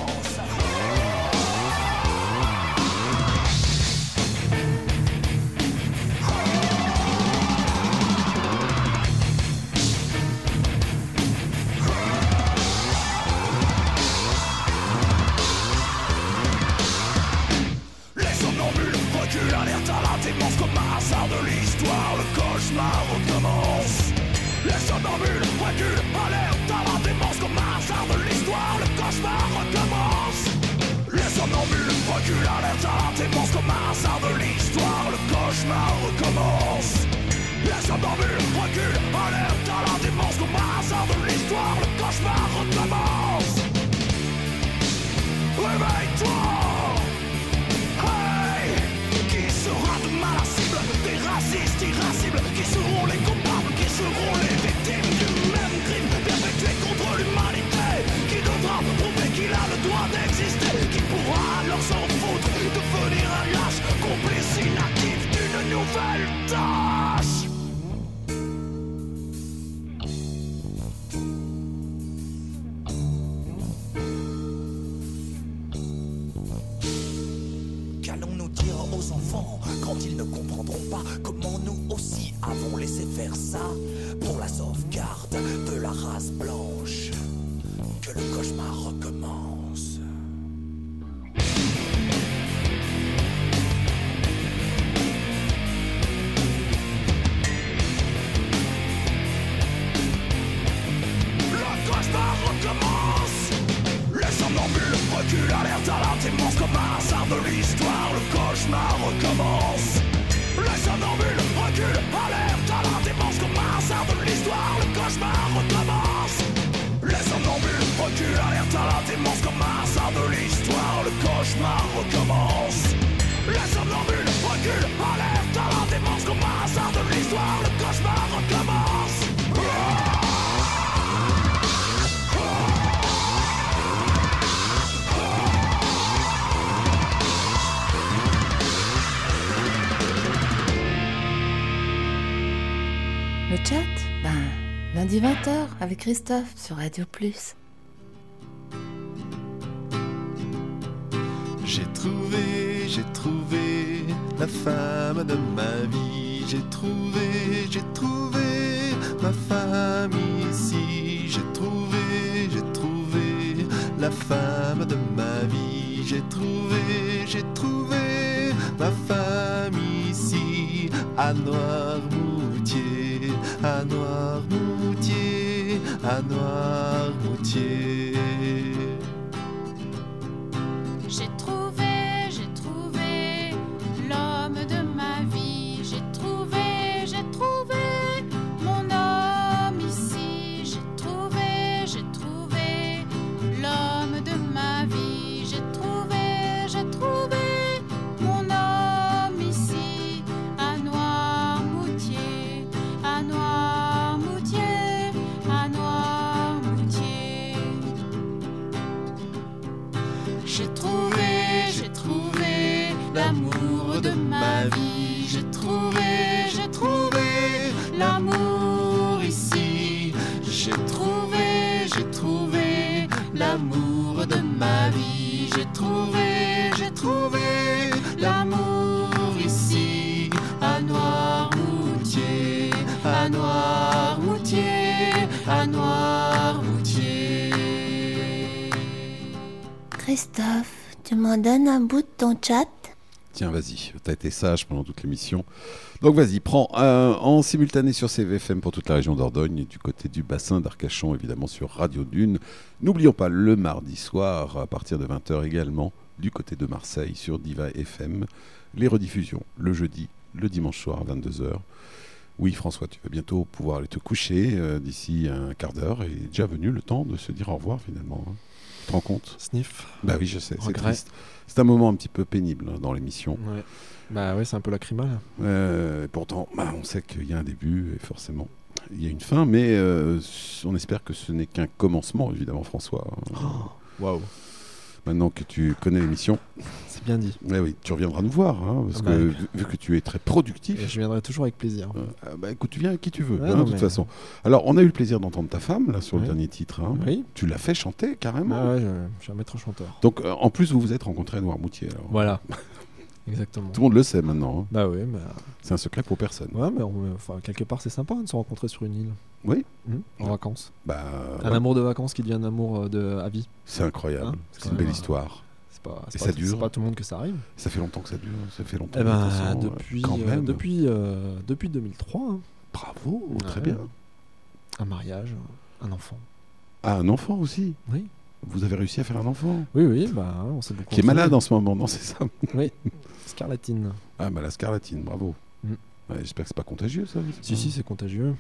N: Alerte à la démence comme par hasard de l'histoire, le cauchemar recommence. Les somnambules reculent, alerte à la démence comme par hasard de l'histoire, le cauchemar recommence. Les somnambules reculent, alerte à la démence comme par hasard de l'histoire, le cauchemar recommence. Les somnambules reculent, alerte à la démence comme par hasard de l'histoire, le cauchemar recommence. Réveille-toi! Qui sera demain la cible des racistes irascibles? Qui seront les coupables? Qui seront les victimes du même crime perpétué contre l'humanité? Qui devra prouver qu'il a le droit d'exister? Qui pourra leur s'en foutre, devenir un lâche, complice inactif d'une nouvelle tâche? Qu'allons-nous dire aux enfants quand ils ne comprendront pas comment nous aussi avons laissé faire ça pour la sauvegarde de la race blanche? Que le cauchemar recommence. Le cauchemar recommence. Les somnambules reculent, alerte à la démence comme par hasard de l'histoire, le cauchemar recommence. Les somnambules reculent, alerte à la démence comme par hasard de l'histoire, le cauchemar recommence. Les somnambules reculent, alerte à la démence comme par hasard de l'histoire, le cauchemar recommence. Les somnambules reculent, alerte à la démence comme par hasard de l'histoire, le cauchemar recommence.
I: Le chat, ben, lundi samedi vingt heures avec Christophe sur Radio Plus.
E: J'ai trouvé, j'ai trouvé la femme de ma vie. J'ai trouvé, j'ai trouvé ma femme ici. J'ai trouvé, j'ai trouvé la femme de ma vie. J'ai trouvé, j'ai trouvé ma femme ici. À Noirmoutier, à Noirmoutier, à Noirmoutier.
K: J'ai trouvé, j'ai trouvé l'homme de ma vie. J'ai trouvé, j'ai trouvé mon homme ici. J'ai trouvé, j'ai trouvé l'homme de ma vie. J'ai trouvé, j'ai trouvé mon homme ici. À Noirmoutier, à Noirmoutier, à Noirmoutier.
E: J'ai trouvé, j'ai trouvé l'amour de ma vie. J'ai trouvé, j'ai trouvé l'amour ici. J'ai trouvé, j'ai trouvé l'amour de ma vie. J'ai trouvé, j'ai trouvé l'amour ici. À Noirmoutier, à Noirmoutier, à Noirmoutier.
I: Christophe, tu m'en donnes un bout de ton chat?
C: Tiens, vas-y, t'as été sage pendant toute l'émission. Donc vas-y, prends euh, en simultané sur C V F M pour toute la région d'Ordogne et du côté du bassin d'Arcachon, évidemment sur Radio Dune. N'oublions pas le mardi soir, à partir de vingt heures également, du côté de Marseille sur Diva F M. Les rediffusions le jeudi, le dimanche soir à vingt-deux heures. Oui, François, tu vas bientôt pouvoir aller te coucher euh, d'ici un quart d'heure. Et est déjà venu le temps de se dire au revoir finalement. Hein. Tu te rends compte?
D: Sniff.
C: Bah oui, je sais, c'est
D: Regret.
C: triste. C'est un moment un petit peu pénible hein, dans l'émission.
D: Ouais. Bah ouais, c'est un peu lacrymal.
C: Euh, pourtant, bah, on sait qu'il y a un début et forcément il y a une fin, mais euh, on espère que ce n'est qu'un commencement, évidemment, François.
D: Waouh. Wow.
C: Maintenant que tu connais l'émission,
D: c'est bien dit.
C: Ouais, oui, tu reviendras nous voir, hein, parce
D: Ah
C: que
D: bah,
C: vu, vu que tu es très productif.
D: Et je viendrai toujours avec plaisir.
C: Euh, bah, écoute, tu viens avec qui tu veux,
D: Ouais,
C: hein,
D: non,
C: de toute
D: mais-
C: façon. Alors, on a eu le plaisir d'entendre ta femme là sur
D: Oui.
C: le dernier titre. Hein.
D: Oui.
C: Tu l'as fait chanter carrément.
D: Ah ouais, je, je suis un maître chanteur.
C: Donc, euh, en plus, vous vous êtes rencontrés à Noirmoutier. Alors.
D: Voilà. Exactement.
C: Tout le monde le sait maintenant. hein.
D: Bah oui, mais...
C: C'est un secret pour personne.
D: Ouais, mais on- enfin, quelque part, c'est sympa hein, de se rencontrer sur une île.
C: Oui.
D: Mmh, en vacances.
C: Bah,
D: un
C: ouais.
D: amour de vacances qui devient un amour euh, de, à vie.
C: C'est incroyable.
D: Hein,
C: c'est
D: quand
C: une belle
D: même,
C: histoire.
D: C'est pas,
C: Et
D: c'est
C: ça
D: pas,
C: dure.
D: c'est pas tout le monde que ça arrive.
C: Ça fait longtemps que ça dure. Ça fait longtemps.
D: Eh ben,
C: de toute façon,
D: depuis,
C: quand
D: euh,
C: même.
D: depuis, euh, depuis deux mille trois. Hein.
C: Bravo, très
D: Ouais.
C: bien.
D: Un mariage, un enfant.
C: Ah, un enfant aussi.
D: Oui.
C: Vous avez réussi à faire un enfant.
D: Oui, oui, bah, on s'est beaucoup
C: Qui est
D: entraîné.
C: malade en ce moment, non, c'est ça.
D: Oui. Scarlatine.
C: Ah, bah la scarlatine, bravo.
D: Mm.
C: Ouais, j'espère que c'est pas contagieux, ça.
D: Si, si, c'est contagieux.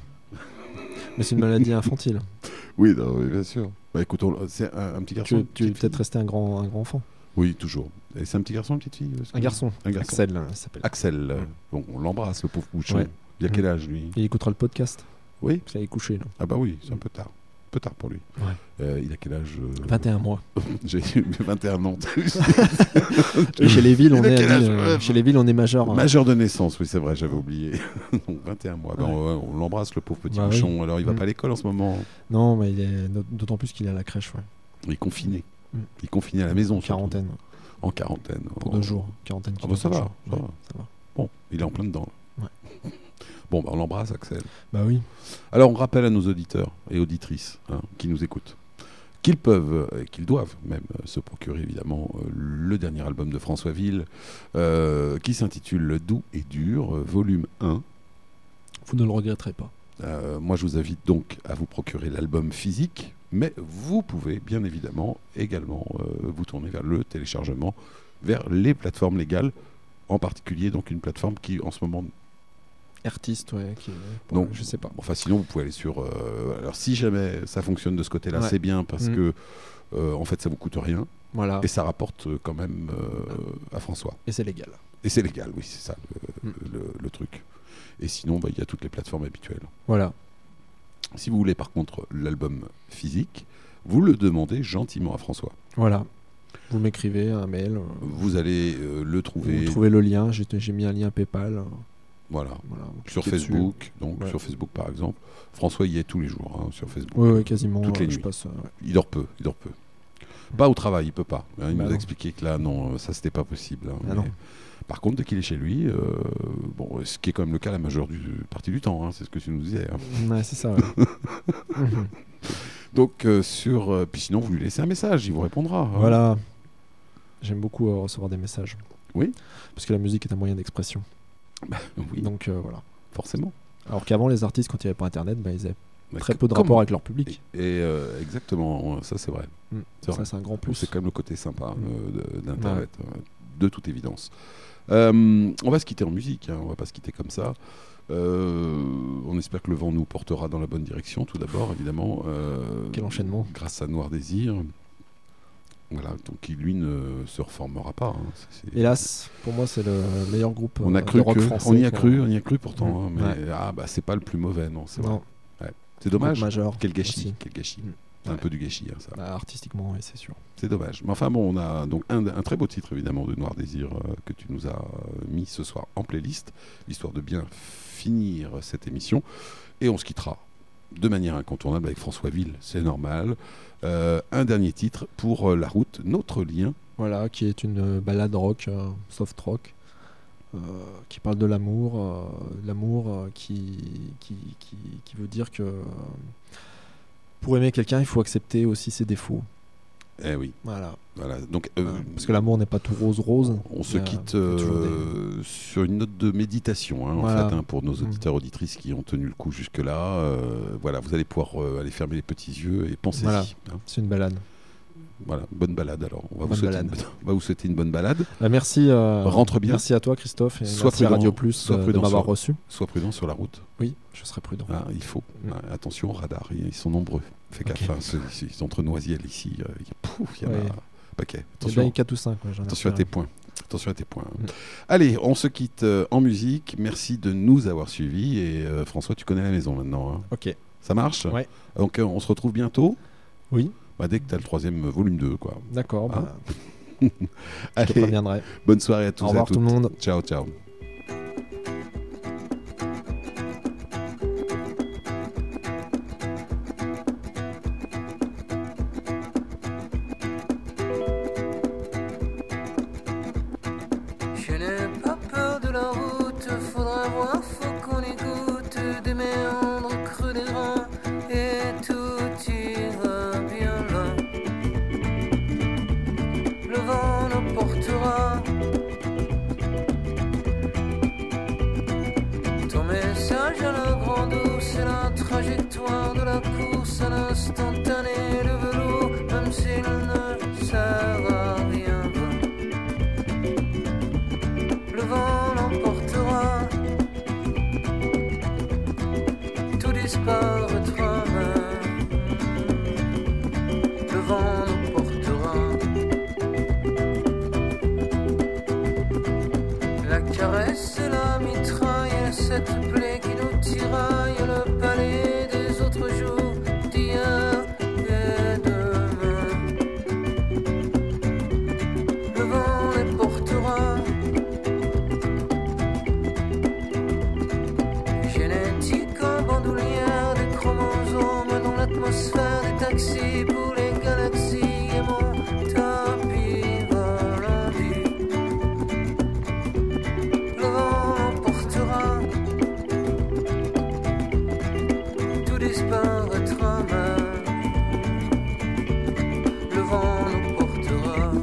D: Mais c'est une maladie infantile.
C: Oui, non, oui, bien sûr. Bah écoute, on- c'est un, un petit garçon.
D: Tu, tu es
C: petite
D: peut-être
C: fille
D: resté un grand, un grand enfant.
C: Oui, toujours. Et c'est un petit garçon, une petite fille parce que-
D: Un garçon.
C: Un garçon.
D: Axel, hein, il s'appelle.
C: Axel. euh, Bon, on l'embrasse, le pauvre bouchon.
D: Ouais.
C: Il a quel âge, lui
D: Il écoutera le podcast.
C: Oui.
D: Parce qu'il est couché, là.
C: Ah bah oui, c'est un peu tard. Un peu tard pour lui.
D: Ouais.
C: Euh, il a quel âge euh,
D: vingt et un mois.
C: J'ai eu vingt et un ans.
D: Et chez les villes, on
C: Il a
D: est,
C: quel
D: à
C: âge
D: mille, euh,
C: Ouais,
D: chez les villes, on est majeur. hein.
C: Majeur de naissance, oui, c'est vrai, j'avais oublié. Donc vingt et un mois. Bah,
D: Ouais.
C: on on l'embrasse, le pauvre petit
D: Bah
C: bouchon.
D: oui.
C: Alors, il va
D: Mm.
C: pas à l'école en ce moment.
D: Non, mais il est d'autant plus qu'il est à la crèche, ouais.
C: Il est confiné.
D: Mm.
C: Il est confiné à la maison.
D: En
C: surtout.
D: quarantaine.
C: En quarantaine.
D: Pour
C: Oh.
D: deux jours. Quarantaine
C: Ah bah ça
D: kilos
C: va,
D: par
C: ça
D: jour.
C: va.
D: Ouais, ça va.
C: Bon, il est en plein dedans. là.
D: Ouais.
C: Bon, bah, on l'embrasse, Axel.
D: Bah oui.
C: Alors, on rappelle à nos auditeurs et auditrices hein, qui nous écoutent qu'ils peuvent, euh, qu'ils doivent même euh, se procurer évidemment euh, le dernier album de François Ville euh, qui s'intitule Doux et dur, euh, volume un.
D: Vous ne le regretterez pas.
C: Euh, moi, je vous invite donc à vous procurer l'album physique, mais vous pouvez bien évidemment également euh, vous tourner vers le téléchargement, vers les plateformes légales, en particulier donc une plateforme qui en ce moment...
D: Artiste, ouais. Qui,
C: Donc,
D: je sais pas.
C: Enfin, sinon, vous pouvez aller sur... euh, alors, si jamais ça fonctionne de ce côté-là,
D: Ouais.
C: c'est bien parce
D: Mm.
C: que, euh, en fait, ça vous coûte rien.
D: Voilà.
C: Et ça rapporte euh, quand même euh, à François.
D: Et c'est légal.
C: Et c'est légal, oui, c'est ça le,
D: Mm.
C: le- le truc. Et sinon, bah, il y a toutes les plateformes habituelles.
D: Voilà.
C: Si vous voulez par contre l'album physique, vous le demandez gentiment à François.
D: Voilà. Vous m'écrivez un mail. euh,
C: Vous allez euh, le trouver.
D: Vous trouvez le lien. J'ai j'ai mis un lien PayPal. euh,
C: Voilà.
D: Voilà,
C: Sur
D: cliquez dessus.
C: Facebook, donc
D: Ouais.
C: sur Facebook par exemple. François y est tous les jours hein, sur Facebook.
D: Oui, oui, quasiment.
C: Toutes les
D: euh,
C: nuits.
D: je passe, euh, ouais.
C: Il dort peu, il dort peu. Pas au travail, il peut pas. Hein, il
D: Bah
C: nous a
D: non.
C: expliqué que là, non, ça c'était pas possible. hein,
D: Ah
C: mais-
D: non.
C: Par contre, dès qu'il est chez lui, euh, bon, ce qui est quand même le cas la majeure du, partie du temps, hein, c'est ce que tu nous disais. hein.
D: Ouais, c'est ça. Ouais. Mhm.
C: Donc euh, sur, euh, puis sinon vous lui laissez un message, il vous répondra. hein.
D: Voilà. J'aime beaucoup euh, recevoir des messages.
C: Oui.
D: Parce que la musique est un moyen d'expression.
C: Bah, oui.
D: Donc euh, voilà.
C: Forcément.
D: Alors qu'avant, les artistes, quand il n'y avait pas Internet, bah, ils avaient
C: Bah,
D: très
C: que-
D: peu de
C: comme-
D: rapport avec leur public.
C: Et, et, euh, exactement, ça c'est vrai.
D: Mm.
C: C'est
D: Ça,
C: vrai.
D: c'est un grand plus.
C: C'est quand même le côté sympa
D: Mm.
C: euh, de- d'Internet, euh, de toute évidence. Euh, on va se quitter en musique, hein, on va pas se quitter comme ça. Euh, on espère que le vent nous portera dans la bonne direction, tout d'abord, évidemment. Euh,
D: Quel enchaînement.
C: Grâce à Noir Désir. Voilà, donc qui lui ne se reformera pas. hein. C'est- c'est-
D: Hélas, pour moi, c'est le meilleur groupe
C: on a
D: euh,
C: cru
D: de rock
C: que-
D: français.
C: on y a
D: quoi.
C: cru, on y a cru pourtant,
D: Mm.
C: hein, mais
D: Ouais.
C: ah bah c'est pas le plus mauvais, non, c'est vrai.
D: Non.
C: Ouais. C'est dommage.
D: Groupe majeur
C: Quel gâchis,
D: aussi.
C: quel gâchis.
D: Mm.
C: C'est un
D: Ouais.
C: peu du gâchis, hein, ça.
D: Bah, artistiquement, oui, c'est sûr.
C: C'est dommage. Mais enfin bon, on a donc un, un très beau titre évidemment de Noir Désir euh, que tu nous as euh, mis ce soir en playlist, histoire de bien finir cette émission. Et on se quittera de manière incontournable avec François Ville, c'est normal. Euh, un dernier titre pour euh, La Route, Notre Lien.
D: Voilà, qui est une balade rock, euh, soft rock, euh, qui parle de l'amour, euh, l'amour euh, qui, qui, qui, qui veut dire que euh, pour aimer quelqu'un, il faut accepter aussi ses défauts.
C: Eh oui.
D: Voilà.
C: Voilà. Donc, euh,
D: Voilà. Parce que l'amour n'est pas tout rose rose.
C: On se
D: Il y a-
C: quitte
D: il y a toujours des-
C: euh, sur une note de méditation, hein,
D: Voilà.
C: en fait, hein, pour nos
D: Mm.
C: auditeurs auditrices qui ont tenu le coup jusque-là. Euh, voilà, vous allez pouvoir euh, aller fermer les petits yeux et penser-y.
D: Voilà.
C: hein.
D: C'est une balade.
C: Voilà, bonne balade alors. On va, vous
D: Bonne
C: souhaiter,
D: balade.
C: Une, on va vous souhaiter une bonne balade.
D: Bah, merci. euh,
C: Rentre bien.
D: Merci à toi, Christophe, et
C: Sois
D: merci à
C: prudent,
D: Radio Plus
C: sois
D: euh, de
C: prudent
D: m'avoir
C: sur-
D: reçu.
C: Sois prudent sur la route.
D: Oui, je serai prudent.
C: Ah, il faut.
D: Mm.
C: Ah, attention au radar, ils ils sont nombreux. Fais
D: Ok.
C: gaffe, hein, ceux- ceux- ils sont entre Noisiel ici. euh, il y a- pouf, il y en a
D: Ouais.
C: un paquet.
D: Il y a
C: Attention.
D: bien quatre ou cinq. Ouais, j'en ai
C: Attention à
D: repéré.
C: tes points. Attention à tes points.
D: Mm.
C: Allez, on se quitte euh, en musique. Merci de nous avoir suivis. Et euh, François, tu connais la maison maintenant. hein.
D: Ok.
C: Ça marche
D: Ouais.
C: Donc euh, on se retrouve bientôt.
D: Oui.
C: Bah, dès que tu as le troisième euh, volume deux. Quoi.
D: D'accord.
C: Hein
D: Bah, je te
C: Allez,
D: préviendrai.
C: bonne soirée à tous
D: Au
C: et à
D: revoir
C: toutes.
D: tout le monde.
C: Ciao, ciao.
L: Je n'ai pas peur de la route, faudra voir, faut qu'on écoute des méandres creux des reins et tout ira bien loin. Le vent nous portera. Ton message à la grande eau, c'est la trajectoire de la course à l'instantané, le vélo, même s'il ne sert à rien. Le vent l'emportera, tout disparaîtra même. Le vent l'emportera. La caresse et la mitraille, et cette plaie qui nous tiraille, le palais des autres jours, d'hier et demain. Le vent les portera. Génétique en bandoulière, des chromosomes dans l'atmosphère, des taxis pour les galaxies et mon tapis volant. Le vent l'emportera, tout disparaîtra même. Le vent nous portera.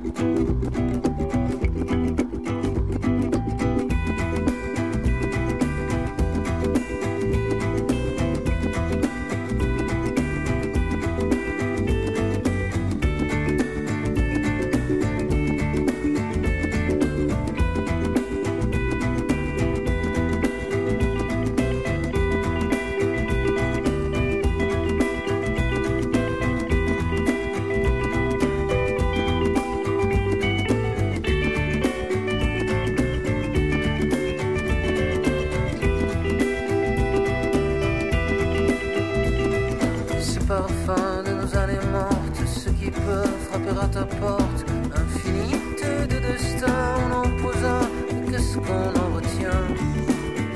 L: Ces parfums de nos années mortes, ceux qui peuvent frapper à ta porte, infinité de destins on en posa, mais qu'est-ce qu'on en retient?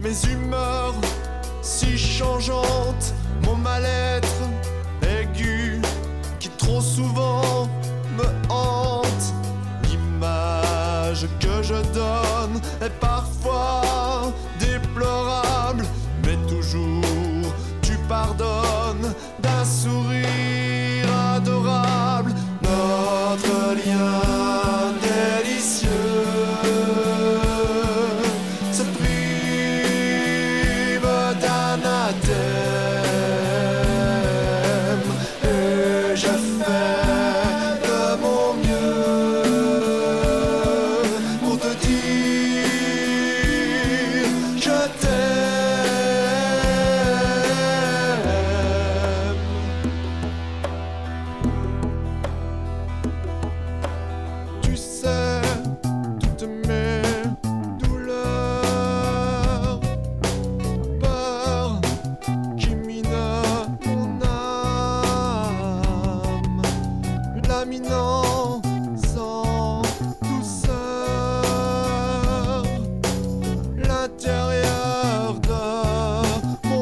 P: mes humeurs si changeantes, mon mal-être aigu qui trop souvent me hante. L'image que je donne est parfois déplorable, mais toujours tu pardonnes d'un sourire adorable. Notre lien délicieux se prive d'anathème et je fais de mon mieux pour te dire je t'aime. Tu sais, toutes mes douleurs, peurs qui minent mon âme, laminant sans douceur l'intérieur de mon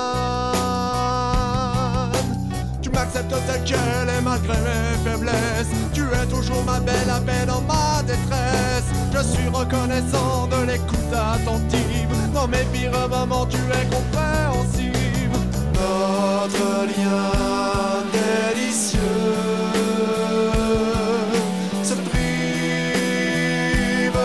P: crâne. Tu m'acceptes tel quel et malgré mes faiblesses, tu es toujours ma belle abbé dans ma détresse. Je suis reconnaissant de l'écoute attentive, dans mes pires moments tu es compréhensive. Notre lien délicieux se prive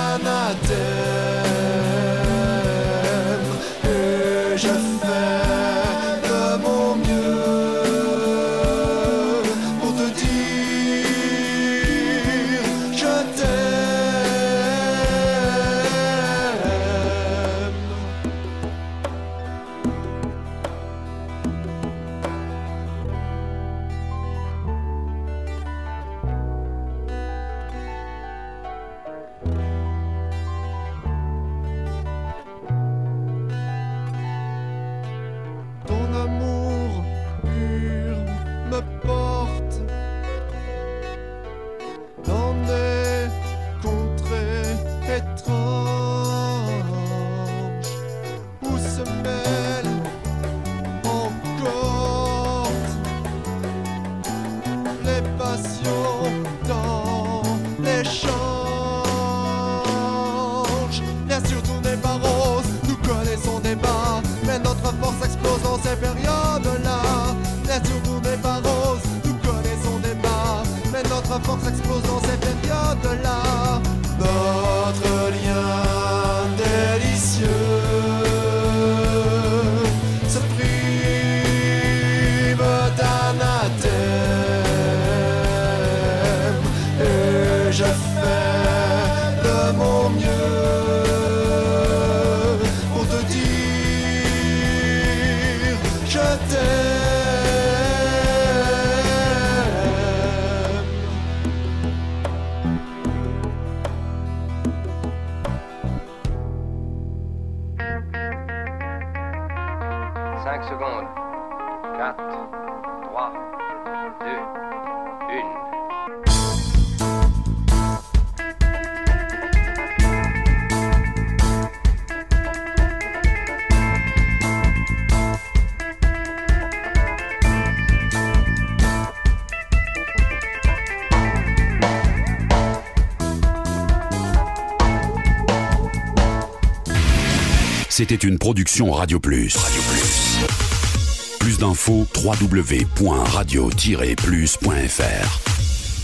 P: d'anathème et je fais de mon mieux pour te dire je t'aime. Ton amour pur me porte dans des contrées étranges où se mêlent en cohorte les passions dans l'échange. Bien sûr tout n'est pas rose, nous connaissons des bas, mais notre force explose dans ces périodes-là. Bien sûr tout n'est pas rose, nous connaissons des bas, mais notre force explose dans ces périodes-là. Notre lien délicieux se prive d'anathème et je fais de mon mieux pour te dire je t'aime.
B: cinq secondes. quatre, trois, deux, un.
Q: C'était une production Radio Plus. Radio Plus. Plus d'infos, w w w point radio tiret plus point f r.